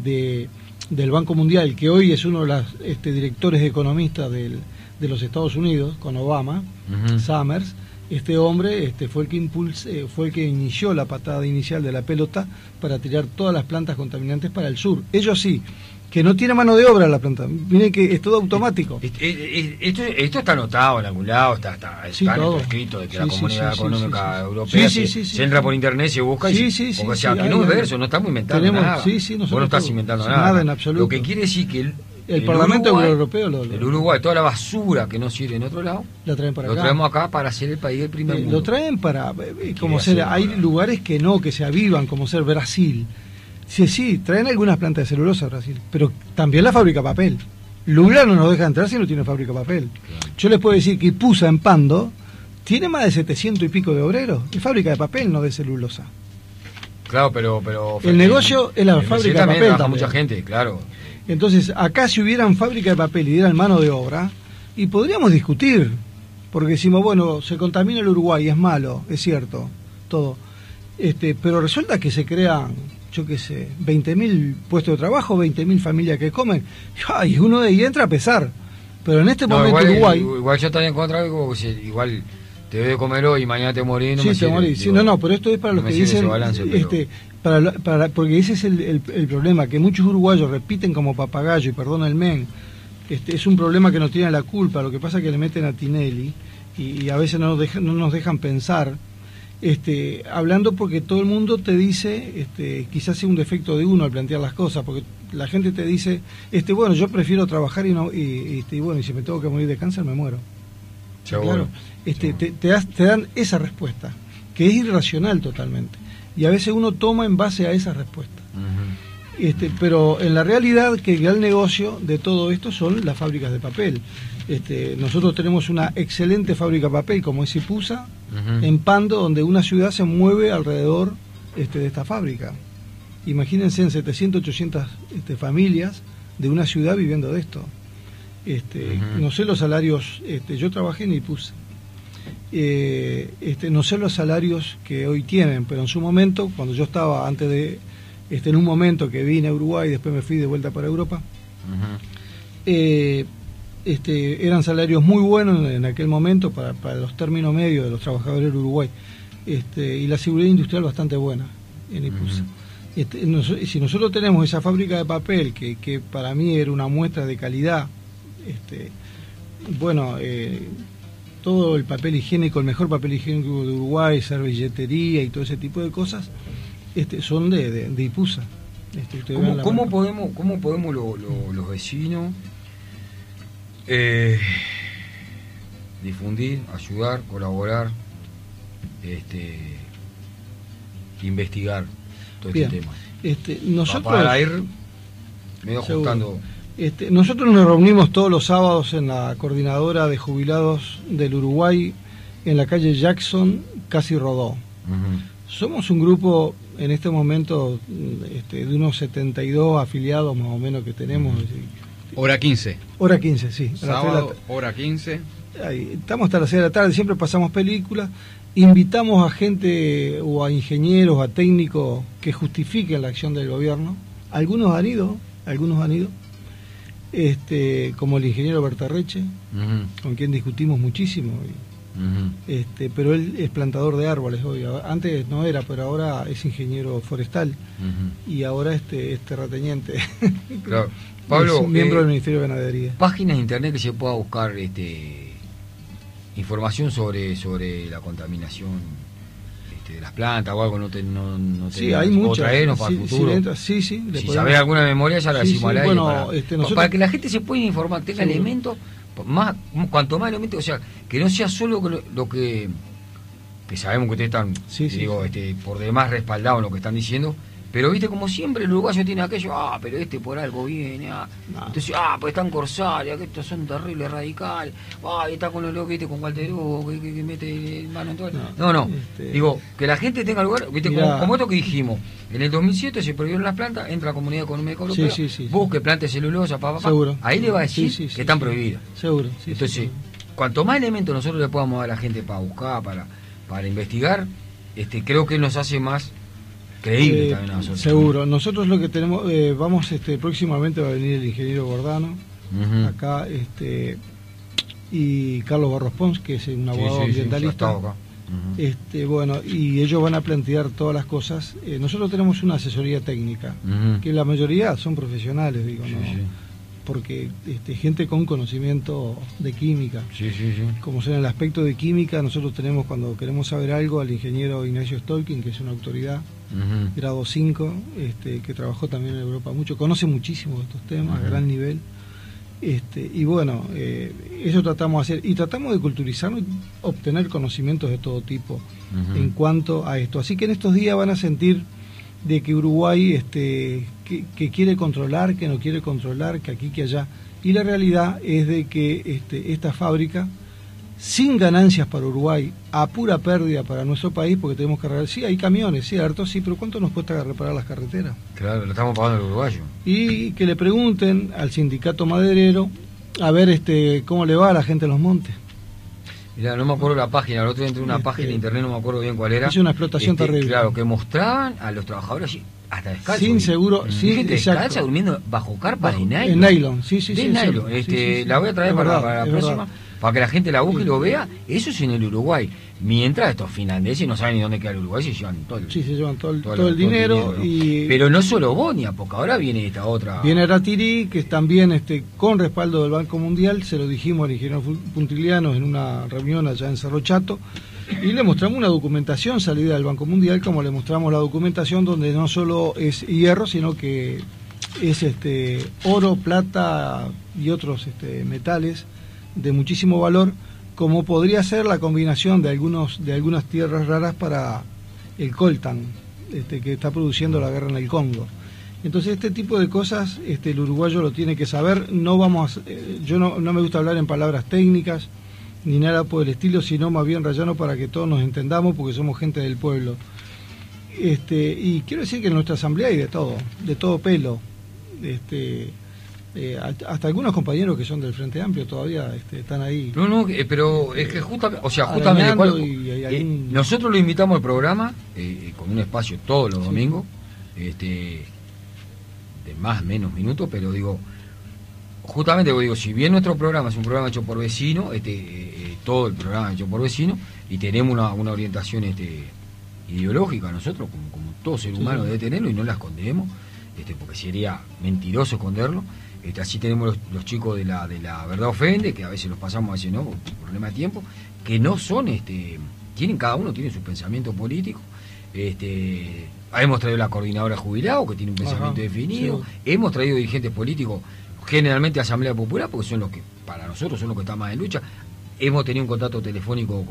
Speaker 11: del Banco Mundial, que hoy es uno de los directores economistas de los Estados Unidos, con Obama, Summers, este hombre fue el que inició la patada inicial de la pelota para tirar todas las plantas contaminantes para el sur. Ellos sí, que no tiene mano de obra la planta, miren que es todo automático.
Speaker 6: Esto está anotado en algún lado, está escrito de que la Comunidad Económica Europea se entra por internet, se busca o sea, que no es verso, no estamos inventando nada. Vos no estás inventando nada
Speaker 11: en absoluto.
Speaker 6: Lo que quiere decir que
Speaker 11: el Parlamento Europeo
Speaker 6: el Uruguay, toda la basura que no sirve en otro lado,
Speaker 11: la traen para
Speaker 6: lo traemos acá para ser el país del primer mundo.
Speaker 11: Lo traen para, hay lugares que se avivan, como ser Brasil. Sí, traen algunas plantas de celulosa a Brasil, pero también la fábrica de papel. Lula no nos deja entrar si no tiene fábrica de papel. Claro. Yo les puedo decir que Ipusa en Pando tiene más de 700 y pico de obreros, es fábrica de papel, no de celulosa.
Speaker 6: Claro, pero
Speaker 11: el negocio es la fábrica de papel.
Speaker 6: También mucha gente, claro.
Speaker 11: Entonces, acá si hubieran fábrica de papel y dieran mano de obra, y podríamos discutir, porque decimos, bueno, se contamina el Uruguay, es malo, es cierto, todo. Pero resulta que se crean, yo qué sé, 20.000 puestos de trabajo, 20.000 familias que comen, y uno de ahí entra a pesar. Pero en este momento Uruguay...
Speaker 6: Igual yo estaría en contra, igual te debe comer hoy y mañana te morís.
Speaker 11: Sí, te morís. Sí, pero esto es para los que dicen... Balance, porque ese es el problema, que muchos uruguayos repiten como papagayo, y perdona el men, es un problema que no tiene la culpa, lo que pasa es que le meten a Tinelli, y a veces no nos dejan pensar hablando porque todo el mundo te dice, quizás sea un defecto de uno al plantear las cosas, porque la gente te dice, bueno, yo prefiero trabajar y bueno, y si me tengo que morir de cáncer me muero. Claro, te dan esa respuesta, que es irracional totalmente, y a veces uno toma en base a esa respuesta. Pero en la realidad que el gran negocio de todo esto son las fábricas de papel. Nosotros tenemos una excelente fábrica de papel como es Ipusa, en Pando, donde una ciudad se mueve alrededor de esta fábrica. Imagínense en 700, 800 familias de una ciudad viviendo de esto. No sé los salarios, yo trabajé en Ipusa, no sé los salarios que hoy tienen, pero en su momento, cuando yo estaba antes de, en un momento que vine a Uruguay y después me fui de vuelta para Europa, eran salarios muy buenos en aquel momento para los términos medios de los trabajadores de Uruguay, y la seguridad industrial bastante buena en Ipusa. Si nosotros tenemos esa fábrica de papel que para mí era una muestra de calidad, todo el papel higiénico, el mejor papel higiénico de Uruguay, servilletería y todo ese tipo de cosas, son de Ipusa.
Speaker 6: ¿Cómo podemos los vecinos difundir, ayudar, colaborar, investigar todo este tema?
Speaker 11: Nosotros,
Speaker 6: para ir medio ajustando.
Speaker 11: Nosotros nos reunimos todos los sábados en la coordinadora de jubilados del Uruguay, en la calle Jackson, casi Rodó. Somos un grupo en este momento de unos 72 afiliados más o menos que tenemos.
Speaker 5: Hora 15.
Speaker 11: Hora 15, sí.
Speaker 5: Sábado, hora 15.
Speaker 11: Ahí, estamos hasta las 6 de la tarde, siempre pasamos películas. Invitamos a gente o a ingenieros, a técnicos que justifiquen la acción del gobierno. Algunos han ido, como el ingeniero Bertarreche, con quien discutimos muchísimo. Pero él es plantador de árboles hoy. Antes no era, pero ahora es ingeniero forestal y ahora es terrateniente.
Speaker 6: Claro. Pablo,
Speaker 11: es miembro del Ministerio de Ganadería.
Speaker 6: Páginas de internet que se pueda buscar información sobre la contaminación de las plantas o algo.
Speaker 11: Sí, hay muchas.
Speaker 6: Traernos para el futuro. Si sabés alguna memoria ya la decimos al aire.
Speaker 11: Bueno,
Speaker 6: para que la gente se pueda informar, tenga elementos, cuanto más elementos, o sea, que no sea solo lo que sabemos que ustedes están por demás respaldados en lo que están diciendo. Pero viste, como siempre el uruguayo tiene aquello, pero por algo viene, entonces, pues están Corsaria, que estos son terribles radicales, está con los locos, viste, con Walter Hugo, que mete mano en todo. No, digo, que la gente tenga lugar, viste, como esto que dijimos, en el 2007 se prohibieron las plantas, entra la Comunidad Económica Europea, busque plantas celulosa, ahí le va a decir que están prohibidas.
Speaker 11: Seguro.
Speaker 6: Entonces, cuanto más elementos nosotros le podamos dar a la gente para buscar, para investigar, creo que nos hace más creíble también a nosotros.
Speaker 11: Seguro. Nosotros lo que tenemos, vamos, próximamente va a venir el ingeniero Gordano, acá, y Carlos Barros Pons, que es un abogado ambientalista. Bueno, y ellos van a plantear todas las cosas. Nosotros tenemos una asesoría técnica, que la mayoría son profesionales, porque gente con conocimiento de química. Como sea en el aspecto de química, nosotros tenemos, cuando queremos saber algo, al ingeniero Ignacio Stolkin, que es una autoridad, grado 5, que trabajó también en Europa mucho, conoce muchísimo de estos temas, a gran nivel. Y bueno, eso tratamos de hacer, y tratamos de culturizarnos y obtener conocimientos de todo tipo en cuanto a esto. Así que en estos días van a sentir de que Uruguay que quiere controlar, que no quiere controlar, que aquí, que allá. Y la realidad es de que esta fábrica, sin ganancias para Uruguay, a pura pérdida para nuestro país, porque tenemos que arreglar, sí, hay camiones, cierto, sí, pero ¿cuánto nos cuesta reparar las carreteras?
Speaker 6: Claro, lo estamos pagando el uruguayo.
Speaker 11: Y que le pregunten al sindicato maderero a ver cómo le va a la gente en los montes.
Speaker 6: Mirá, no me acuerdo la página, el otro día entré en una página de internet, no me acuerdo bien cuál era.
Speaker 11: Es una explotación terrible.
Speaker 6: Claro, que mostraban a los trabajadores hasta descalzos.
Speaker 11: Sin seguro,
Speaker 6: gente descalza durmiendo bajo carpas de nylon.
Speaker 11: En nylon, sí.
Speaker 6: Nylon. La voy a traer para la próxima, para que la gente la busque y lo vea. Eso es en el Uruguay. Mientras estos finlandeses no saben ni dónde queda el Uruguay, se llevan todo el,
Speaker 11: se llevan todo el dinero. Y
Speaker 6: pero no solo Bonia, porque ahora viene esta otra.
Speaker 11: Viene Ratiri, que también con respaldo del Banco Mundial, se lo dijimos al ingeniero Puntiliano en una reunión allá en Cerro Chato, Y le mostramos una documentación salida del Banco Mundial, como le mostramos la documentación donde no solo es hierro, sino que es oro, plata y otros metales de muchísimo valor, como podría ser la combinación de algunas tierras raras para el coltan que está produciendo la guerra en el Congo. Entonces este tipo de cosas el uruguayo lo tiene que saber. No vamos yo no me gusta hablar en palabras técnicas ni nada por el estilo, sino más bien rayano para que todos nos entendamos, porque somos gente del pueblo. Y quiero decir que en nuestra asamblea hay de todo pelo. Hasta algunos compañeros que son del Frente Amplio todavía están ahí.
Speaker 6: No, pero es que justamente, nosotros lo invitamos al programa con un espacio todos los domingos, de más menos minutos, pero justamente si bien nuestro programa es un programa hecho por vecinos, todo el programa es hecho por vecinos, y tenemos una orientación ideológica, nosotros como todo ser humano debe tenerlo, y no la escondemos, porque sería mentiroso esconderlo. Así tenemos los chicos de la verdad ofende, que a veces los pasamos, a veces no, por problema de tiempo, que no son, cada uno tiene su pensamiento político. Hemos traído la coordinadora jubilado, que tiene un pensamiento definido. Sí. Hemos traído dirigentes políticos, generalmente Asamblea Popular, porque son los que, para nosotros, son los que están más en lucha. Hemos tenido un contacto telefónico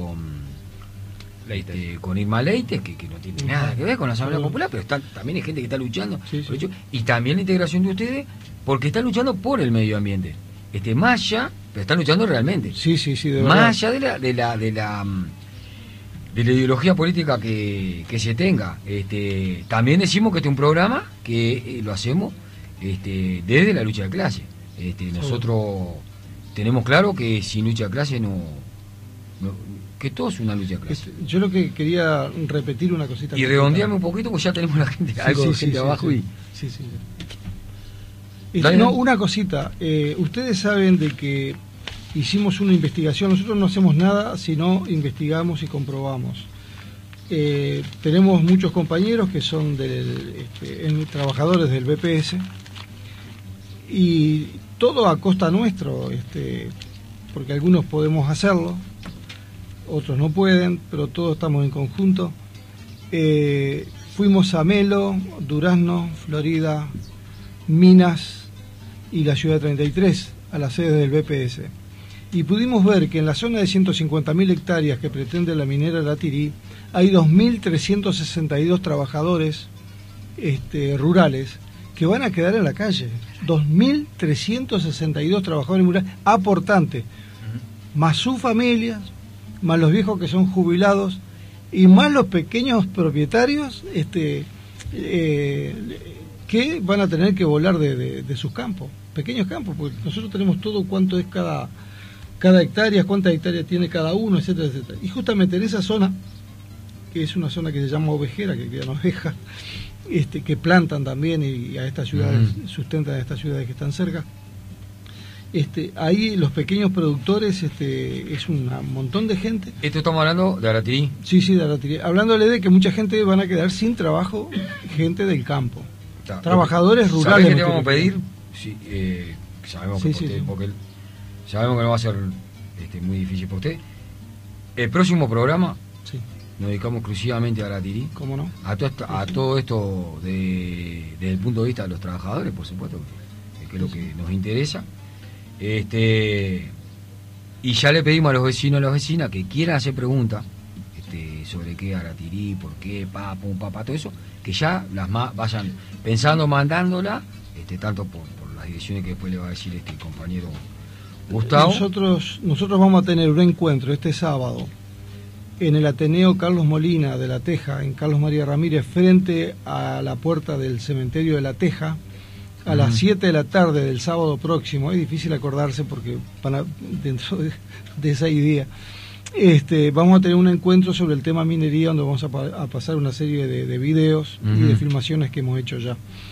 Speaker 6: con Irma Leites, que no tiene nada que ver con la Asamblea Popular, pero también hay gente que está luchando por hecho, y también la integración de ustedes, porque están luchando por el medio ambiente. Más allá, pero están luchando realmente.
Speaker 11: Sí, de
Speaker 6: más allá de la ideología política que se tenga. También decimos que este es un programa que lo hacemos desde la lucha de clase. Nosotros tenemos claro que sin lucha de clase que todo es una lucha de clase.
Speaker 11: Yo lo que quería repetir una cosita.
Speaker 6: Y redondearme un poquito, porque ya tenemos la gente, gente abajo.
Speaker 11: Una cosita. Ustedes saben de que hicimos una investigación. Nosotros no hacemos nada, sino investigamos y comprobamos. Tenemos muchos compañeros que son trabajadores del BPS, y todo a costa nuestro, porque algunos podemos hacerlo, otros no pueden, pero todos estamos en conjunto. Fuimos a Melo, Durazno, Florida, Minas y la Ciudad 33, a la sede del BPS. Y pudimos ver que en la zona de 150.000 hectáreas que pretende la minera Aratirí, hay 2.362 trabajadores rurales que van a quedar en la calle. 2.362 trabajadores rurales aportantes, más sus familias, más los viejos que son jubilados, y más los pequeños propietarios que van a tener que volar de sus campos, pequeños campos, porque nosotros tenemos todo cuánto es cada hectárea, cuántas hectáreas tiene cada uno, etcétera, etcétera. Y justamente en esa zona, que es una zona que se llama ovejera, que quedan ovejas, que plantan también, y a estas ciudades, sustentan a estas ciudades que están cerca, ahí los pequeños productores, es un montón de gente.
Speaker 6: ¿Esto estamos hablando de Aratirí?
Speaker 11: Sí, de Aratirí. Hablándole de que mucha gente van a quedar sin trabajo, gente del campo. Trabajadores rurales.
Speaker 6: ¿Sabés qué te vamos a pedir? Sí, sabemos que porque sabemos que no va a ser muy difícil para usted. El próximo programa nos dedicamos exclusivamente a Aratirí.
Speaker 11: ¿Cómo no?
Speaker 6: A todo esto desde el punto de vista de los trabajadores, por supuesto, que es lo que nos interesa. Y ya le pedimos a los vecinos y a las vecinas que quieran hacer preguntas sobre qué Aratirí, por qué, todo eso, que ya las vayan pensando, mandándola, tanto por las direcciones que después le va a decir el compañero Gustavo.
Speaker 11: Nosotros vamos a tener un encuentro este sábado en el Ateneo Carlos Molina de La Teja, en Carlos María Ramírez, frente a la puerta del cementerio de La Teja, a las 7 de la tarde del sábado próximo. Es difícil acordarse porque dentro de esa idea vamos a tener un encuentro sobre el tema minería, donde vamos a pasar una serie de videos y de filmaciones que hemos hecho ya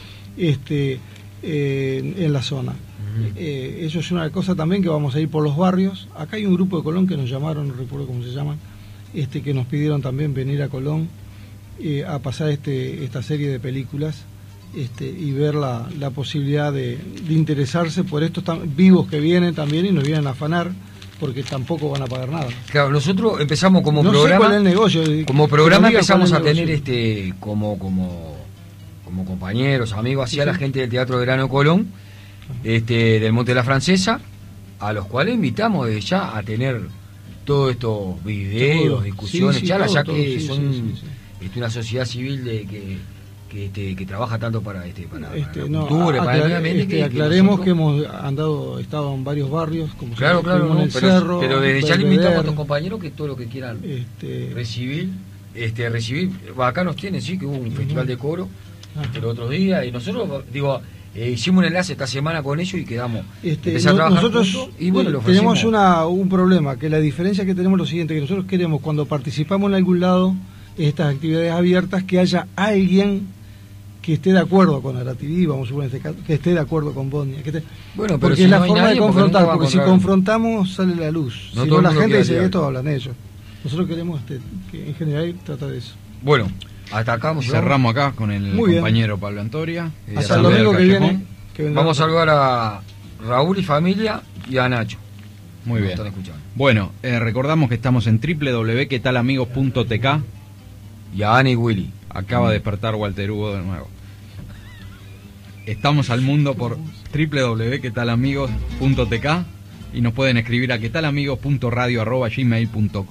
Speaker 11: en la zona. Eso es una cosa también, que vamos a ir por los barrios. Acá hay un grupo de Colón que nos llamaron, no recuerdo cómo se llaman, que nos pidieron también venir a Colón a pasar esta serie de películas, y ver la posibilidad de interesarse por estos vivos que vienen también y nos vienen a afanar porque tampoco van a pagar nada.
Speaker 6: Claro, nosotros empezamos como
Speaker 11: no
Speaker 6: programa.
Speaker 11: Sé cuál es el negocio.
Speaker 6: Como programa empezamos a
Speaker 11: negocio.
Speaker 6: tener como compañeros, amigos, hacia la gente del Teatro Verano Colón, del Monte de la Francesa, a los cuales invitamos desde ya a tener todos estos videos, discusiones, charlas, ya que son una sociedad civil que trabaja tanto para la cultura, para el medio ambiente.
Speaker 11: Aclaremos que hemos estado en varios barrios, como
Speaker 6: claro,
Speaker 11: en el Cerro,
Speaker 6: pero desde ya le invitamos a estos compañeros que todo lo que quieran recibir, acá nos tienen, sí, que hubo un festival de coro el otro día, y nosotros, hicimos un enlace esta semana con ellos y quedamos empezar a trabajar
Speaker 11: nosotros
Speaker 6: juntos, y bueno,
Speaker 11: tenemos un problema, que la diferencia que tenemos es lo siguiente, que nosotros queremos, cuando participamos en algún lado, estas actividades abiertas, que haya alguien que esté de acuerdo con Arativí, vamos a suponer en este caso, que esté de acuerdo con Bodnia,
Speaker 6: bueno,
Speaker 11: porque es la forma de confrontar, porque si confrontamos sale la luz, si no la gente dice esto, hablan ellos. Nosotros queremos que en general tratar de eso.
Speaker 6: Bueno, hasta acá
Speaker 5: cerramos acá con el compañero Pablo Antoria.
Speaker 11: Hasta el domingo que viene.
Speaker 6: Vamos a saludar a Raúl y familia y a Nacho.
Speaker 5: Muy bien. Bueno, recordamos que estamos en www.quetalamigos.tk.
Speaker 6: Y a Ana y Willy.
Speaker 5: Acaba de despertar Walter Hugo de nuevo. Estamos al mundo por www.quetalamigos.tk y nos pueden escribir a quetalamigos.radio@gmail.com.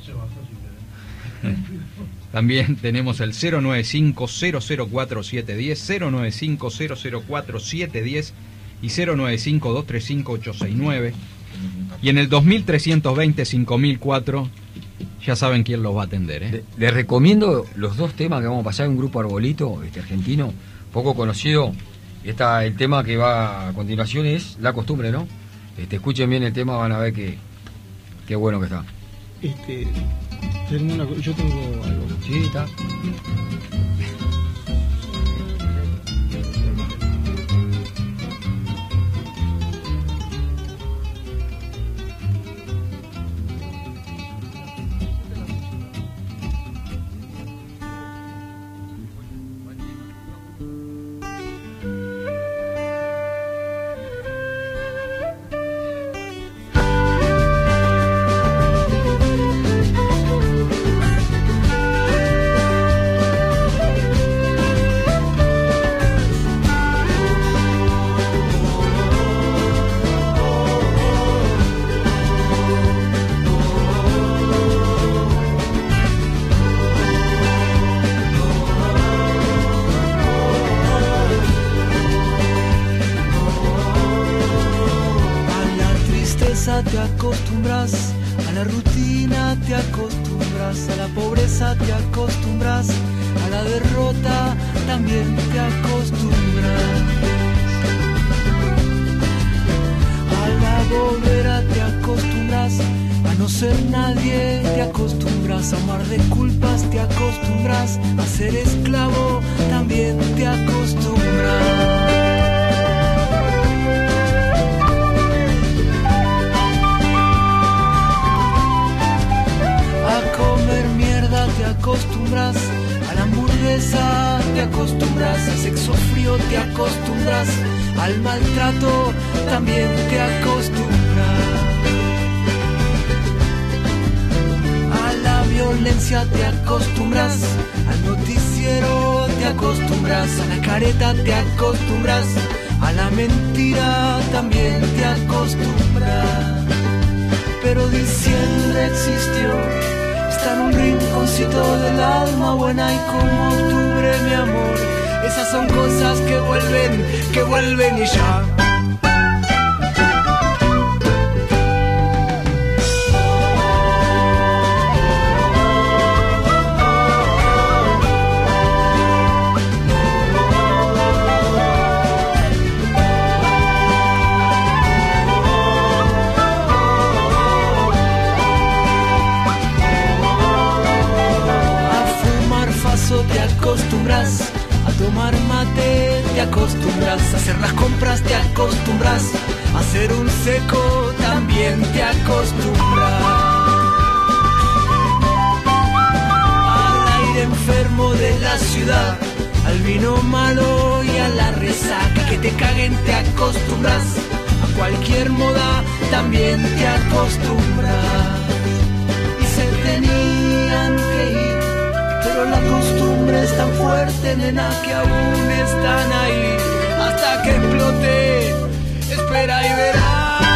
Speaker 5: También tenemos el 095-004-710, 095-004-710 y 095-235-869. Y en el 2320-5004, ya saben quién los va a atender.
Speaker 6: Les recomiendo los dos temas que vamos a pasar en un grupo Arbolito argentino, poco conocido. El tema que va a continuación es La Costumbre, ¿no? Escuchen bien el tema, van a ver qué bueno que está.
Speaker 11: Yo tengo algo.
Speaker 6: Sí, está.
Speaker 12: Te acostumbras, a la rutina te acostumbras, a la pobreza te acostumbras, a la derrota también te acostumbras, a la bolera te acostumbras, a no ser nadie te acostumbras, a amar de culpas te acostumbras, a ser esclavo también te acostumbras. Te acostumbras, a la hamburguesa te acostumbras, al sexo frío te acostumbras, al maltrato también te acostumbras, a la violencia te acostumbras, al noticiero te acostumbras, a la careta te acostumbras, a la mentira también te acostumbras, pero diciembre existió. Está en un rinconcito del alma buena y como octubre, mi amor. Esas son cosas que vuelven y ya. Te acostumbras, a tomar mate te acostumbras, a hacer las compras te acostumbras, a hacer un seco también te acostumbras, al aire enfermo de la ciudad, al vino malo y a la resaca, que te caguen te acostumbras, a cualquier moda también te acostumbras. Y se tenían que ir, pero la costumbre es tan fuerte, nena, que aún están ahí. Hasta que explote, espera y verás.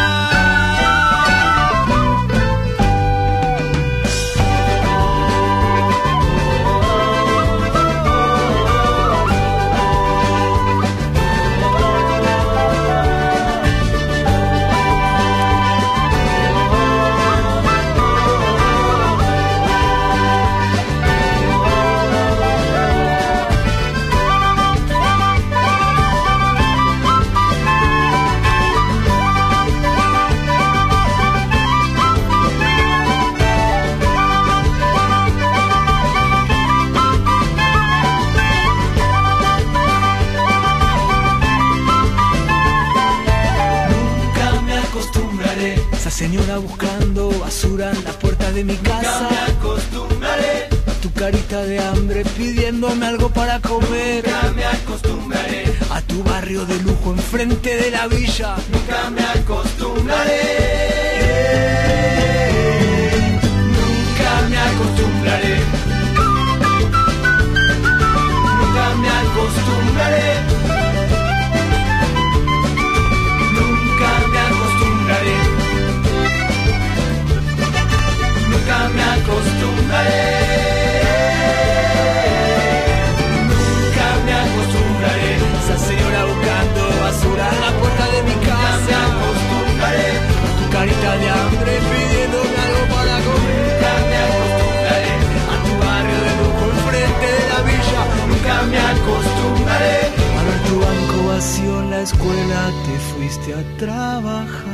Speaker 12: Señora buscando basura en la puerta de mi casa.
Speaker 13: Nunca me acostumbraré
Speaker 12: a tu carita de hambre pidiéndome algo para comer.
Speaker 13: Nunca me acostumbraré
Speaker 12: a tu barrio de lujo enfrente de la villa.
Speaker 13: Nunca me acostumbraré.
Speaker 12: Nunca me acostumbraré.
Speaker 13: Nunca me acostumbraré.
Speaker 12: Nunca me acostumbraré.
Speaker 13: Nunca me acostumbraré.
Speaker 12: Nunca me acostumbraré. Esa señora buscando basura en la puerta de mi casa.
Speaker 13: Nunca me acostumbraré.
Speaker 12: Tu carita de hambre pidiéndome algo para comer.
Speaker 13: Nunca me acostumbraré.
Speaker 12: A tu barrio de lujo enfrente de la villa.
Speaker 13: Nunca me acostumbraré.
Speaker 12: A ver tu banco vacío en la escuela, te fuiste a trabajar.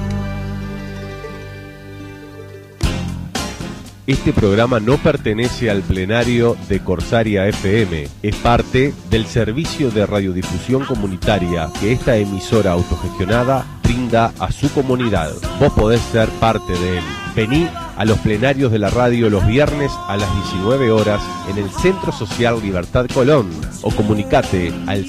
Speaker 3: Este programa no pertenece al plenario de Corsaria FM. Es parte del servicio de radiodifusión comunitaria que esta emisora autogestionada brinda a su comunidad. Vos podés ser parte de él. Vení a los plenarios de la radio los viernes a las 19 horas en el Centro Social Libertad Colón o comunicate al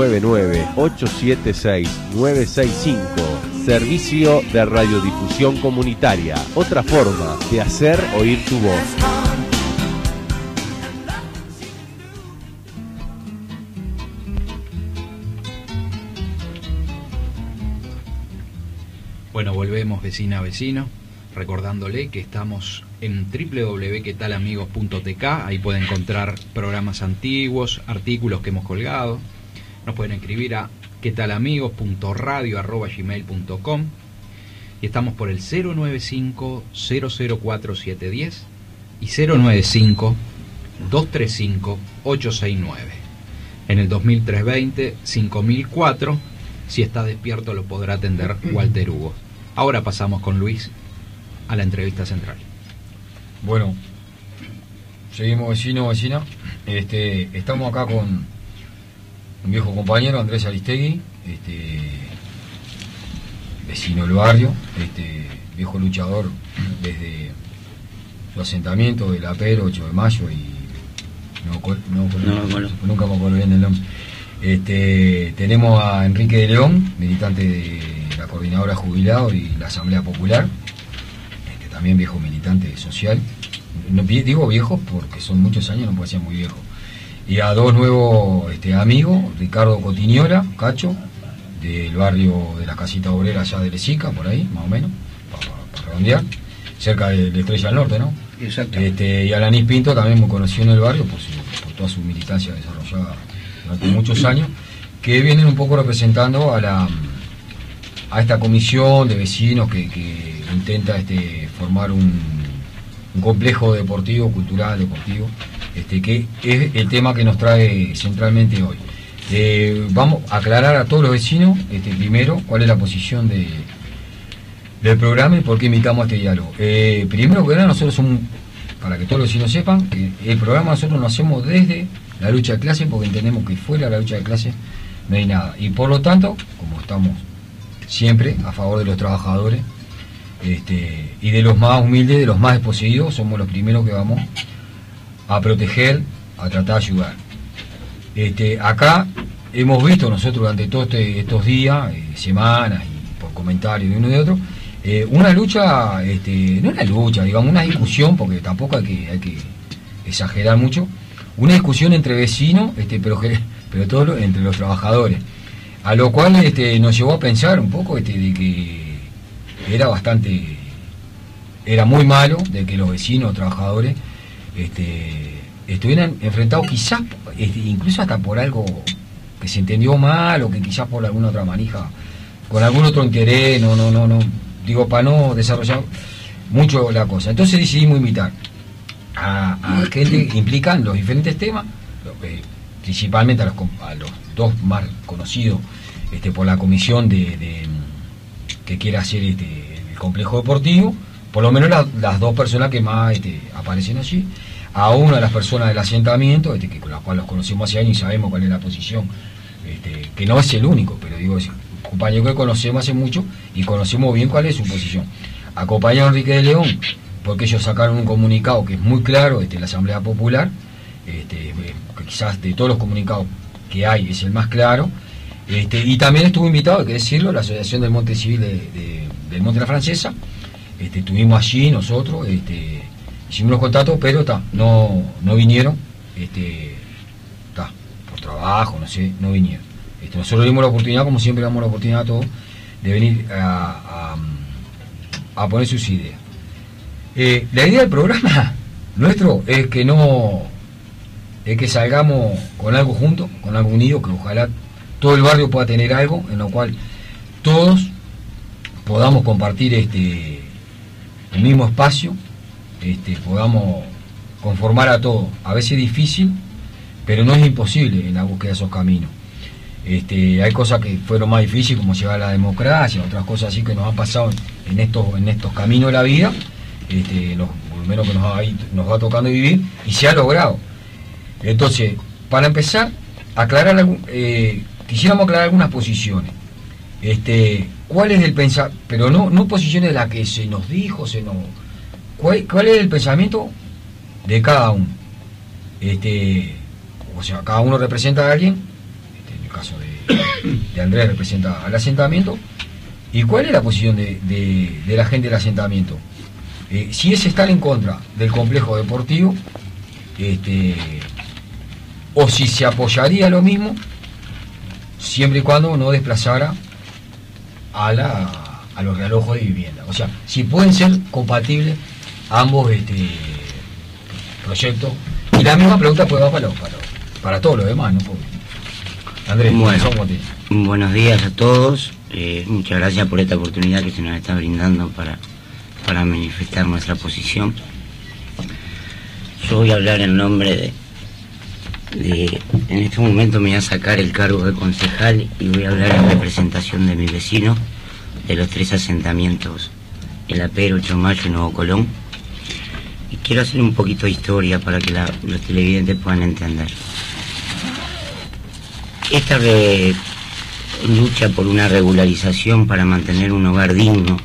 Speaker 3: 099-876-965. Servicio de radiodifusión comunitaria. Otra forma de hacer oír tu voz.
Speaker 4: Bueno, volvemos vecina a vecino, recordándole que estamos en www.quetalamigos.tk. Ahí puede encontrar programas antiguos, artículos que hemos colgado. Nos pueden escribir a quetalamigos.radio@gmail.com y estamos por el 095-004-710 y 095-235-869. En el 2320 5004, si está despierto lo podrá atender Walter Hugo. Ahora pasamos con Luis a la entrevista central.
Speaker 6: Bueno, seguimos vecino, vecina. Estamos acá con un viejo compañero, Andrés Aristegui, vecino del barrio, viejo luchador desde su asentamiento de la Pero, 8 de mayo, y nunca me acuerdo bien del nombre. Tenemos a Enrique de León, militante de la Coordinadora Jubilado y la Asamblea Popular, también viejo militante social. No, digo viejo porque son muchos años, no puede ser muy viejo. Y a dos nuevos amigos, Ricardo Cotiñola, Cacho, del barrio de la Casita Obrera allá de Lesica, por ahí, más o menos, para redondear, cerca de Estrella del Norte, ¿no?
Speaker 14: Exacto.
Speaker 6: Y Alanis Pinto, también muy conocido en el barrio por toda su militancia desarrollada durante muchos años, que vienen un poco representando a esta comisión de vecinos que intenta formar un complejo deportivo, cultural, deportivo, que es el tema que nos trae centralmente hoy. Vamos a aclarar a todos los vecinos, primero, cuál es la posición del programa y por qué invitamos a este diálogo. Primero que nada, nosotros somos, para que todos los vecinos sepan, que el programa nosotros lo hacemos desde la lucha de clase, porque entendemos que fuera de la lucha de clase no hay nada. Y por lo tanto, como estamos siempre a favor de los trabajadores, y de los más humildes, de los más desposeídos, somos los primeros que vamos a proteger, a tratar de ayudar. Acá hemos visto nosotros durante todos estos días, semanas y por comentarios de uno y de otro, una lucha, no una lucha, digamos, una discusión, porque tampoco hay que exagerar mucho, una discusión entre vecinos, pero todo entre los trabajadores, a lo cual nos llevó a pensar un poco de que era muy malo de que los vecinos, trabajadores, estuvieran enfrentados quizás, incluso hasta por algo que se entendió mal, o que quizás por alguna otra manija, con algún otro interés, no, digo, para no desarrollar mucho la cosa. Entonces decidimos invitar a gente que implica en los diferentes temas, principalmente a los dos más conocidos por la comisión que quiere hacer el complejo deportivo, por lo menos las dos personas que más aparecen allí, a una de las personas del asentamiento, con la cual los conocemos hace años y sabemos cuál es la posición, que no es el único, pero digo, es un compañero que conocemos hace mucho y conocemos bien cuál es su posición. Acompañado a Enrique de León, porque ellos sacaron un comunicado que es muy claro, la Asamblea Popular, que quizás de todos los comunicados que hay es el más claro, y también estuvo invitado, hay que decirlo, la Asociación del Monte Civil del Monte de la Francesa. Estuvimos allí nosotros, hicimos los contactos, pero no vinieron, por trabajo, no sé, no vinieron. Nosotros dimos la oportunidad, como siempre damos la oportunidad a todos, de venir a poner sus ideas. La idea del programa nuestro es que salgamos con algo juntos, con algo unido, que ojalá todo el barrio pueda tener algo en lo cual todos podamos compartir el mismo espacio, podamos conformar a todos. A veces es difícil, pero no es imposible en la búsqueda de esos caminos. Hay cosas que fueron más difíciles, como llevar a la democracia, otras cosas así que nos han pasado en estos caminos de la vida, por lo menos que nos va tocando vivir, y se ha logrado. Entonces, para empezar, quisiéramos aclarar algunas posiciones. ¿Cuál es el pensamiento? Pero no posiciones de las que se nos dijo, ¿cuál es el pensamiento de cada uno? O sea, cada uno representa a alguien, en el caso de Andrés representa al asentamiento, ¿y cuál es la posición de la gente del asentamiento? Si es estar en contra del complejo deportivo, o si se apoyaría lo mismo, siempre y cuando no desplazara a los realojos de vivienda. O sea, si pueden ser compatibles ambos proyectos. Y la misma pregunta pues va para todos los demás, ¿no? Andrés,
Speaker 14: bueno, buenos días a todos. Muchas gracias por esta oportunidad que se nos está brindando para manifestar nuestra posición. Yo voy a hablar en nombre en este momento me voy a sacar el cargo de concejal y voy a hablar en representación de mis vecinos de los 3 asentamientos, El Apero, 8 de Mayo y Nuevo Colón. Y quiero hacer un poquito de historia para que los televidentes puedan entender. Esta lucha por una regularización para mantener un hogar digno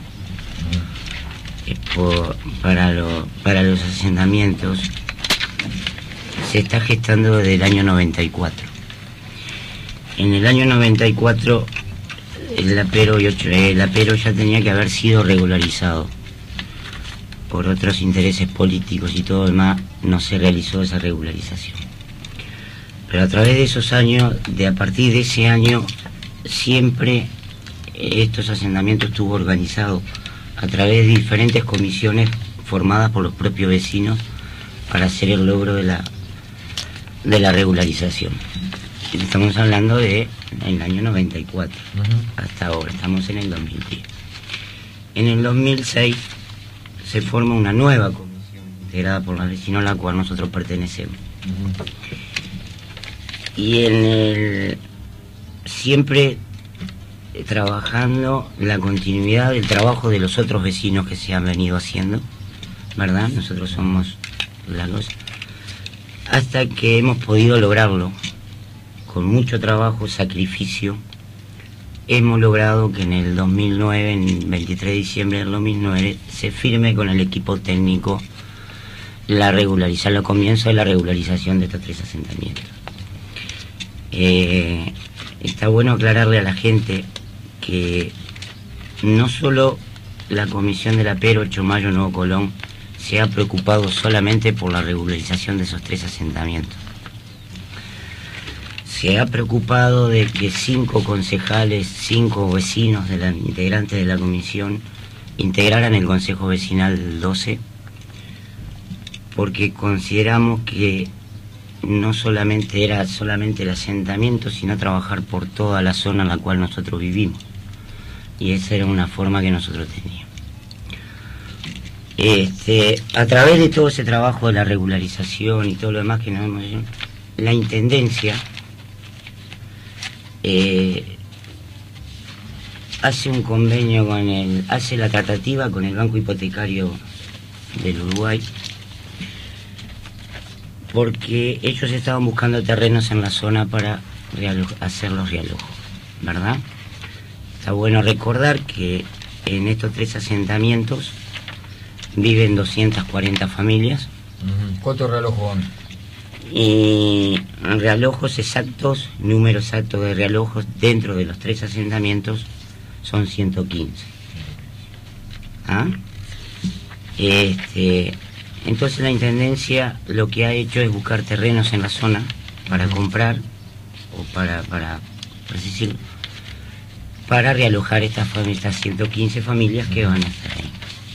Speaker 14: para los asentamientos se está gestando desde el año 94. En el año 94 el Apero ya tenía que haber sido regularizado. Por otros intereses políticos y todo demás no se realizó esa regularización. Pero a través de esos años, a partir de ese año, siempre estos asentamientos estuvo organizado a través de diferentes comisiones formadas por los propios vecinos para hacer el logro de la regularización. Estamos hablando del año 94, hasta ahora, estamos en el 2010. En el 2006 se forma una nueva comisión integrada por los vecinos a la cual nosotros pertenecemos. Y siempre trabajando la continuidad del trabajo de los otros vecinos que se han venido haciendo, ¿verdad? Nosotros somos la cosa. Hasta que hemos podido lograrlo, con mucho trabajo, sacrificio, hemos logrado que en el 2009, en el 23 de diciembre del 2009, se firme con el equipo técnico el comienzo de la regularización de estos 3 asentamientos. Está bueno aclararle a la gente que no solo la Comisión de la Pero, 8 Mayo, Nuevo Colón, se ha preocupado solamente por la regularización de esos 3 asentamientos. Se ha preocupado de que 5 concejales, 5 vecinos integrantes de la comisión integraran el Consejo Vecinal 12, porque consideramos que no solamente era el asentamiento, sino trabajar por toda la zona en la cual nosotros vivimos. Y esa era una forma que nosotros teníamos. A través de todo ese trabajo de la regularización y todo lo demás que nos hemos hecho, la Intendencia hace un convenio hace la tratativa con el Banco Hipotecario del Uruguay, porque ellos estaban buscando terrenos en la zona para hacer los realojos, ¿verdad? Está bueno recordar que en estos 3 asentamientos viven 240 familias.
Speaker 6: ¿Cuántos realojos van?
Speaker 14: Y realojos exactos, número exacto de realojos dentro de los 3 asentamientos son 115. ¿Ah? Entonces la Intendencia lo que ha hecho es buscar terrenos en la zona para comprar o para realojar estas 115 familias que van a estar ahí.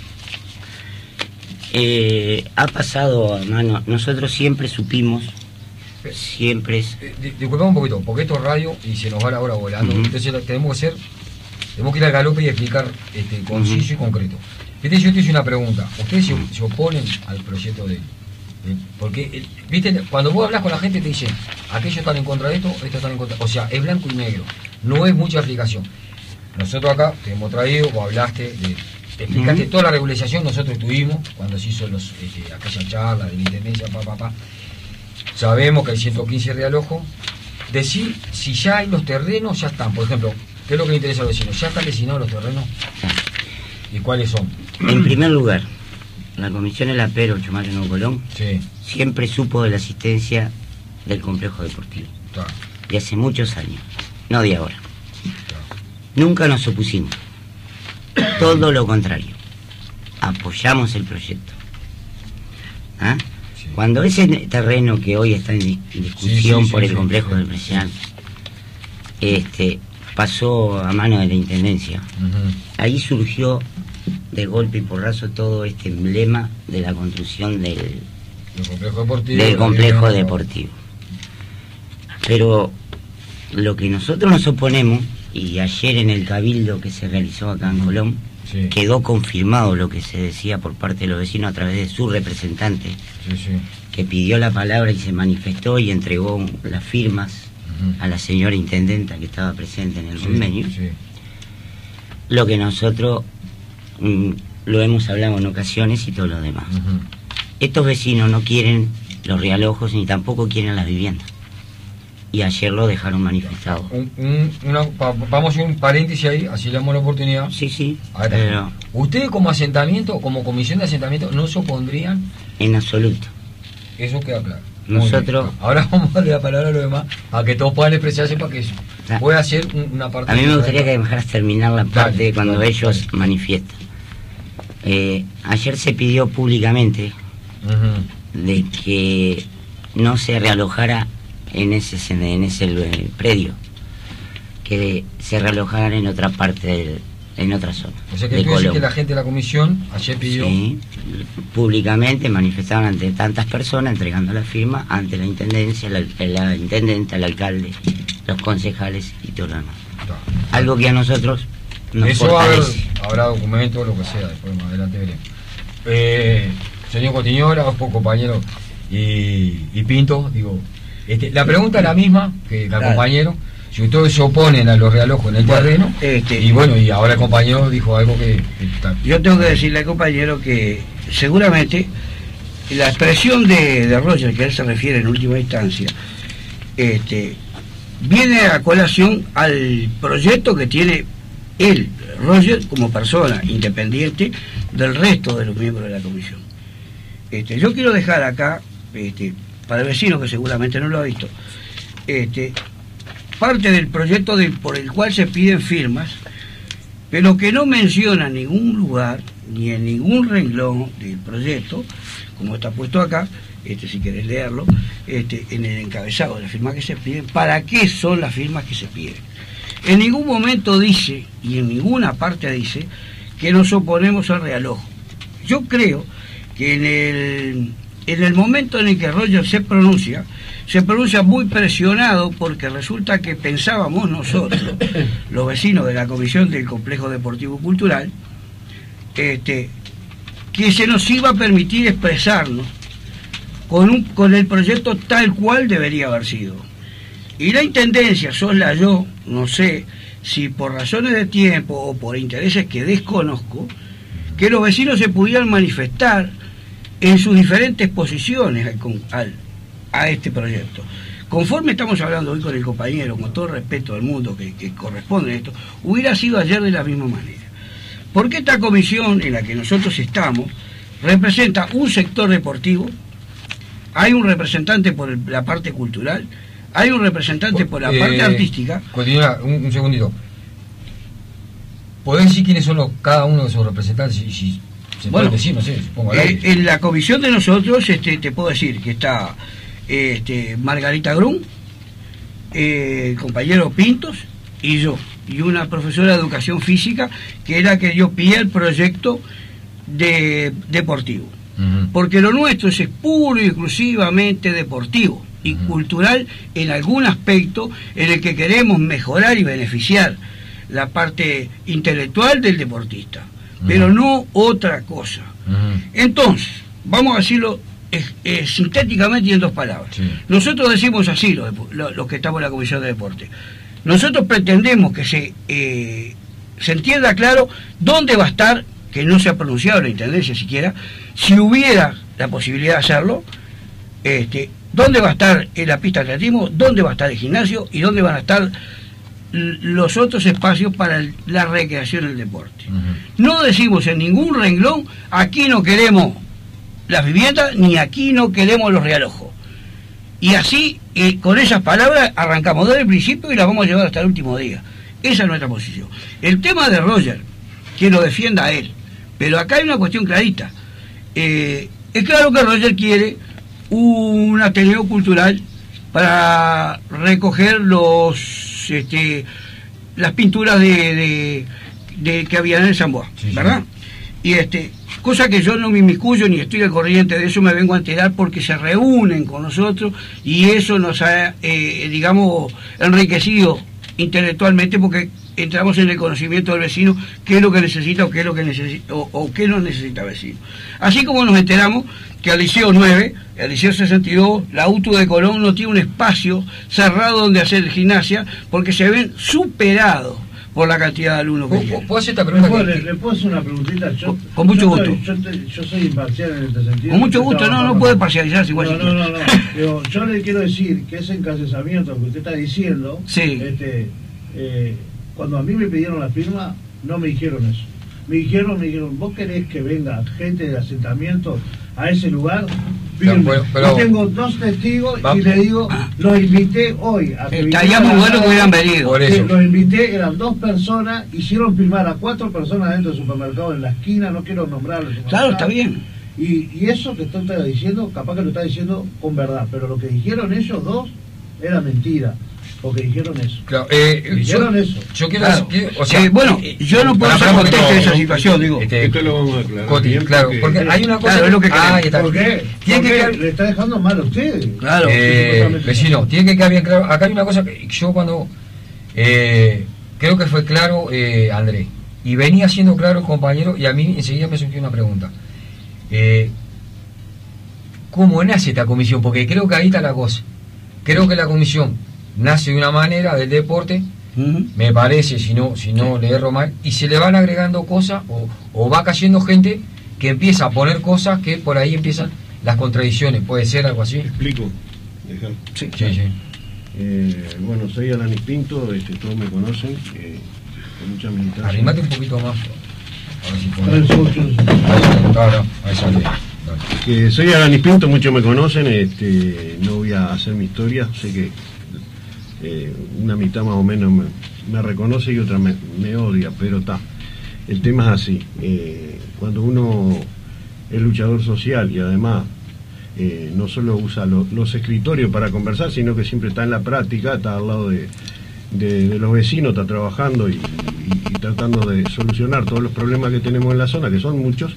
Speaker 14: Ha pasado a mano, nosotros siempre supimos,
Speaker 6: disculpame un poquito, porque esto es radio y se nos va la hora volando, entonces tenemos que ir al galope y explicar conciso y concreto. Yo te hice una pregunta, ¿ustedes se oponen al proyecto porque, viste, cuando vos hablas con la gente te dicen, aquellos están en contra de esto, estos están en contra, o sea, es blanco y negro, no es mucha explicación. Nosotros acá te hemos traído, vos hablaste explicaste toda la regularización, nosotros estuvimos cuando se hizo aquella charla de la Intendencia, sabemos que hay 115 realojos. Decir si ya hay los terrenos, ya están, por ejemplo, ¿qué es lo que le interesa a los vecinos? ¿Ya están designados los terrenos? ¿Y cuáles son?
Speaker 14: En primer lugar, la Comisión de la Pero, 8 Mayo, Nuevo Colón, siempre supo de la asistencia del complejo deportivo. De hace muchos años, no de ahora. Nunca nos opusimos. Todo lo contrario, apoyamos el proyecto. ¿Ah? Cuando ese terreno que hoy está en discusión por el complejo del Presidencial pasó a mano de la Intendencia, ahí surgió de golpe y porrazo todo este emblema de la construcción del complejo deportivo. Pero lo que nosotros nos oponemos, y ayer en el cabildo que se realizó acá en Colón, quedó confirmado lo que se decía por parte de los vecinos a través de su representante, que pidió la palabra y se manifestó y entregó las firmas a la señora intendenta que estaba presente en el convenio. Lo que nosotros lo hemos hablado en ocasiones y todo lo demás. Estos vecinos no quieren los realojos ni tampoco quieren las viviendas. Y ayer lo dejaron manifestado.
Speaker 6: Vamos a hacer un paréntesis ahí, así le damos la oportunidad.
Speaker 14: Pero
Speaker 6: ¿ustedes como asentamiento, como comisión de asentamiento, no se opondrían?
Speaker 14: En absoluto.
Speaker 6: Eso queda claro.
Speaker 14: Nosotros...
Speaker 6: Ahora vamos a darle la palabra a los demás, a que todos puedan expresarse para que eso pueda ser una parte...
Speaker 14: A mí me gustaría que me dejaras terminar la parte cuando ellos manifiestan. Ayer se pidió públicamente de que no se realojara en ese predio, que se realojaran en otra parte, en otra zona.
Speaker 6: O sea que tú dices que la gente de la comisión ayer pidió...
Speaker 14: Sí, públicamente manifestaban ante tantas personas, entregando la firma ante la Intendencia, la Intendenta, el alcalde, los concejales y todo lo demás. Algo que a nosotros nos fortalece.
Speaker 6: Habrá documentos, lo que sea, después más adelante veremos. Señor Cotiñola, vos compañero y Pinto, digo... la pregunta es la misma que el compañero. Si ustedes se oponen a los realojos en el terreno, y ahora el compañero dijo algo que
Speaker 15: yo tengo que decirle al compañero que seguramente la expresión de Roger, que él se refiere en última instancia, viene a colación al proyecto que tiene él, Roger, como persona independiente del resto de los miembros de la comisión. Yo quiero dejar acá, para el vecino que seguramente no lo ha visto, parte del proyecto por el cual se piden firmas pero que no menciona en ningún lugar, ni en ningún renglón del proyecto, como está puesto acá, si querés leerlo, en el encabezado de las firmas que se piden, ¿para qué son las firmas que se piden? En ningún momento dice, y en ninguna parte dice, que nos oponemos al realojo. Yo creo que en el momento en el que Roger se pronuncia muy presionado, porque resulta que pensábamos nosotros, los vecinos de la Comisión del Complejo Deportivo Cultural, que se nos iba a permitir expresarnos con el proyecto tal cual debería haber sido. Y la Intendencia, yo, no sé si por razones de tiempo o por intereses que desconozco, que los vecinos se pudieran manifestar en sus diferentes posiciones a este proyecto. Conforme estamos hablando hoy con el compañero, con todo respeto al mundo que corresponde a esto, hubiera sido ayer de la misma manera. Porque esta comisión en la que nosotros estamos representa un sector deportivo, hay un representante por la parte cultural, hay un representante por la parte artística.
Speaker 6: Continúa, un segundito. ¿Podés decir quiénes son cada uno de sus representantes? Si se puede decir, no sé, supongo.
Speaker 15: En la comisión de nosotros te puedo decir que está Margarita Grun, el compañero Pintos y yo, y una profesora de educación física que era que yo pillé el proyecto deportivo. Porque lo nuestro es puro y exclusivamente deportivo y cultural en algún aspecto en el que queremos mejorar y beneficiar la parte intelectual del deportista, pero no otra cosa. Entonces, vamos a decirlo sintéticamente y en dos palabras. Nosotros decimos así, los que estamos en la Comisión de Deporte. Nosotros pretendemos que se entienda claro dónde va a estar, que no se ha pronunciado la Intendencia siquiera, si hubiera la posibilidad de hacerlo, dónde va a estar la pista de atletismo, dónde va a estar el gimnasio y dónde van a estar los otros espacios para la recreación y el deporte. No decimos en ningún renglón, aquí no queremos las viviendas, ni aquí no queremos los realojos. Y así, con esas palabras, arrancamos desde el principio y las vamos a llevar hasta el último día. Esa es nuestra posición. El tema de Roger, que lo defienda a él, pero acá hay una cuestión clarita. Es claro que Roger quiere un ateneo cultural para recoger las pinturas de que había en el San Boa, ¿verdad? Y cosa que yo no me inmiscuyo ni estoy al corriente de eso, me vengo a enterar porque se reúnen con nosotros y eso nos ha, digamos, enriquecido intelectualmente, porque entramos en el conocimiento del vecino, qué es lo que necesita o qué es lo que necesita o qué no necesita el vecino. Así como nos enteramos que al Liceo 9, al Liceo 62, la UTU de Colón no tiene un espacio cerrado donde hacer gimnasia porque se ven superados por la cantidad de alumnos que tienen.
Speaker 6: ¿Puedo hacer esta pregunta?
Speaker 16: ¿Le puedo hacer una preguntita?
Speaker 15: Con mucho gusto.
Speaker 16: Yo soy imparcial en este sentido.
Speaker 15: Con mucho gusto, no puede parcializarse igual.
Speaker 16: No. Yo le quiero decir que ese encasillamiento que usted está diciendo, cuando a mí me pidieron la firma, no me dijeron eso. Me dijeron, ¿vos querés que venga gente del asentamiento a ese lugar? Yo tengo 2 testigos y le digo, los invité hoy a que
Speaker 15: estaría muy bueno que hubieran venido.
Speaker 16: Los invité, eran 2 personas, hicieron firmar a 4 personas dentro del supermercado en la esquina, no quiero nombrarlos.
Speaker 15: Claro, está bien.
Speaker 16: Y eso que usted está diciendo, capaz que lo está diciendo con verdad, pero lo que dijeron ellos 2 era mentira. Porque dijeron eso.
Speaker 6: Claro,
Speaker 16: dijeron eso.
Speaker 6: Yo quiero
Speaker 16: decir,
Speaker 6: o sea,
Speaker 15: yo no puedo hacer contexto de esa situación, digo.
Speaker 6: Esto lo vamos a aclarar. Claro, porque hay una cosa.
Speaker 15: Claro, es lo que queremos.
Speaker 16: ¿Por qué? Porque le está dejando mal a ustedes.
Speaker 15: Claro.
Speaker 6: Vecino, tiene que quedar bien claro. Acá hay una cosa que yo cuando creo que fue claro, Andrés, y venía siendo claro el compañero, y a mí enseguida me surgió una pregunta. ¿Cómo nace esta comisión? Porque creo que ahí está la cosa. Creo que la comisión nace de una manera del deporte, me parece, si no le erro mal, y se le van agregando cosas o va cayendo gente que empieza a poner cosas que por ahí empiezan las contradicciones. ¿Puede ser algo así?
Speaker 3: Explico.
Speaker 6: Sí.
Speaker 3: Bueno, soy Alanis Pinto, todos me conocen, con mucha militancia.
Speaker 6: Arrímate un poquito más. A ver si puedo.
Speaker 3: Soy Alanis Pinto, muchos me conocen, no voy a hacer mi historia, sé que una mitad más o menos me reconoce y otra me odia, pero está.
Speaker 17: el tema es así. Cuando uno es luchador social y además no solo usa los escritorios para conversar, sino que siempre está en la práctica, está al lado de los vecinos, está trabajando y tratando de solucionar todos los problemas que tenemos en la zona, que son muchos,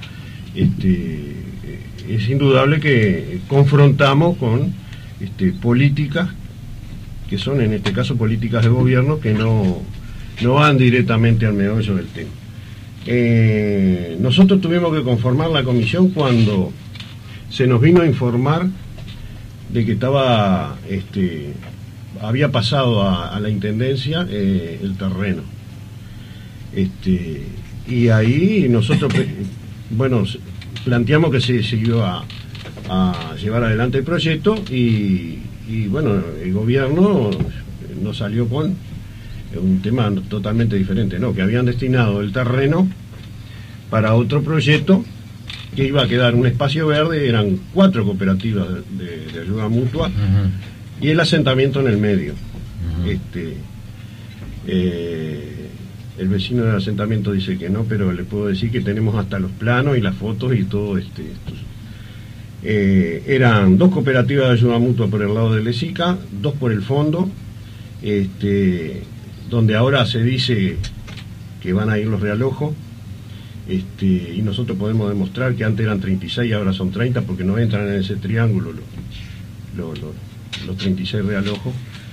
Speaker 17: es indudable que confrontamos con políticas que son, en este caso, políticas de gobierno que no van directamente al meollo del tema. Nosotros tuvimos que conformar la comisión cuando se nos vino a informar de que había pasado a la intendencia el terreno. Y ahí nosotros, planteamos que se iba a llevar adelante el proyecto y bueno, el gobierno nos salió con un tema totalmente diferente, ¿no? Que habían destinado el terreno para otro proyecto que iba a quedar un espacio verde, eran 4 cooperativas de ayuda mutua y el asentamiento en el medio. El vecino del asentamiento dice que no, pero le puedo decir que tenemos hasta los planos y las fotos y todo eran 2 cooperativas de ayuda mutua por el lado de Lesica, 2 por el fondo, donde ahora se dice que van a ir los realojos, y nosotros podemos demostrar que antes eran 36 y ahora son 30 porque no entran en ese triángulo los 36 realojos.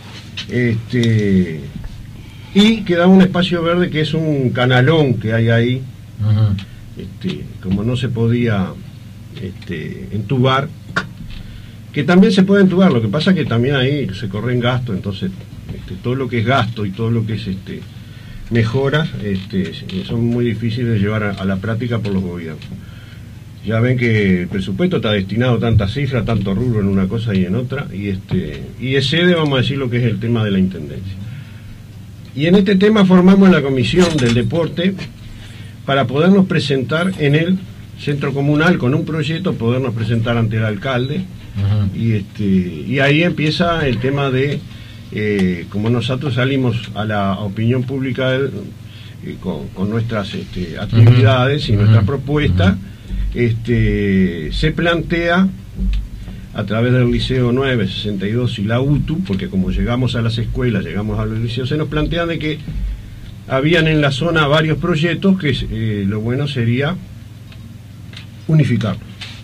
Speaker 17: Y queda un espacio verde que es un canalón que hay ahí. Como no se podía entubar, que también se puede entubar, lo que pasa que también ahí se corren gastos, entonces todo lo que es gasto y todo lo que es mejoras son muy difíciles de llevar a la práctica por los gobiernos. Ya ven que el presupuesto está destinado a tantas cifras, tanto rubro en una cosa y en otra, y excede, vamos a decir, lo que es el tema de la intendencia. Y en este tema formamos la comisión del deporte para podernos presentar en el centro comunal con un proyecto, podernos presentar ante el alcalde. Y ahí empieza el tema de como nosotros salimos a la opinión pública con nuestras actividades y nuestras propuestas, se plantea a través del Liceo 962 y la UTU, porque como llegamos a las escuelas, llegamos a los liceos, se nos plantea de que habían en la zona varios proyectos que lo bueno sería unificarlos.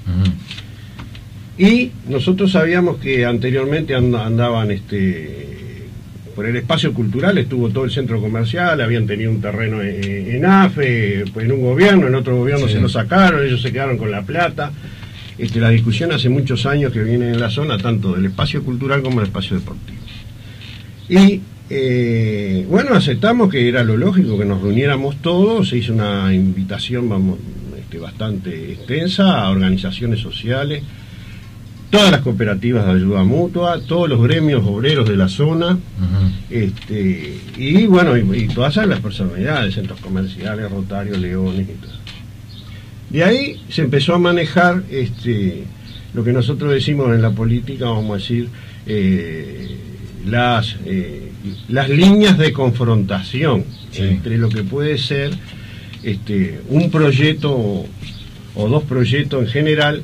Speaker 17: Y nosotros sabíamos que anteriormente andaban por el espacio cultural, estuvo todo el centro comercial, habían tenido un terreno en AFE, pues en un gobierno, en otro gobierno se lo sacaron, ellos se quedaron con la plata. La discusión hace muchos años que viene en la zona, tanto del espacio cultural como del espacio deportivo. Y bueno, aceptamos que era lo lógico que nos reuniéramos todos, se hizo una invitación bastante extensa a organizaciones sociales, todas las cooperativas de ayuda mutua, todos los gremios obreros de la zona, y bueno, y todas las personalidades, centros comerciales, Rotarios, Leones y todo. De ahí se empezó a manejar lo que nosotros decimos en la política, vamos a decir, las líneas de confrontación entre lo que puede ser un proyecto o 2 proyectos en general,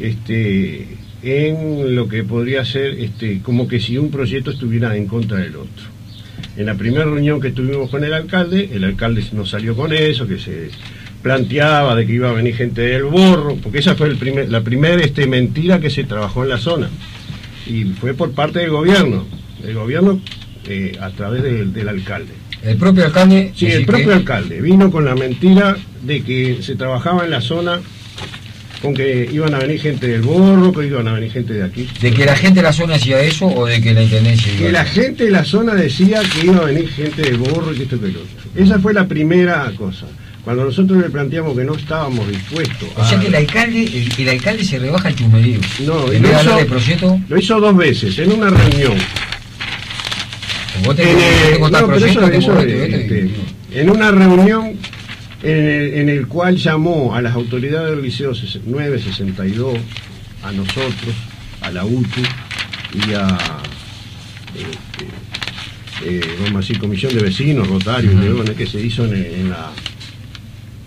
Speaker 17: en lo que podría ser como que si un proyecto estuviera en contra del otro. En la primera reunión que tuvimos con el alcalde nos salió con eso, que se planteaba de que iba a venir gente del Borro, porque esa fue la primera mentira que se trabajó en la zona, y fue por parte del gobierno a través del alcalde.
Speaker 6: ¿El propio alcalde?
Speaker 17: Sí, el propio alcalde vino con la mentira de que se trabajaba en la zona con que iban a venir gente del Borro, que iban a venir gente de aquí.
Speaker 6: ¿De que la gente de la zona decía eso o de que la intendencia iba?
Speaker 17: Que la gente de la zona decía que iba a venir gente del Borro y que esto que lo otro. Esa fue la primera cosa. Cuando nosotros le planteamos que no estábamos dispuestos
Speaker 6: a... O sea que el alcalde se rebaja el chusmerío.
Speaker 17: No,
Speaker 6: lo
Speaker 17: hizo 2 veces, en una reunión. En una reunión en el cual llamó a las autoridades del Liceo 962, a nosotros, a la UTU y a vamos a decir, comisión de vecinos, Rotarios, Leones, que se hizo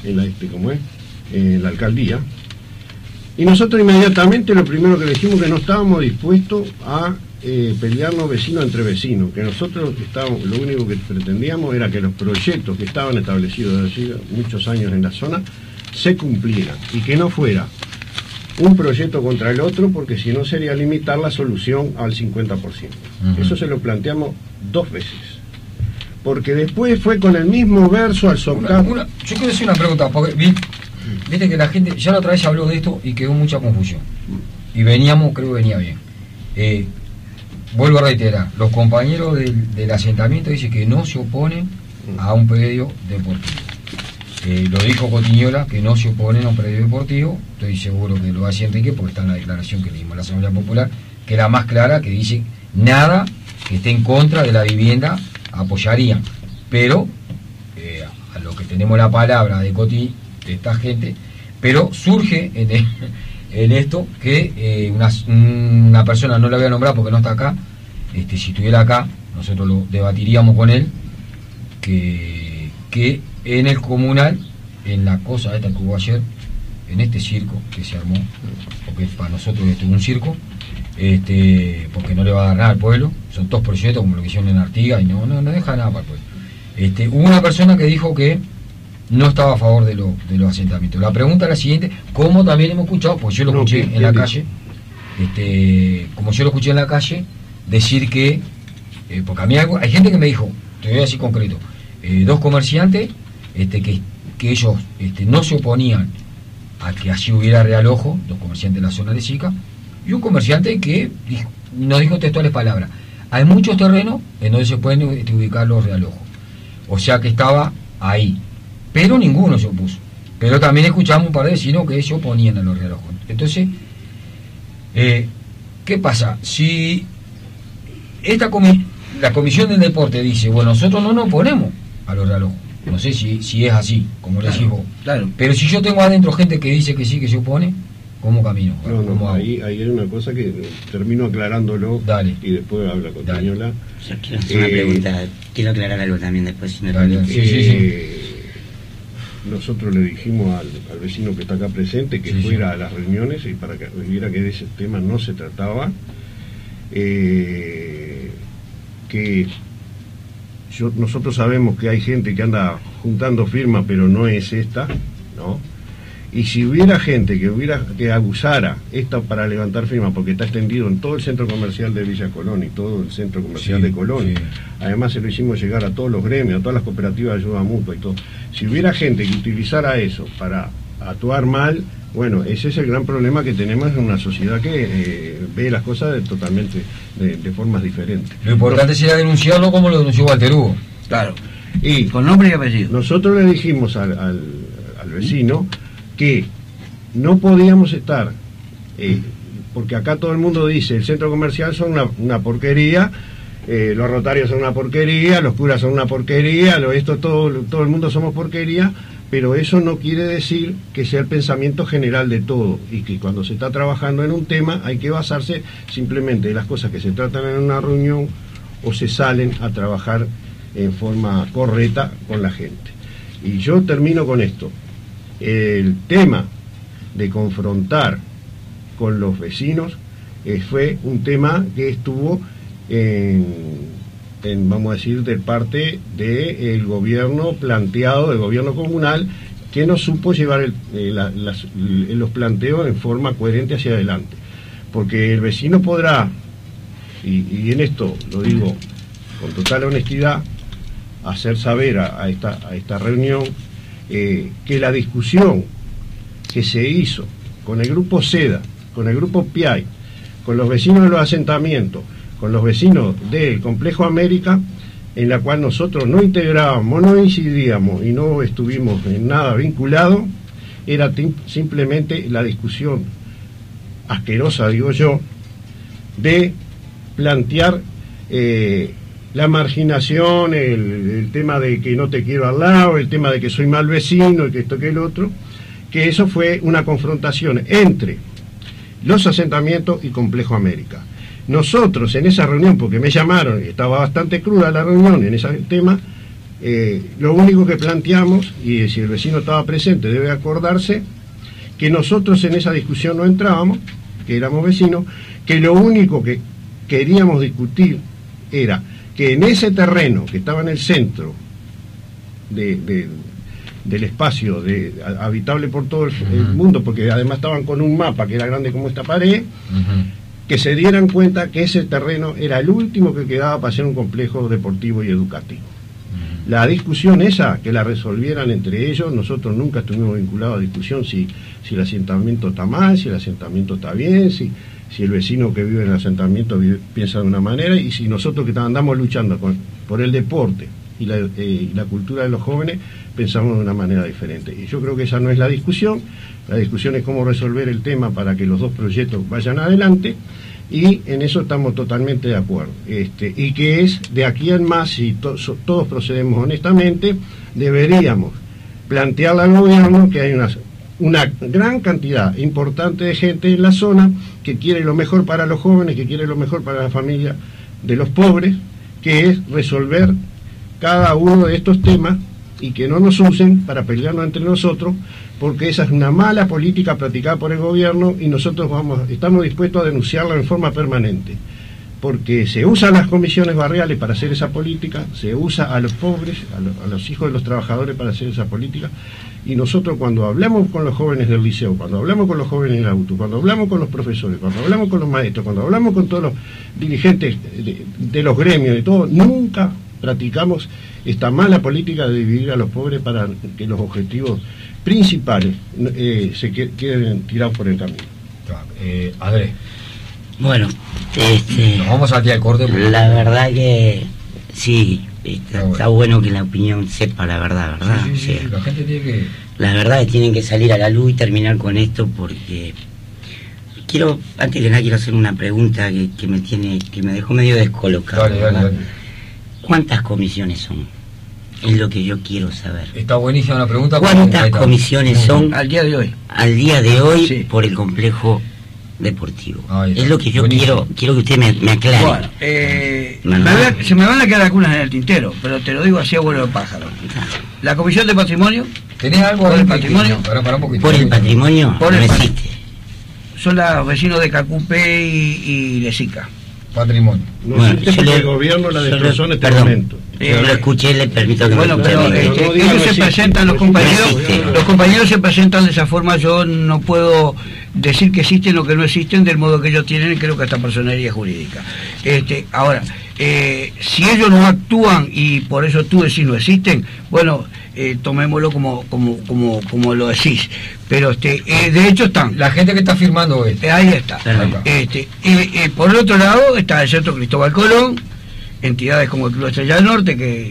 Speaker 17: en la alcaldía. Y nosotros inmediatamente lo primero que le dijimos que no estábamos dispuestos a pelearnos vecinos entre vecinos, que nosotros lo único que pretendíamos era que los proyectos que estaban establecidos desde hace muchos años en la zona se cumplieran y que no fuera un proyecto contra el otro, porque si no sería limitar la solución al 50%. Eso se lo planteamos 2 veces, porque después fue con el mismo verso al socar.
Speaker 6: Yo quiero decir una pregunta, porque viste que la gente ya la otra vez habló de esto y quedó mucha confusión, y creo que venía bien. Vuelvo a reiterar, los compañeros del asentamiento dicen que no se oponen a un predio deportivo. Lo dijo Cotiñola, que no se oponen a un predio deportivo. Estoy seguro que lo hace Enrique, porque está en la declaración que leímos en la Asamblea Popular, que era más clara, que dice nada que esté en contra de la vivienda apoyarían. Pero, a lo que tenemos la palabra de Coti, de esta gente, pero surge en esto que una persona, no la voy a nombrar porque no está acá, si estuviera acá, nosotros lo debatiríamos con él, que en el comunal, en la cosa esta que hubo ayer, en este circo que se armó, porque para nosotros esto es un circo, porque no le va a dar nada al pueblo, son 2 proyectos como lo que hicieron en Artigas y no deja nada para el pueblo. Hubo una persona que dijo que no estaba a favor de los asentamientos. La pregunta es la siguiente, como también hemos escuchado, pues yo lo escuché en la calle, como yo lo escuché en la calle, decir que, porque a mí hay gente que me dijo, te voy a decir concreto, 2 comerciantes, que ellos no se oponían a que allí hubiera realojo, 2 comerciantes de la zona de Sica, y un comerciante que no dijo textuales palabras, hay muchos terrenos en donde se pueden ubicar los realojos, o sea que estaba ahí, pero ninguno se opuso. Pero también escuchamos un par de vecinos que se oponían a los realojos. Entonces, ¿qué pasa? Si la Comisión del Deporte dice, bueno, nosotros no nos oponemos a los realojos, no sé si es así, como le decís vos,
Speaker 15: claro.
Speaker 6: Pero si yo tengo adentro gente que dice que sí, que se opone, ¿cómo camino?
Speaker 17: Ahí hay una cosa que termino aclarándolo.
Speaker 6: Dale.
Speaker 17: Y después habla con Tañola.
Speaker 14: Yo quiero hacer una pregunta, quiero aclarar algo también después, si no
Speaker 17: nosotros le dijimos al vecino que está acá presente que fuera a las reuniones y para que viera que de ese tema no se trataba, que nosotros sabemos que hay gente que anda juntando firmas, pero no es esta, ¿no? Y si hubiera gente que abusara esta para levantar firmas, porque está extendido en todo el centro comercial de Villa Colón y todo el centro comercial de Colón, además se lo hicimos llegar a todos los gremios, a todas las cooperativas de ayuda mutua y todo. Si hubiera gente que utilizara eso para actuar mal, bueno, ese es el gran problema que tenemos en una sociedad que ve las cosas totalmente de formas diferentes.
Speaker 6: Lo importante sería denunciarlo como lo denunció Walter Hugo.
Speaker 15: Claro, y con nombre y apellido.
Speaker 17: Nosotros le dijimos al vecino que no podíamos estar, porque acá todo el mundo dice, el centro comercial son una porquería, los rotarios son una porquería, los curas son una porquería, todo el mundo somos porquería, pero eso no quiere decir que sea el pensamiento general de todo, y que cuando se está trabajando en un tema hay que basarse simplemente en las cosas que se tratan en una reunión o se salen a trabajar en forma correcta con la gente. Y yo termino con esto. El tema de confrontar con los vecinos fue un tema que estuvo vamos a decir, de parte del gobierno planteado, del gobierno comunal, que no supo llevar los planteos en forma coherente hacia adelante. Porque el vecino podrá, y en esto lo digo con total honestidad, hacer saber a esta reunión que la discusión que se hizo con el grupo SEDA, con el grupo PIAI, con los vecinos de los asentamientos, con los vecinos del Complejo América, en la cual nosotros no integrábamos, no incidíamos y no estuvimos en nada vinculados, era simplemente la discusión asquerosa, digo yo, de plantear la marginación, el tema de que no te quiero al lado, el tema de que soy mal vecino, y que esto que el otro, que eso fue una confrontación entre los asentamientos y Complejo América. Nosotros en esa reunión, porque me llamaron y estaba bastante cruda la reunión en ese tema, Lo único que planteamos, y si el vecino estaba presente debe acordarse, que nosotros en esa discusión no entrábamos, que éramos vecinos, que lo único que queríamos discutir era que en ese terreno que estaba en el centro del espacio habitable por todo el mundo, porque además estaban con un mapa que era grande como esta pared, que se dieran cuenta que ese terreno era el último que quedaba para hacer un complejo deportivo y educativo. La discusión esa, que la resolvieran entre ellos, nosotros nunca estuvimos vinculados a discusión si el asentamiento está mal, si el asentamiento está bien, si el vecino que vive en el asentamiento piensa de una manera, y si nosotros que andamos luchando por el deporte y la cultura de los jóvenes pensamos de una manera diferente. Y yo creo que esa no es la discusión es cómo resolver el tema para que los dos proyectos vayan adelante, y en eso estamos totalmente de acuerdo. Y que es de aquí en más, si todos procedemos honestamente, deberíamos plantearle al gobierno que hay una gran cantidad importante de gente en la zona que quiere lo mejor para los jóvenes, que quiere lo mejor para la familia de los pobres, que es resolver cada uno de estos temas y que no nos usen para pelearnos entre nosotros, porque esa es una mala política practicada por el gobierno, y nosotros estamos dispuestos a denunciarla en forma permanente, porque se usan las comisiones barriales para hacer esa política, se usa a los pobres, a los hijos de los trabajadores para hacer esa política, y nosotros cuando hablamos con los jóvenes del liceo, cuando hablamos con los jóvenes del auto, cuando hablamos con los profesores, cuando hablamos con los maestros, cuando hablamos con todos los dirigentes de los gremios y todo, nunca practicamos esta mala política de dividir a los pobres para que los objetivos principales se queden tirados por el camino.
Speaker 6: Andrés.
Speaker 14: Bueno,
Speaker 6: nos vamos a tirar el corte.
Speaker 14: La verdad que sí, está bueno que la opinión sepa la verdad, ¿verdad?
Speaker 6: Sí, la gente tiene que...
Speaker 14: Las verdades tienen que salir a la luz y terminar con esto, porque antes que nada quiero hacer una pregunta que me dejó medio descolocado. Dale. ¿Cuántas comisiones son? Es lo que yo quiero saber.
Speaker 6: Está buenísima la pregunta.
Speaker 14: ¿Cuántas comisiones son
Speaker 15: al día de hoy?
Speaker 14: Al día de hoy, sí, por el complejo deportivo. Es lo que yo quiero que usted me aclare.
Speaker 15: Bueno, se me van a quedar algunas en el tintero, pero te lo digo así a vuelo de pájaro. La comisión de patrimonio.
Speaker 6: ¿Tenés algo
Speaker 15: por el patrimonio?
Speaker 6: Para un poquito.
Speaker 14: ¿Por el patrimonio?
Speaker 15: No existe. Son los vecinos de Cacupé y Lesica.
Speaker 6: Patrimonio.
Speaker 17: Bueno, el gobierno la destrozó en este momento.
Speaker 14: Yo lo escuché, le permito que
Speaker 15: pero ellos se presentan, los compañeros se presentan de esa forma. Yo no puedo decir que existen o que no existen del modo que ellos tienen, y creo que esta personería jurídica. Ahora, si ellos no actúan y por eso tú decís no existen, bueno, tomémoslo como lo decís, pero de hecho están.
Speaker 6: La gente que está firmando
Speaker 15: ahí está. Por el otro lado está el Centro Cristóbal Colón, entidades como el Club Estrella del Norte que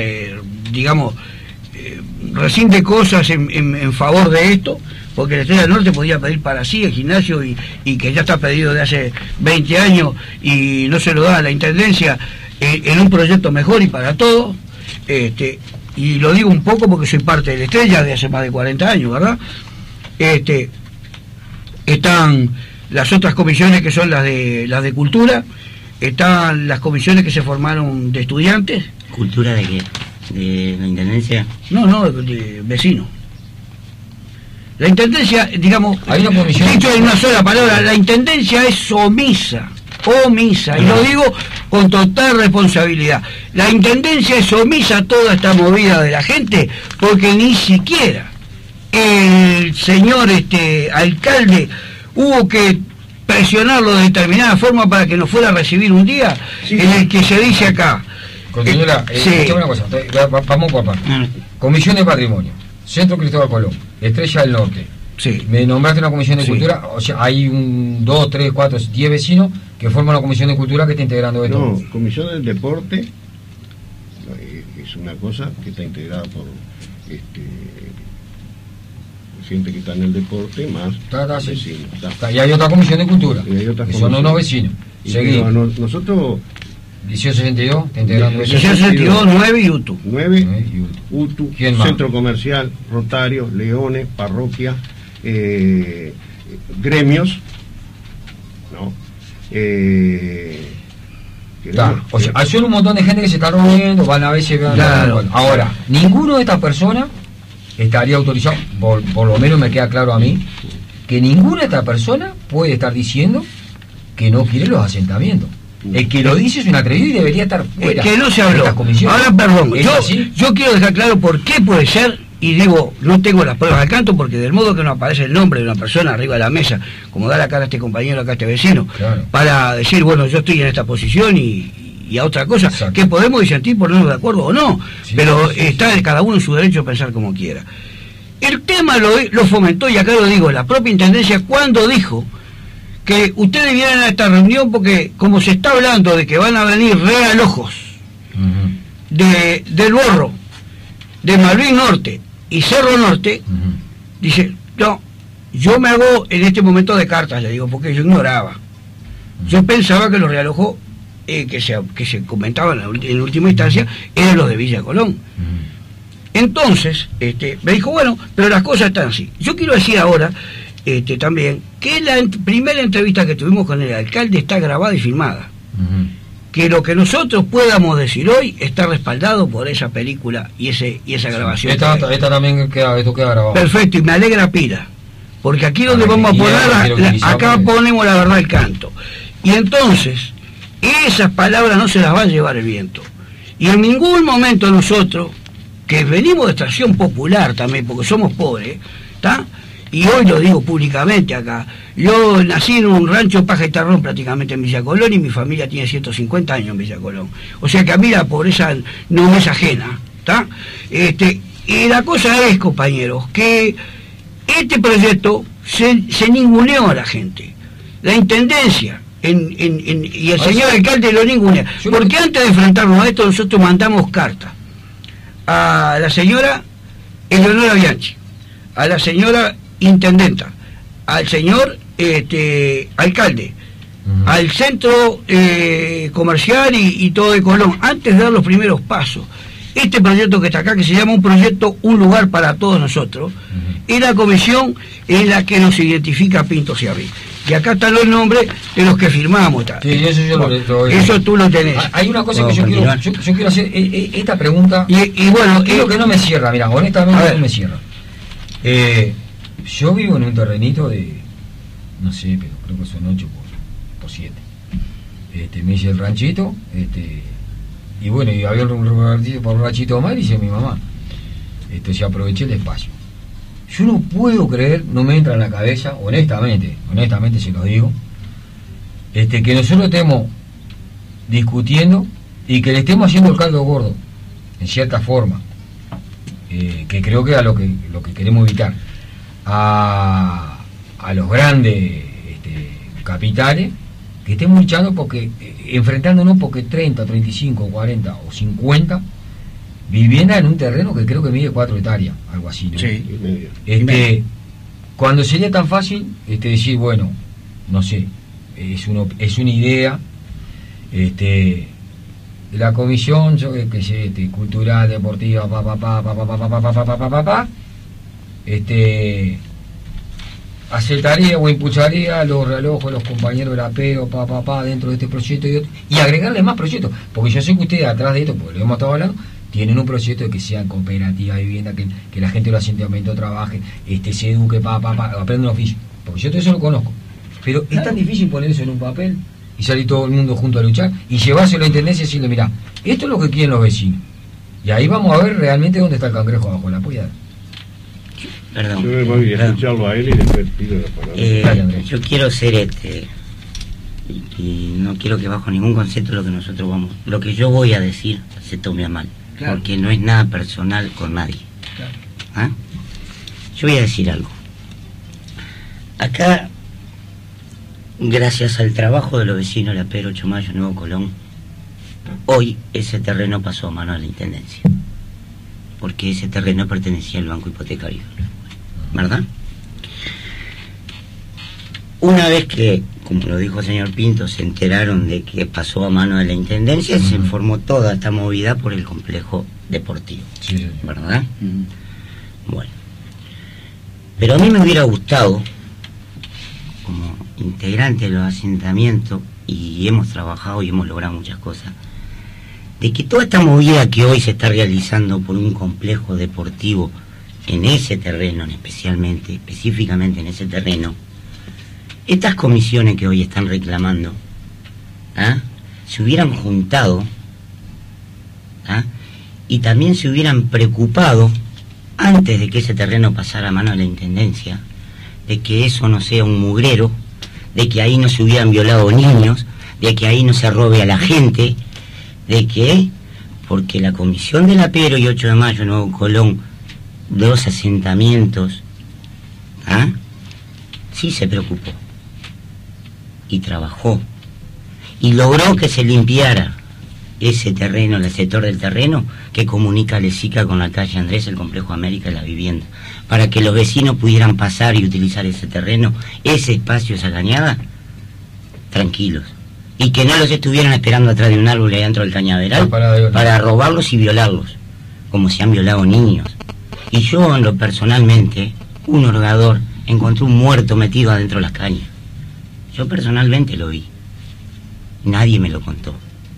Speaker 15: rescinde cosas en favor de esto, porque el Estrella del Norte podía pedir para sí el gimnasio y que ya está pedido de hace 20 años y no se lo da a la Intendencia en un proyecto mejor y para todos. Y lo digo un poco porque soy parte de la Estrella de hace más de 40 años, ¿verdad? Están las otras comisiones que son las de cultura, están las comisiones que se formaron de estudiantes.
Speaker 14: ¿Cultura de qué? ¿De la Intendencia?
Speaker 15: No, de vecinos. La Intendencia, digamos,
Speaker 6: hay una comisión,
Speaker 15: dicho en una sola palabra, la Intendencia es omisa, y lo digo con total responsabilidad. La Intendencia es omisa a toda esta movida de la gente, porque ni siquiera el señor alcalde hubo que presionarlo de determinada forma para que nos fuera a recibir un día en el que se dice acá.
Speaker 6: Señora, una cosa, vamos papá. Comisión de Patrimonio, Centro Cristóbal Colón, Estrella del Norte.
Speaker 15: Sí.
Speaker 6: Me nombraste una comisión de cultura, o sea, hay 2, 3, 4, 10 vecinos que forman una comisión de cultura que está integrando esto.
Speaker 17: No, comisión del deporte es una cosa que está integrada por gente que está en el deporte más vecinos.
Speaker 6: Y hay otra comisión de cultura, que son unos vecinos.
Speaker 17: Nosotros
Speaker 6: 1862 está integrando
Speaker 15: 1862, 9 y UTU.
Speaker 17: 9 UTU, Centro Comercial, Rotarios, Leones, Parroquia, gremios, ¿no?
Speaker 6: O sea, hay un montón de gente que se está reuniendo, van a veces...
Speaker 15: Claro.
Speaker 6: Bueno, ahora, ninguno de estas personas estaría autorizado, por lo menos me queda claro a mí, que ninguna de estas personas puede estar diciendo que no quiere los asentamientos. El que lo dice es un atrevido y debería estar fuera.
Speaker 15: Que no se habló. Ahora, perdón, yo quiero dejar claro por qué puede ser, y digo, no tengo las pruebas al canto, porque del modo que no aparece el nombre de una persona arriba de la mesa, como da la cara a este compañero, acá a este vecino,
Speaker 6: claro,
Speaker 15: para decir, bueno, yo estoy en esta posición y a otra cosa, exacto, que podemos disentir, ponernos de acuerdo o no, sí, pero sí, está cada uno en su derecho a pensar como quiera. El tema lo fomentó, y acá lo digo, la propia Intendencia cuando dijo que ustedes vienen a esta reunión porque, como se está hablando de que van a venir realojos del Borro, de Malvin Norte y Cerro Norte, dice, no, yo me hago en este momento de cartas, le digo, porque yo ignoraba. Yo pensaba que los realojos que se comentaban en última instancia eran los de Villa Colón. Entonces, me dijo, bueno, pero las cosas están así. Yo quiero decir ahora, también, que la primera entrevista que tuvimos con el alcalde está grabada y filmada. Que lo que nosotros podamos decir hoy está respaldado por esa película y esa grabación.
Speaker 6: Esta también queda grabado.
Speaker 15: Perfecto, y me alegra pila, porque aquí donde vamos a poner, acá ponemos la verdad al canto. Y entonces, esas palabras no se las va a llevar el viento. Y en ningún momento nosotros, que venimos de extracción popular también, porque somos pobres, ¿está? Y hoy lo digo públicamente acá, yo nací en un rancho Paja y Tarrón prácticamente en Villa Colón, y mi familia tiene 150 años en Villa Colón. O sea que a mí la pobreza no me es ajena, ¿está? Y la cosa es, compañeros, que este proyecto se ninguneó a la gente. La Intendencia y el señor alcalde lo ningunea. Porque antes de enfrentarnos a esto, nosotros mandamos carta a la señora Eleonora Bianchi, a la señora intendenta, al señor alcalde, al centro comercial y todo de Colón, antes de dar los primeros pasos. Este proyecto que está acá, que se llama un proyecto Un Lugar para Todos Nosotros, es la comisión en la que nos identifica Pinto Ciarri. Y acá están los nombres de los que firmamos.
Speaker 6: Sí, eso yo
Speaker 15: eso tú lo tenés.
Speaker 6: Hay una cosa que yo quiero hacer, esta pregunta,
Speaker 15: y bueno,
Speaker 6: es lo que no me cierra, mira, honestamente no me cierra. Yo vivo en un terrenito de, no sé, pero creo que son 8 por 7. Me hice el ranchito, y bueno, y había un ranchito más, dice mi mamá. Entonces aproveché el espacio. Yo no puedo creer, no me entra en la cabeza, honestamente se lo digo, que nosotros estemos discutiendo y que le estemos haciendo el caldo gordo, en cierta forma, que creo que es lo que queremos evitar, a los grandes capitales, que estemos luchando porque, enfrentándonos porque 30, 35, 40 o 50 vivienda en un terreno que creo que mide 4 hectáreas, algo así, ¿no?
Speaker 15: Sí,
Speaker 6: cuando sería tan fácil decir, bueno, no sé, es una idea, la comisión, yo qué sé, cultural, deportiva, aceptaría o impulsaría los relojes, los compañeros del apeo, dentro de este proyecto y agregarle más proyectos, porque yo sé que ustedes atrás de esto, porque lo hemos estado hablando, tienen un proyecto de que sean cooperativas de vivienda, que la gente de los asentamientos trabaje, se eduque, aprenda un oficio, porque yo todo eso lo conozco, pero es tan difícil poner eso en un papel y salir todo el mundo junto a luchar y llevárselo a la intendencia y decirle, mira, esto es lo que quieren los vecinos, y ahí vamos a ver realmente dónde está el cangrejo abajo de la pollada.
Speaker 14: Perdón.
Speaker 17: Yo me voy a escucharlo a él y después pido la palabra.
Speaker 14: Yo quiero ser y no quiero que bajo ningún concepto lo que yo voy a decir se tome a mal, claro, porque no es nada personal con nadie.
Speaker 15: Claro.
Speaker 14: ¿Ah? Yo voy a decir algo. Acá, gracias al trabajo de los vecinos de la Pedro 8 Mayo, Nuevo Colón, hoy ese terreno pasó a mano de la Intendencia, porque ese terreno pertenecía al Banco Hipotecario, ¿verdad? Una vez que, como lo dijo el señor Pinto, se enteraron de que pasó a mano de la Intendencia, se formó toda esta movida por el complejo deportivo, ¿verdad? Bueno, pero a mí me hubiera gustado, como integrante de los asentamientos y hemos trabajado y hemos logrado muchas cosas, de que toda esta movida que hoy se está realizando por un complejo deportivo en ese terreno, específicamente en ese terreno, estas comisiones que hoy están reclamando, se hubieran juntado y también se hubieran preocupado antes de que ese terreno pasara a mano de la Intendencia, de que eso no sea un mugrero, de que ahí no se hubieran violado niños, de que ahí no se robe a la gente, de que, porque la Comisión del Apero y 8 de Mayo, Nuevo Colón, 2 asentamientos, sí se preocupó y trabajó y logró que se limpiara ese terreno, el sector del terreno que comunica Lesica con la calle Andrés, el Complejo América y la vivienda, para que los vecinos pudieran pasar y utilizar ese terreno, ese espacio, esa cañada, tranquilos, y que no los estuvieran esperando atrás de un árbol ahí dentro del cañaveral para robarlos y violarlos, como se han violado niños. Y yo, en lo personalmente, un hurgador encontró un muerto metido adentro de las cañas. Yo personalmente lo vi, nadie me lo contó.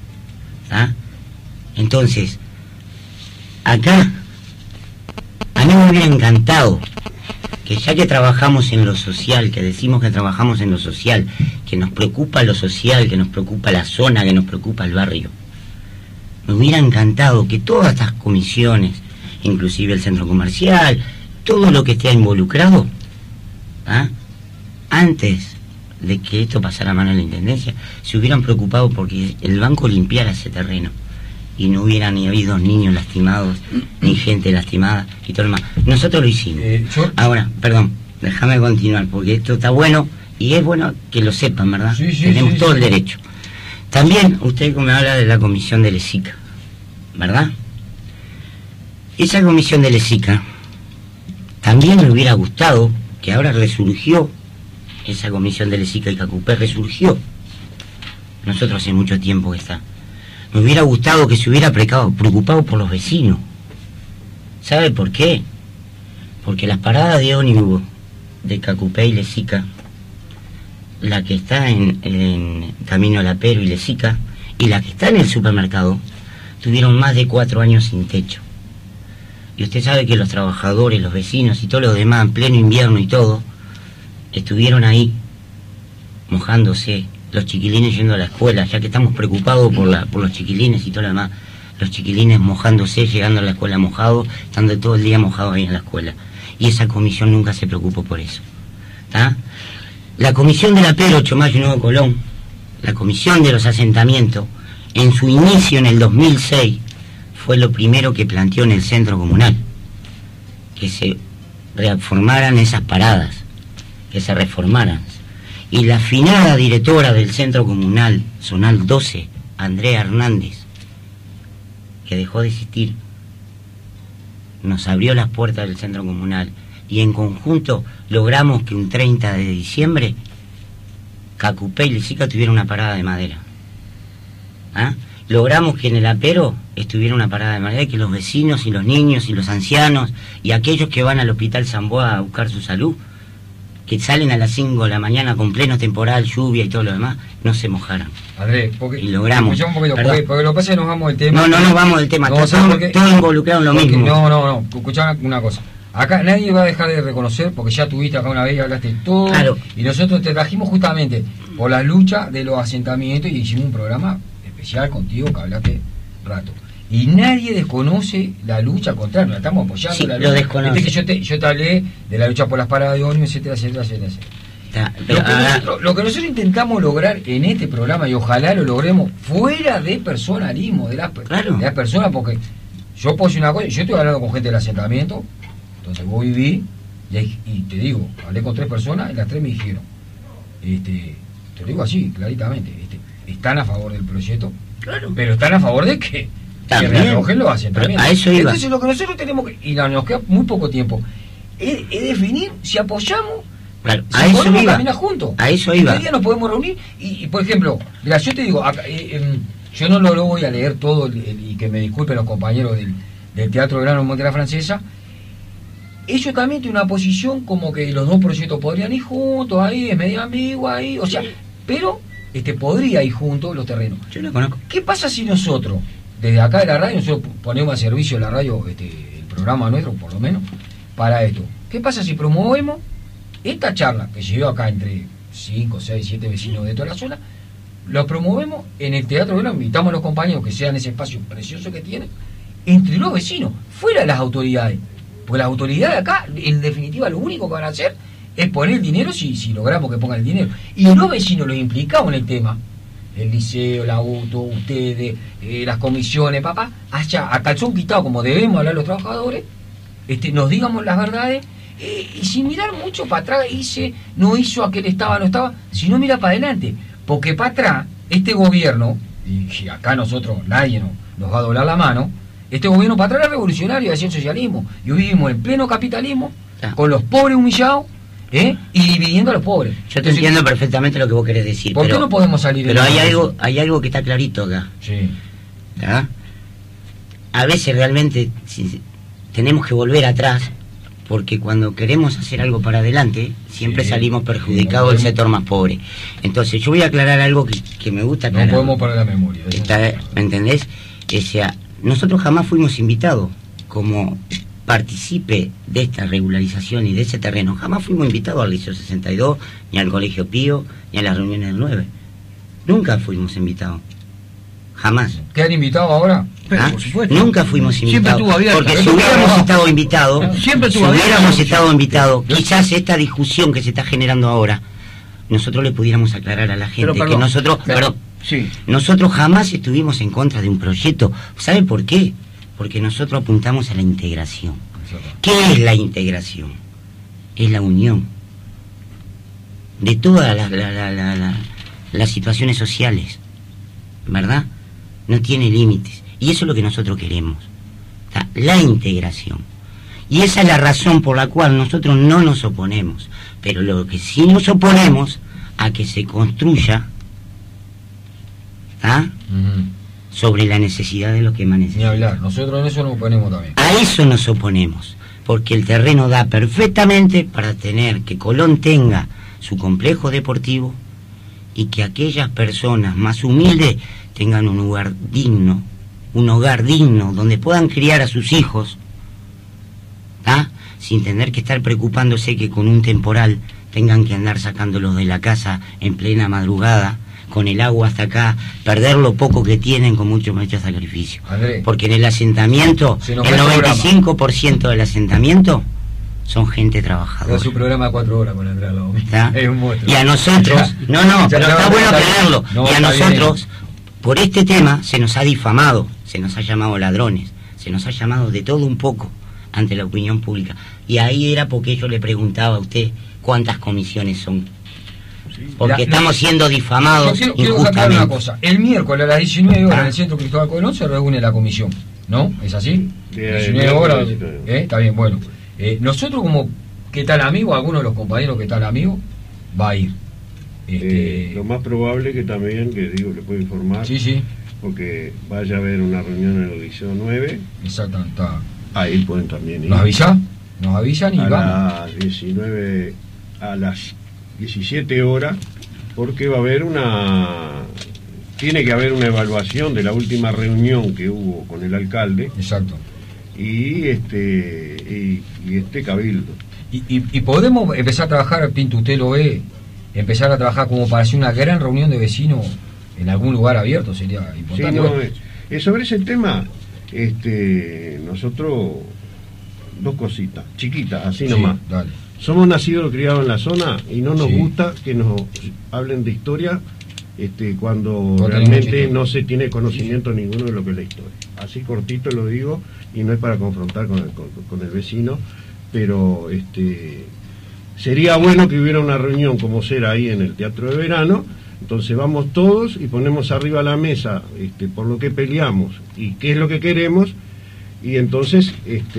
Speaker 14: Entonces, acá a mí me hubiera encantado que, ya que trabajamos en lo social, que decimos que trabajamos en lo social, que nos preocupa lo social, que nos preocupa la zona, que nos preocupa el barrio, me hubiera encantado que todas estas comisiones, inclusive el centro comercial, todo lo que esté involucrado, antes de que esto pasara a mano de la Intendencia, se hubieran preocupado porque el banco limpiara ese terreno y no hubieran ni habido niños lastimados, ni gente lastimada y todo lo demás. Nosotros lo hicimos. Ahora, perdón, déjame continuar, porque esto está bueno y es bueno que lo sepan, ¿verdad? Tenemos todo el derecho. También usted me habla de la comisión de Lesica, ¿verdad? Esa comisión de Lesica también me hubiera gustado que ahora resurgió. Esa comisión de Lesica y Cacupé resurgió. Nosotros hace mucho tiempo que está. Me hubiera gustado que se hubiera preocupado por los vecinos. ¿Sabe por qué? Porque las paradas de ómnibus de Cacupé y Lesica, la que está en Camino al Apero y Lesica, y la que está en el supermercado, tuvieron más de 4 años sin techo. Y usted sabe que los trabajadores, los vecinos y todo lo demás, en pleno invierno y todo, estuvieron ahí mojándose, los chiquilines yendo a la escuela, ya que estamos preocupados por los chiquilines y todo lo demás, los chiquilines mojándose, llegando a la escuela mojados, estando todo el día mojados ahí en la escuela. Y esa comisión nunca se preocupó por eso. La comisión del Apero, 8 de Mayo y Nuevo Colón, la comisión de los asentamientos, en su inicio en el 2006, fue lo primero que planteó en el centro comunal, que se reformaran esas paradas, que se reformaran. Y la afinada directora del centro comunal, Zonal 12, Andrea Hernández, que dejó de existir, nos abrió las puertas del centro comunal y en conjunto logramos que un 30 de diciembre Cacupé y Lesica tuviera una parada de madera. Logramos que en el Apero estuviera una parada de madera y que los vecinos y los niños y los ancianos y aquellos que van al hospital Zamboa a buscar su salud, que salen a las 5 de la mañana con pleno temporal, lluvia y todo lo demás, no se mojaran.
Speaker 6: Andrés, y
Speaker 14: logramos.
Speaker 6: Porque lo que pasa es que nos vamos del tema.
Speaker 14: No nos vamos del tema, todos involucrados en lo mismo.
Speaker 6: No, escuchá una cosa. Acá nadie va a dejar de reconocer, porque ya tuviste acá una vez y hablaste todo. Claro. Y nosotros te trajimos justamente por la lucha de los asentamientos y hicimos un programa especial contigo que hablaste rato. Y nadie desconoce la lucha contra, la estamos apoyando.
Speaker 14: Sí,
Speaker 6: la lucha.
Speaker 14: Lo desconoce.
Speaker 6: Que yo te hablé de la lucha por las paradas de ómnibus, etcétera. Lo que nosotros intentamos lograr en este programa, y ojalá lo logremos, fuera de personalismo de las personas, porque yo puedo decir una cosa, yo estoy hablando con gente del asentamiento, entonces vos viví, y te digo, hablé con 3 personas y las 3 me dijeron, te lo digo así, claritamente, están a favor del proyecto, pero están a favor de que realojen los asentamientos.
Speaker 14: A eso iba.
Speaker 6: Entonces lo que nosotros tenemos que, y nos queda muy poco tiempo, es definir si apoyamos.
Speaker 14: Claro,
Speaker 6: si podemos caminar juntos.
Speaker 14: A eso iba.
Speaker 6: Este día nos podemos reunir y por ejemplo, mira, yo te digo, yo no lo voy a leer todo y que me disculpen los compañeros del Teatro de Verano Monte de la Francesa. Ellos también tienen una posición como que los dos proyectos podrían ir juntos, ahí es medio ambigua ahí, o sea, pero podría ir juntos los terrenos.
Speaker 14: Yo lo conozco.
Speaker 6: ¿Qué pasa si nosotros, desde acá de la radio, nosotros ponemos a servicio de la radio el programa nuestro, por lo menos, para esto? ¿Qué pasa si promovemos esta charla que se dio acá entre 5, 6, 7 vecinos de toda la zona? Lo promovemos en el Teatro Verano, invitamos a los compañeros que sean ese espacio precioso que tienen, entre los vecinos, fuera de las autoridades. Porque las autoridades acá, en definitiva, lo único que van a hacer es poner el dinero si logramos que pongan el dinero. Y los vecinos los implicados en el tema, el liceo, la auto, ustedes, las comisiones, papá, allá, a calzón quitado, como debemos hablar los trabajadores, nos digamos las verdades, y sin mirar mucho para atrás, no hizo aquel estaba, no estaba, sino mira para adelante. Porque para atrás, este gobierno, y acá nosotros, nadie nos va a doblar la mano, este gobierno para atrás era revolucionario, hacía el socialismo, y hoy vivimos en pleno capitalismo, con los pobres humillados, y dividiendo a los pobres.
Speaker 14: Yo te entiendo perfectamente lo que vos querés decir.
Speaker 6: ¿Por qué no podemos salir?
Speaker 14: Pero hay algo que está clarito acá.
Speaker 6: Sí.
Speaker 14: ¿Ah? A veces realmente tenemos que volver atrás, porque cuando queremos hacer algo para adelante, siempre salimos perjudicados el sector más pobre. Entonces, yo voy a aclarar algo que me gusta aclarar.
Speaker 6: No podemos perder la memoria.
Speaker 14: ¿Me entendés? O sea, nosotros jamás fuimos invitados como partícipe de esta regularización y de ese terreno. Jamás fuimos invitados al Liceo 62, ni al Colegio Pío, ni a las reuniones del 9. Nunca fuimos invitados. Jamás.
Speaker 6: ¿Qué han invitado ahora?
Speaker 14: ¿Ah?
Speaker 6: Por supuesto.
Speaker 14: Nunca fuimos invitados. Porque si hubiéramos estado invitados, quizás esta discusión que se está generando ahora, nosotros le pudiéramos aclarar a la gente que nosotros, nosotros jamás estuvimos en contra de un proyecto. ¿Sabe por qué? Porque nosotros apuntamos a la integración. ¿Qué es la integración? Es la unión de todas las situaciones sociales, ¿verdad? No tiene límites. Y eso es lo que nosotros queremos. O sea, la integración. Y esa es la razón por la cual nosotros no nos oponemos. Pero lo que sí nos oponemos a que se construya sobre la necesidad de los que más necesitan.
Speaker 6: Ni hablar, nosotros en eso nos oponemos también.
Speaker 14: A eso nos oponemos. Porque el terreno da perfectamente para tener que Colón tenga su complejo deportivo y que aquellas personas más humildes tengan un hogar digno, donde puedan criar a sus hijos, sin tener que estar preocupándose que con un temporal tengan que andar sacándolos de la casa en plena madrugada, con el agua hasta acá, perder lo poco que tienen con mucho sacrificio.
Speaker 6: Andrés,
Speaker 14: porque en el asentamiento, el 95% del asentamiento son gente trabajadora.
Speaker 6: Es su programa de 4 horas con Andrés López. Es un monstruo.
Speaker 14: Y a nosotros, pero está bueno aclararlo. Y a nosotros, por este tema, se nos ha difamado, se nos ha llamado ladrones, se nos ha llamado de todo un poco ante la opinión pública. Y ahí era porque yo le preguntaba a usted cuántas comisiones son. Porque estamos siendo difamados
Speaker 6: quiero aclarar una cosa. El miércoles a las 19 horas en el Centro Cristóbal Colón se reúne la comisión, ¿no? ¿Es así? 19 horas. Está bien, bueno. Nosotros como ¿qué tal amigo? Algunos de los compañeros ¿qué tal amigo? Va a ir.
Speaker 17: Lo más probable que también, que digo, le puedo informar.
Speaker 6: Sí.
Speaker 17: Porque vaya a haber una reunión en el Liceo 9.
Speaker 6: Exactamente.
Speaker 17: Ahí pueden también ir.
Speaker 6: ¿Nos avisan? Nos avisan y vamos.
Speaker 17: A las 19, a las 17 horas, porque va a haber tiene que haber una evaluación de la última reunión que hubo con el alcalde.
Speaker 6: Exacto.
Speaker 17: Y cabildo.
Speaker 6: Y podemos empezar a trabajar, Pinto, usted lo ve, empezar a trabajar como para hacer una gran reunión de vecinos en algún lugar abierto, sería importante.
Speaker 17: Sí, sobre ese tema, nosotros, dos cositas, chiquitas, así nomás.
Speaker 6: Dale.
Speaker 17: Somos nacidos y criados en la zona y no nos gusta que nos hablen de historia cuando realmente no se tiene conocimiento ninguno de lo que es la historia. Así cortito lo digo, y no es para confrontar con el vecino, pero sería bueno que hubiera una reunión como será ahí en el Teatro de Verano. Entonces vamos todos y ponemos arriba la mesa por lo que peleamos y qué es lo que queremos, y entonces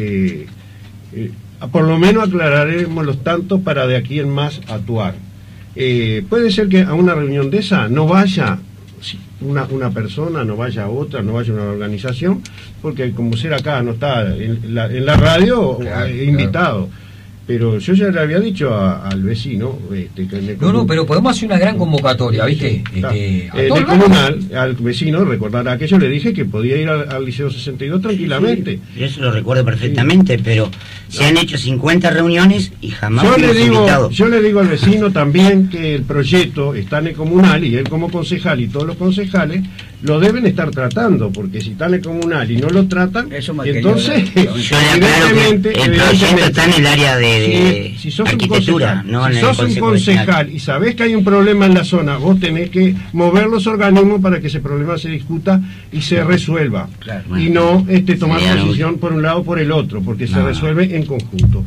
Speaker 17: por lo menos aclararemos los tantos para de aquí en más actuar. Puede ser que a una reunión de esa no vaya una persona, no vaya otra, no vaya una organización, porque como ser acá no está en la radio, invitado. Pero yo ya le había dicho al vecino que
Speaker 6: no, pero podemos hacer una gran convocatoria, ¿viste?
Speaker 17: De comunal, al vecino, recordará que yo le dije que podía ir al Liceo 62 tranquilamente.
Speaker 14: Sí, yo eso lo recuerdo perfectamente, pero se han hecho 50 reuniones y jamás invitado.
Speaker 17: Yo le digo al vecino también que el proyecto está en el comunal, y él como concejal y todos los concejales lo deben estar tratando, porque si está en el comunal y no lo tratan, entonces
Speaker 14: evidentemente el proyecto está en el área de
Speaker 17: si sos
Speaker 14: arquitectura,
Speaker 17: si sos un concejal y sabés que hay un problema en la zona, vos tenés que mover los organismos para que ese problema se discuta y se resuelva, y no tomar posición por un lado o por el otro, porque se resuelve en conjunto.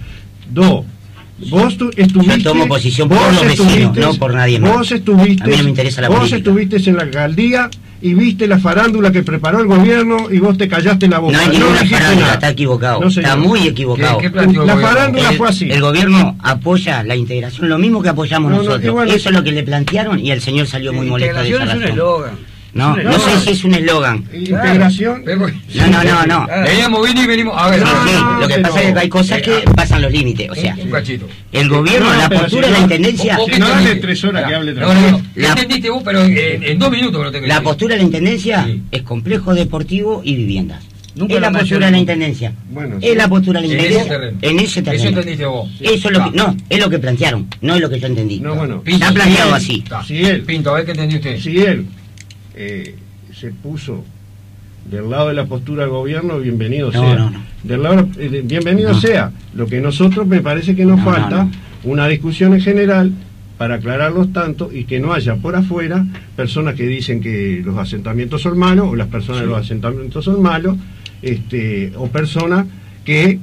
Speaker 17: Vos estuviste,
Speaker 14: yo tomo posición por los vecinos, no por nadie más.
Speaker 17: Vos estuviste,
Speaker 14: a mí no me interesa la política.
Speaker 17: Estuviste en la alcaldía y viste la farándula que preparó el gobierno y vos te callaste la boca.
Speaker 14: No hay ninguna farándula, está equivocado. No, está muy equivocado.
Speaker 17: La farándula fue así.
Speaker 14: El gobierno apoya la integración, lo mismo que apoyamos nosotros. Bueno, eso es lo que le plantearon y el señor salió muy molesto de esa razón.
Speaker 15: Es un eslogan.
Speaker 14: No sé si es un eslogan.
Speaker 17: Integración.
Speaker 14: No.
Speaker 6: Veníamos y venimos. A ver,
Speaker 14: lo que pasa es que hay cosas que pasan los límites. O sea,
Speaker 6: un cachito.
Speaker 14: El gobierno, la postura de la intendencia.
Speaker 17: No dale 3 horas que hable.
Speaker 6: ¿Qué entendiste vos? Pero en 2 minutos lo tengo que decir.
Speaker 14: La postura de la intendencia es complejo deportivo y viviendas. Es la postura de la intendencia. Es la postura de la intendencia. En ese terreno.
Speaker 6: Eso entendiste vos.
Speaker 14: Eso es lo que. No, es lo que plantearon. No es lo que yo entendí.
Speaker 17: No, bueno.
Speaker 14: Está planteado así.
Speaker 6: Pinto, a ver qué entendió usted.
Speaker 17: Si él se puso del lado de la postura del gobierno, bienvenido sea. Del lado, bienvenido sea. Lo que nosotros me parece que nos falta una discusión en general para aclararlos tanto y que no haya por afuera personas que dicen que los asentamientos son malos o las personas de los asentamientos son malos, o personas que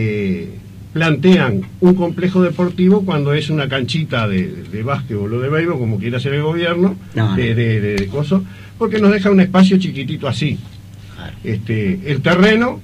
Speaker 17: plantean un complejo deportivo cuando es una canchita de básquetbol o de béisbol, como quiere hacer el gobierno, de cosas, porque nos deja un espacio chiquitito así. El terreno...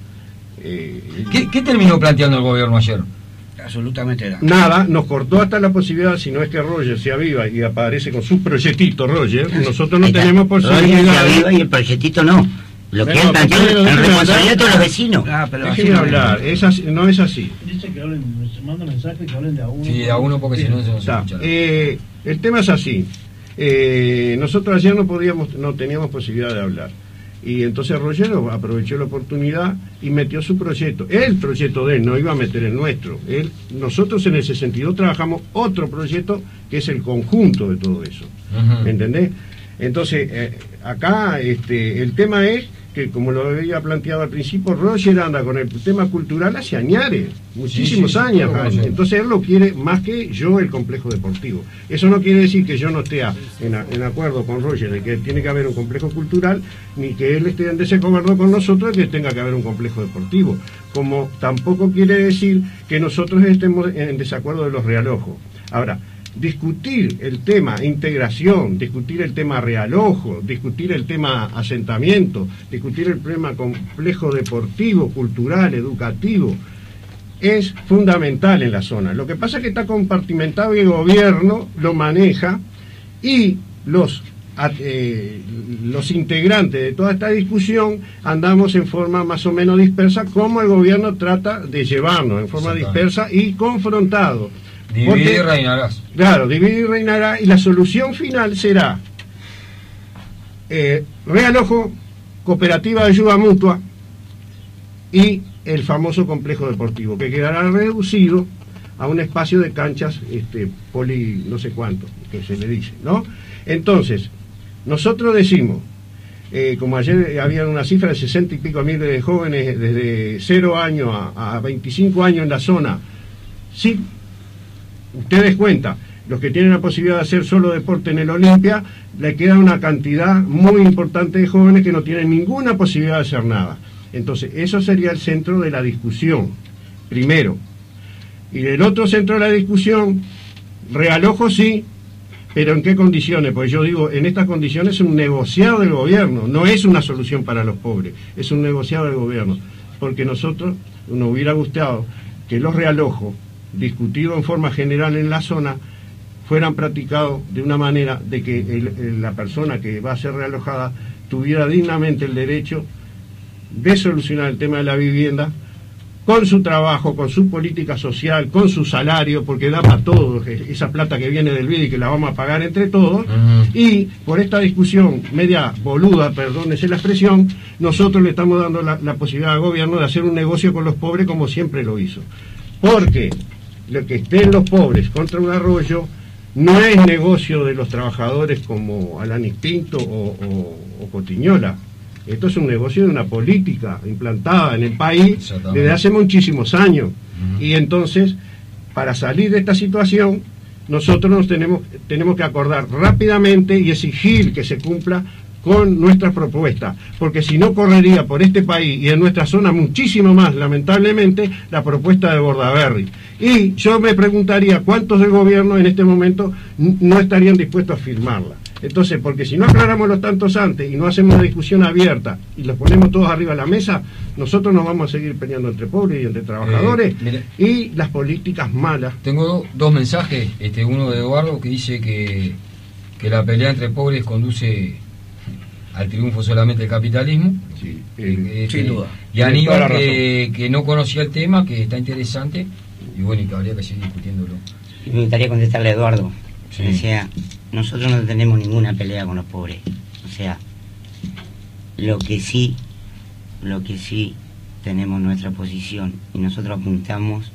Speaker 6: ¿Qué terminó planteando el gobierno ayer?
Speaker 15: Absolutamente
Speaker 17: nada, nos cortó hasta la posibilidad, si no es que Roger se aviva y aparece con su proyectito, Roger, nosotros no tenemos posibilidad.
Speaker 14: Roger se aviva y el proyectito no. Lo que él planteó es responsabilidad de todos los vecinos.
Speaker 17: Déjenme hablar, no es así.
Speaker 16: Dice que hablen, se manda mensaje que hablen de a uno.
Speaker 6: Sí, de a uno porque si no se escucha.
Speaker 17: El tema es así. Nosotros ayer no teníamos posibilidad de hablar. Y entonces Roger aprovechó la oportunidad y metió su proyecto. El proyecto de él, no iba a meter el nuestro. Nosotros en ese sentido trabajamos otro proyecto que es el conjunto de todo eso. ¿Entendés? Entonces, acá el tema es que, como lo había planteado al principio, Roger anda con el tema cultural hacia Añares, muchísimos años. Entonces él lo quiere más que yo, el complejo deportivo. Eso no quiere decir que yo no esté en acuerdo con Roger de que tiene que haber un complejo cultural, ni que él esté en desacuerdo con nosotros de que tenga que haber un complejo deportivo. Como tampoco quiere decir que nosotros estemos en desacuerdo de los realojos. Ahora, discutir el tema integración, discutir el tema realojo, discutir el tema asentamiento, discutir el tema complejo deportivo, cultural, educativo, es fundamental en la zona. Lo que pasa es que está compartimentado y el gobierno lo maneja, y los integrantes de toda esta discusión andamos en forma más o menos dispersa, como el gobierno trata de llevarnos en forma dispersa y confrontado.
Speaker 6: Dividir y reinarás.
Speaker 17: Claro, dividir y reinará, y la solución final será realojo, cooperativa de ayuda mutua y el famoso complejo deportivo, que quedará reducido a un espacio de canchas poli no sé cuánto, que se le dice, ¿no? Entonces, nosotros decimos, como ayer había una cifra de 60 y pico mil de jóvenes desde 0 años a 25 años en la zona, sí. Ustedes cuentan, los que tienen la posibilidad de hacer solo deporte en el Olimpia, le queda una cantidad muy importante de jóvenes que no tienen ninguna posibilidad de hacer nada. Entonces, eso sería el centro de la discusión, primero. Y el otro centro de la discusión, realojo sí, pero ¿en qué condiciones? Pues yo digo, en estas condiciones es un negociado del gobierno, no es una solución para los pobres, es un negociado del gobierno. Porque nosotros nos hubiera gustado que los realojos, discutido en forma general en la zona, fueran practicados de una manera de que la persona que va a ser realojada tuviera dignamente el derecho de solucionar el tema de la vivienda con su trabajo, con su política social, con su salario, porque da para todo esa plata que viene del BID y que la vamos a pagar entre todos, y por esta discusión media boluda, perdónese la expresión, nosotros le estamos dando la posibilidad al gobierno de hacer un negocio con los pobres como siempre lo hizo. Porque lo que estén los pobres contra un arroyo no es negocio de los trabajadores como Alanis Pinto o Cotiñola. Esto es un negocio de una política implantada en el país desde hace muchísimos años. Y entonces, para salir de esta situación, nosotros nos tenemos que acordar rápidamente y exigir que se cumpla con nuestras propuestas, porque si no correría por este país y en nuestra zona muchísimo más, lamentablemente, la propuesta de Bordaberry. Y yo me preguntaría cuántos del gobierno en este momento no estarían dispuestos a firmarla. Entonces, porque si no aclaramos los tantos antes y no hacemos una discusión abierta y los ponemos todos arriba de la mesa, nosotros nos vamos a seguir peleando entre pobres y entre trabajadores y las políticas malas.
Speaker 6: Tengo dos mensajes, uno de Eduardo que dice que la pelea entre pobres conduce al triunfo solamente del capitalismo.
Speaker 17: Sí,
Speaker 6: sin duda. Y Aníbal que no conocía el tema, que está interesante y bueno, y que habría que seguir discutiéndolo.
Speaker 14: Me gustaría contestarle a Eduardo. Sí. O sea, nosotros no tenemos ninguna pelea con los pobres. O sea, lo que sí tenemos nuestra posición y nosotros apuntamos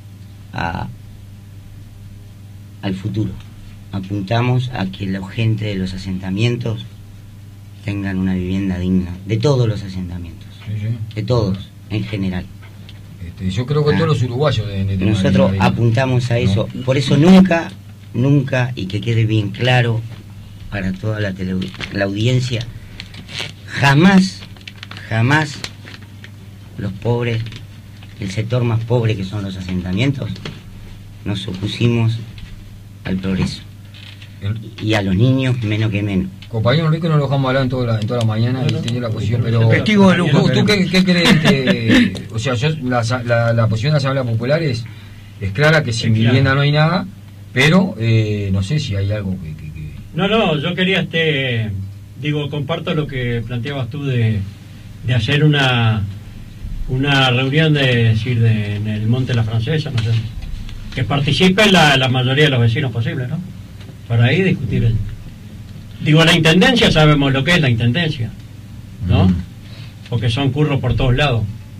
Speaker 14: al futuro. Apuntamos a que la gente de los asentamientos tengan una vivienda digna, de todos los asentamientos, de todos, en general.
Speaker 6: Yo creo que todos los uruguayos deben de tener.
Speaker 14: Nosotros apuntamos a eso, ¿no? Por eso nunca, y que quede bien claro para toda la audiencia, jamás los pobres, el sector más pobre que son los asentamientos, nos opusimos al progreso. Y a los niños menos que menos.
Speaker 6: Compañero Enrique, no lo dejamos hablar en toda la mañana y tiene la posición, pero
Speaker 15: testigo de lujo.
Speaker 6: ¿Tú qué crees? O sea, la posición de la Asamblea Popular es clara, que sin vivienda no hay nada, pero no sé si hay algo que...
Speaker 18: No, yo quería, comparto lo que planteabas tú de hacer una reunión en el Monte La Francesa, no sé, que participen la mayoría de los vecinos posibles, ¿no? Para ahí discutir la intendencia, sabemos lo que es la intendencia, ¿no? Porque son curros por todos lados.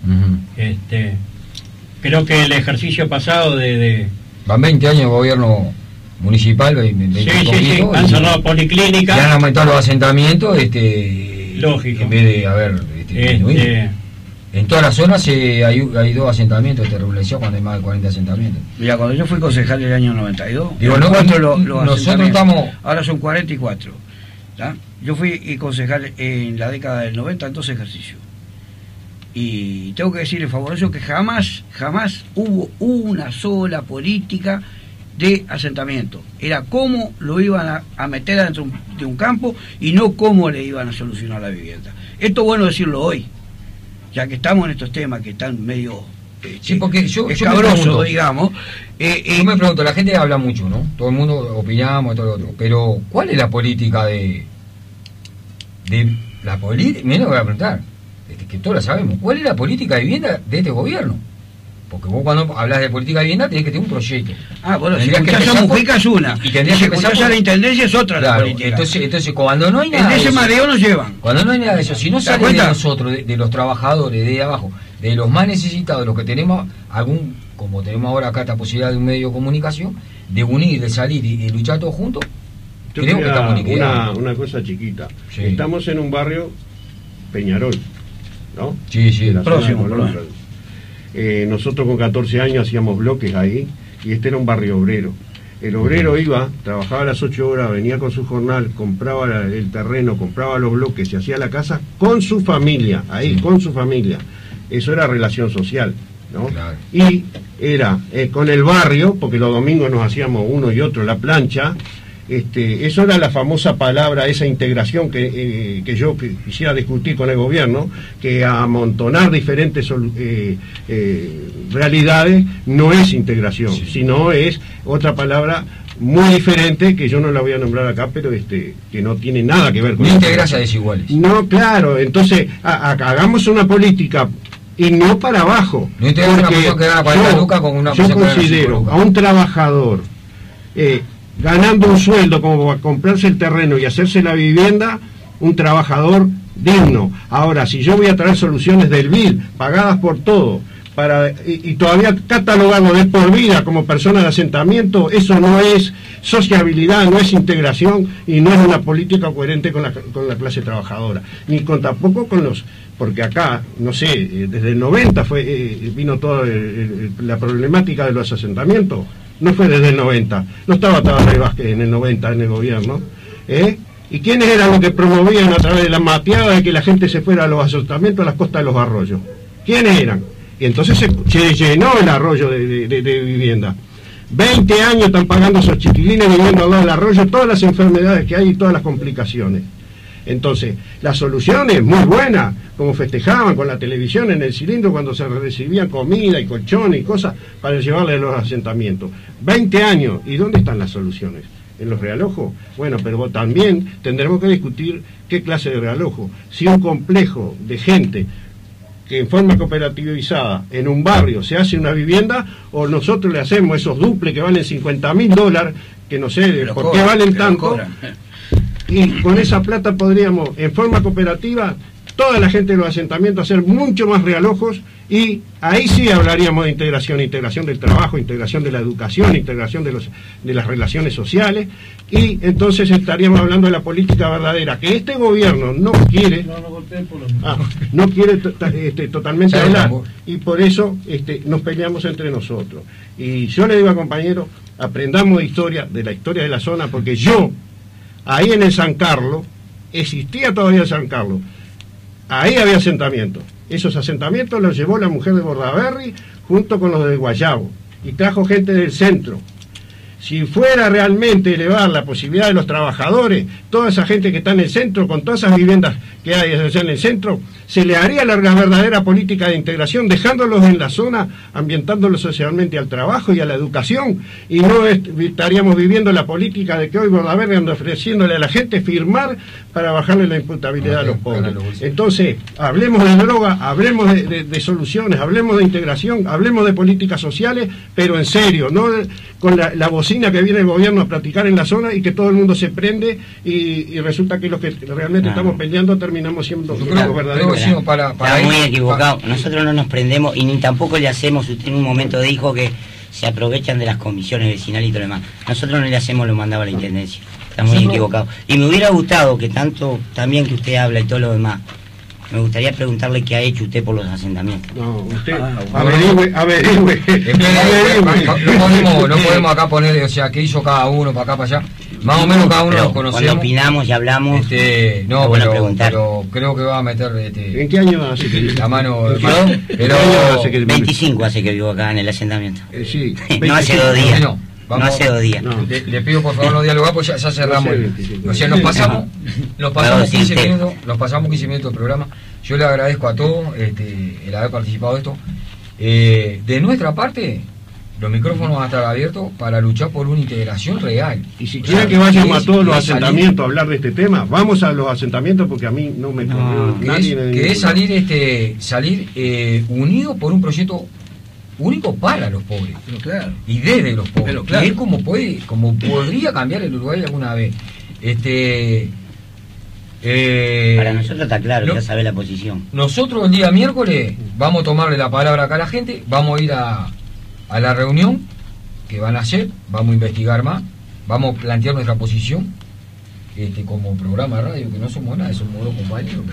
Speaker 18: Creo que el ejercicio pasado
Speaker 6: van 20 años de gobierno municipal,
Speaker 18: sí, han cerrado policlínicas,
Speaker 6: han aumentado los asentamientos,
Speaker 18: lógico,
Speaker 6: en vez de haber en todas las zonas hay dos asentamientos de regulación cuando hay más de 40 asentamientos.
Speaker 15: Mira, cuando yo fui concejal en el año 92,
Speaker 6: nosotros estamos...
Speaker 15: Ahora son 44. ¿tá? Yo fui concejal en la década del 90 en 2 ejercicios. Y tengo que decirle favorable que jamás hubo una sola política de asentamiento. Era cómo lo iban a meter dentro de un campo y no cómo le iban a solucionar la vivienda. Esto es bueno decirlo hoy, ya que estamos en estos temas que están medio
Speaker 6: porque yo
Speaker 15: escabrosos, digamos.
Speaker 6: Yo me pregunto, la gente habla mucho, ¿no? Todo el mundo opinamos y todo lo otro, pero ¿cuál es la política de la política? Menos voy a preguntar, que todos la sabemos. ¿Cuál es la política de vivienda de este gobierno? Porque vos cuando hablas de política de vivienda tenés que tener un proyecto.
Speaker 15: Bueno, si escuchás a Mujica es una,
Speaker 6: y tendrías que
Speaker 15: escuchás a la intendencia es otra,
Speaker 6: claro,
Speaker 15: la política.
Speaker 6: Entonces cuando no hay nada
Speaker 15: de ese mareo nos llevan.
Speaker 6: Cuando no hay nada de eso, si no sale de nosotros, de los trabajadores, de abajo, de los más necesitados, los que tenemos como tenemos ahora acá esta posibilidad de un medio de comunicación, de unir, de salir y luchar todos juntos, creo que estamos liquidados.
Speaker 17: Una cosa chiquita. Sí. Estamos en un barrio Peñarol, ¿no?
Speaker 6: Sí,
Speaker 17: próximo. Nosotros con 14 años hacíamos bloques ahí y este era un barrio obrero. El obrero iba, trabajaba a las 8 horas, venía con su jornal, compraba el terreno, compraba los bloques, se hacía la casa con su familia, con su familia. Eso era relación social, ¿no?
Speaker 6: Claro.
Speaker 17: Y era con el barrio, porque los domingos nos hacíamos uno y otro la plancha. Eso era la famosa palabra, esa integración que yo quisiera discutir con el gobierno, que amontonar diferentes realidades no es integración, sino es otra palabra muy diferente que yo no la voy a nombrar acá, pero que no tiene nada que ver con
Speaker 6: integrarse a desiguales.
Speaker 17: No, claro, entonces hagamos una política y no para abajo.
Speaker 6: No te una persona que gana 40 lucas con una
Speaker 17: yo considero a un trabajador ganando un sueldo como para comprarse el terreno y hacerse la vivienda, un trabajador digno. Ahora, si yo voy a traer soluciones del BIL, pagadas por todo, y todavía catalogarlo de por vida como persona de asentamiento, eso no es sociabilidad, no es integración y no es una política coherente con la clase trabajadora, ni tampoco con los, porque acá, no sé, desde el 90 vino toda la problemática de los asentamientos, no fue desde el 90, no estaba Tabaré Vázquez en el 90 en el gobierno, ¿y quiénes eran los que promovían a través de la mateada de que la gente se fuera a los asentamientos a las costas de los arroyos? ¿Quiénes eran? Y entonces se llenó el arroyo de vivienda. 20 años están pagando esos chiquilines viviendo al lado del arroyo, todas las enfermedades que hay y todas las complicaciones. Entonces, la solución es muy buena, como festejaban con la televisión en el cilindro cuando se recibían comida y colchones y cosas para llevarle a los asentamientos. 20 años, ¿y dónde están las soluciones? ¿En los realojos? Bueno, pero también tendremos que discutir qué clase de realojo. Si un complejo de gente que en forma cooperativizada en un barrio se hace una vivienda, o nosotros le hacemos esos duples que valen $50.000, que no sé por qué valen tanto, y con esa plata podríamos en forma cooperativa toda la gente de los asentamientos hacer mucho más realojos, y ahí sí hablaríamos de integración del trabajo, integración de la educación, integración de las relaciones sociales, y entonces estaríamos hablando de la política verdadera, que este gobierno no quiere totalmente hablar, y por eso nos peleamos entre nosotros. Y yo le digo a compañeros, aprendamos de la historia de la zona, porque yo, ahí en el San Carlos, existía todavía el San Carlos, ahí había asentamientos. Esos asentamientos los llevó la mujer de Bordaberry junto con los de Guayabo, y trajo gente del centro. Si fuera realmente elevar la posibilidad de los trabajadores, toda esa gente que está en el centro, con todas esas viviendas que hay en el centro, se le haría la verdadera política de integración, dejándolos en la zona, ambientándolos socialmente al trabajo y a la educación, y no estaríamos viviendo la política de que hoy Bordaberry anda ofreciéndole a la gente firmar para bajarle la imputabilidad a los pobres. Entonces, hablemos de droga, hablemos de soluciones, hablemos de integración, hablemos de políticas sociales, pero en serio, no con la bocina que viene el gobierno a practicar en la zona y que todo el mundo se prende y resulta que los que realmente estamos peleando terminamos siendo los verdaderos.
Speaker 14: Está muy equivocado. Nosotros no nos prendemos y ni tampoco le hacemos. Usted en un momento dijo que se aprovechan de las comisiones vecinales y todo lo demás. Nosotros no le hacemos, lo mandaba a la intendencia. Está muy equivocado. Y me hubiera gustado que tanto también que usted habla y todo lo demás, me gustaría preguntarle qué ha hecho usted por los asentamientos.
Speaker 17: No, usted averigüe.
Speaker 6: No podemos acá poner, o sea, qué hizo cada uno para acá, para allá. Más o menos cada uno nos conocemos.
Speaker 14: Cuando opinamos y hablamos,
Speaker 6: no, pero creo que va a meter
Speaker 17: ¿en qué año hace que
Speaker 6: la mano?
Speaker 14: Pero 25 hace que vivo acá en el asentamiento.
Speaker 17: Sí,
Speaker 14: no hace 2 días. No hace 2 días.
Speaker 6: Le pido por favor no dialogar, pues ya cerramos. O sea, nos pasamos 15 minutos del programa. Yo le agradezco a todos el haber participado de esto. De nuestra parte, los micrófonos van a estar abiertos para luchar por una integración real.
Speaker 17: Y si quieren que vayamos a todos los asentamientos a hablar de este tema, vamos a los asentamientos, porque a mí no me nadie.
Speaker 6: Que es salir unidos por un proyecto único para los pobres,
Speaker 15: claro,
Speaker 6: y desde los pobres, claro, que es como podría cambiar el Uruguay alguna vez.
Speaker 14: Para nosotros está claro, ya sabe la posición.
Speaker 6: Nosotros el día miércoles vamos a tomarle la palabra acá a la gente, vamos a ir a la reunión que van a hacer, vamos a investigar más, vamos a plantear nuestra posición como programa de radio, que no somos nada, somos 2 compañeros.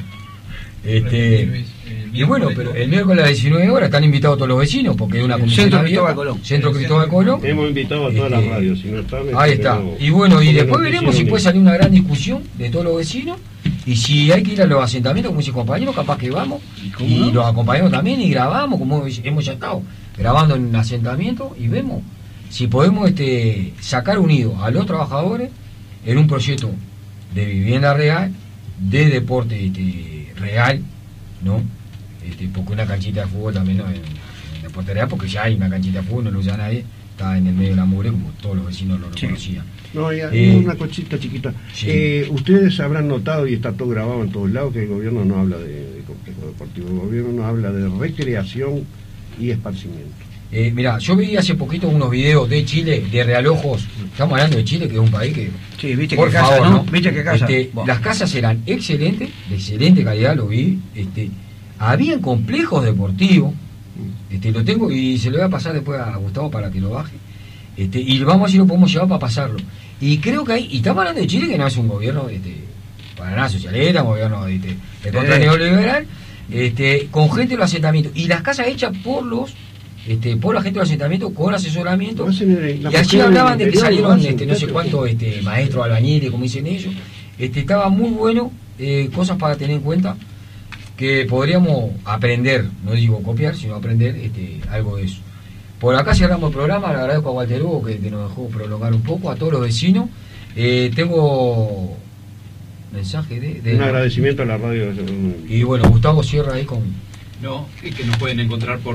Speaker 6: Y bueno, pero el miércoles a las 19 horas están invitados todos los vecinos, porque es una comisión Centro Cristóbal Colón.
Speaker 17: Hemos invitado a todas las radios, si no están,
Speaker 6: ahí está. Y bueno, y después veremos si puede salir una gran discusión de todos los vecinos, y si hay que ir a los asentamientos, como dice compañero, capaz que vamos, y los acompañamos también, y grabamos, como hemos ya estado grabando en asentamientos, y vemos si podemos sacar unidos a los trabajadores en un proyecto de vivienda real, de deporte real, ¿no? Porque una canchita de fútbol también, ¿no? En deporte real, porque ya hay una canchita de fútbol, no lo usa nadie, está en el medio de la mugre, como todos los vecinos lo reconocían.
Speaker 17: No, una cosita chiquita.
Speaker 6: Sí.
Speaker 17: Ustedes habrán notado, y está todo grabado en todos lados, que el gobierno no habla de complejo deportivo, el gobierno no habla de recreación y esparcimiento.
Speaker 6: Mirá, yo vi hace poquito unos videos de Chile, de Realojos. Estamos hablando de Chile, que es un país que...
Speaker 15: Sí, viste
Speaker 6: por
Speaker 15: qué
Speaker 6: favor,
Speaker 15: casa, ¿no?
Speaker 6: ¿no?
Speaker 15: Viste qué casa.
Speaker 6: Las casas eran excelentes, de excelente calidad, lo vi. Habían complejos deportivos. Lo tengo y se lo voy a pasar después a Gustavo para que lo baje. Y vamos a ver si lo podemos llevar para pasarlo. Y creo que hay... Y estamos hablando de Chile, que no es un gobierno para nada socialista, un gobierno de contra neoliberal, con gente de los asentamientos. Y las casas hechas por los... por la gente del asentamiento con asesoramiento, y allí hablaban de que salieron no sé cuántos maestros albañiles, como dicen ellos. Estaba muy bueno, cosas para tener en cuenta que podríamos aprender, no digo copiar, sino aprender algo de eso. Por acá cerramos el programa. Le agradezco a Walter Hugo que nos dejó prolongar un poco, a todos los vecinos. Tengo mensaje de
Speaker 17: un agradecimiento a la radio.
Speaker 6: Y bueno, Gustavo cierra ahí con...
Speaker 5: No, es que nos pueden encontrar por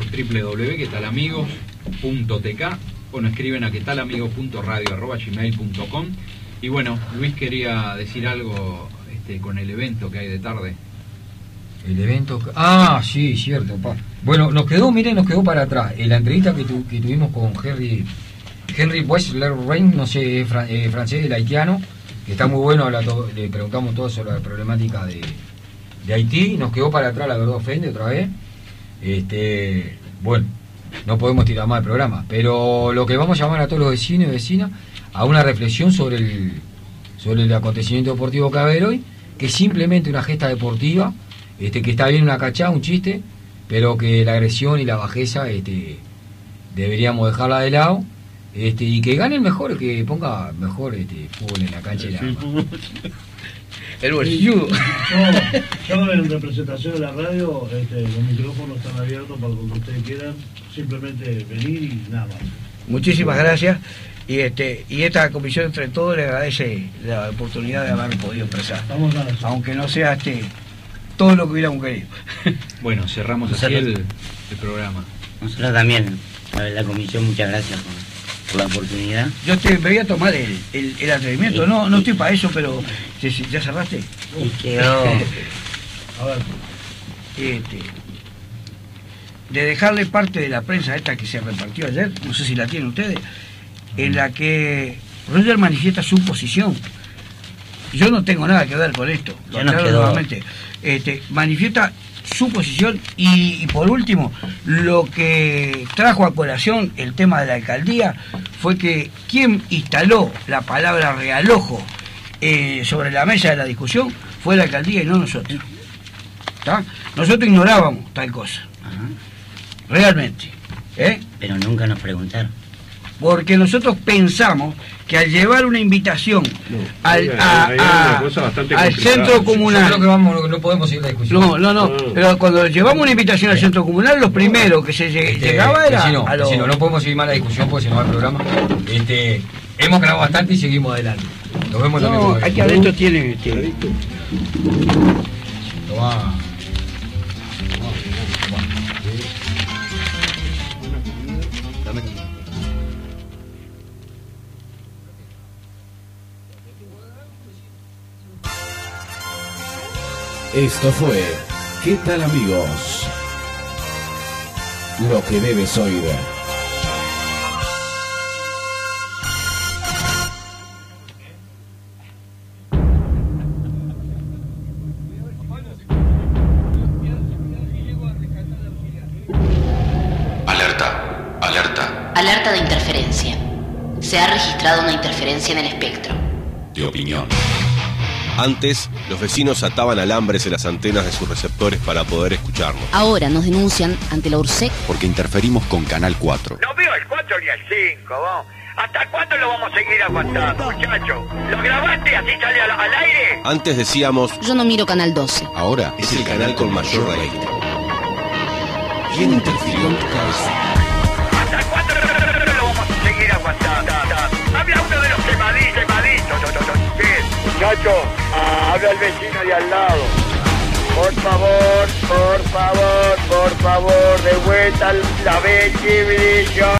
Speaker 5: www.quetalamigos.tk o nos escriben a quetalamigos.radio@gmail.com. Y bueno, Luis quería decir algo con el evento que hay de tarde.
Speaker 6: El evento... sí, cierto, pa. Bueno, nos quedó para atrás. La entrevista que tuvimos con Henry Weisler-Rein, no sé, francés, el haitiano, que está muy bueno, le preguntamos todo sobre la problemática de Haití, nos quedó para atrás, la verdad ofende otra vez. Bueno, no podemos tirar más el programa, pero lo que vamos a llamar a todos los vecinos y vecinas a una reflexión sobre el acontecimiento deportivo que va a haber hoy, que es simplemente una gesta deportiva, que está bien una cachada, un chiste, pero que la agresión y la bajeza deberíamos dejarla de lado, y que gane el mejor, que ponga mejor fútbol en la cancha.
Speaker 15: El bolsilludo.
Speaker 16: Yo en representación de la radio, los micrófonos están abiertos para lo que ustedes quieran, simplemente venir y nada más.
Speaker 15: Muchísimas gracias. Y esta comisión entre todos le agradece la oportunidad de haber podido expresar, aunque no sea todo lo que hubiéramos querido.
Speaker 5: Bueno, cerramos así el programa.
Speaker 14: Nosotros también, la comisión, muchas gracias por la oportunidad.
Speaker 15: Yo me voy a tomar el atrevimiento, no estoy para eso, pero ¿ya cerraste?
Speaker 14: Y quedó...
Speaker 15: A ver, de dejarle parte de la prensa esta que se repartió ayer, no sé si la tienen ustedes, en la que Roger manifiesta su posición. Yo no tengo nada que ver con esto, lo aclaro nuevamente. Manifiesta su posición y por último, lo que trajo a colación el tema de la alcaldía fue que quien instaló la palabra realojo sobre la mesa de la discusión fue la alcaldía y no nosotros. ¿Está? Nosotros ignorábamos tal cosa. Realmente.
Speaker 14: Pero nunca nos preguntaron.
Speaker 15: Porque nosotros pensamos que al llevar una invitación al centro comunal...
Speaker 6: Yo creo que no podemos seguir la discusión.
Speaker 15: No, pero cuando llevamos una invitación al centro comunal, lo primero que se llegaba era...
Speaker 6: Vecino, no podemos seguir más la discusión porque si no va el programa. Hemos grabado bastante y seguimos adelante. Nos vemos también.
Speaker 15: Aquí adentro tiene...
Speaker 6: Toma.
Speaker 7: Esto fue ¿Qué tal, amigos? Lo que debes oír.
Speaker 1: Alerta de interferencia. Se ha registrado una interferencia en el espectro.
Speaker 3: De opinión. Antes, los vecinos ataban alambres en las antenas de sus receptores para poder escucharnos.
Speaker 1: Ahora nos denuncian ante la URSEC
Speaker 3: porque interferimos con Canal 4.
Speaker 19: No veo el 4 ni el 5, vos. ¿Hasta cuándo lo vamos a seguir aguantando, muchachos? ¿Lo grabaste y así sale al aire?
Speaker 3: Antes decíamos...
Speaker 1: Yo no miro Canal 12.
Speaker 3: Ahora es el canal con mayor rating. ¿Quién interfirió en tu cabeza?
Speaker 19: ¿Hasta cuándo lo vamos a seguir aguantando? Habla uno de los quemaditos. Muchachos, habla el vecino de al lado. Por favor, de vuelta la bendición.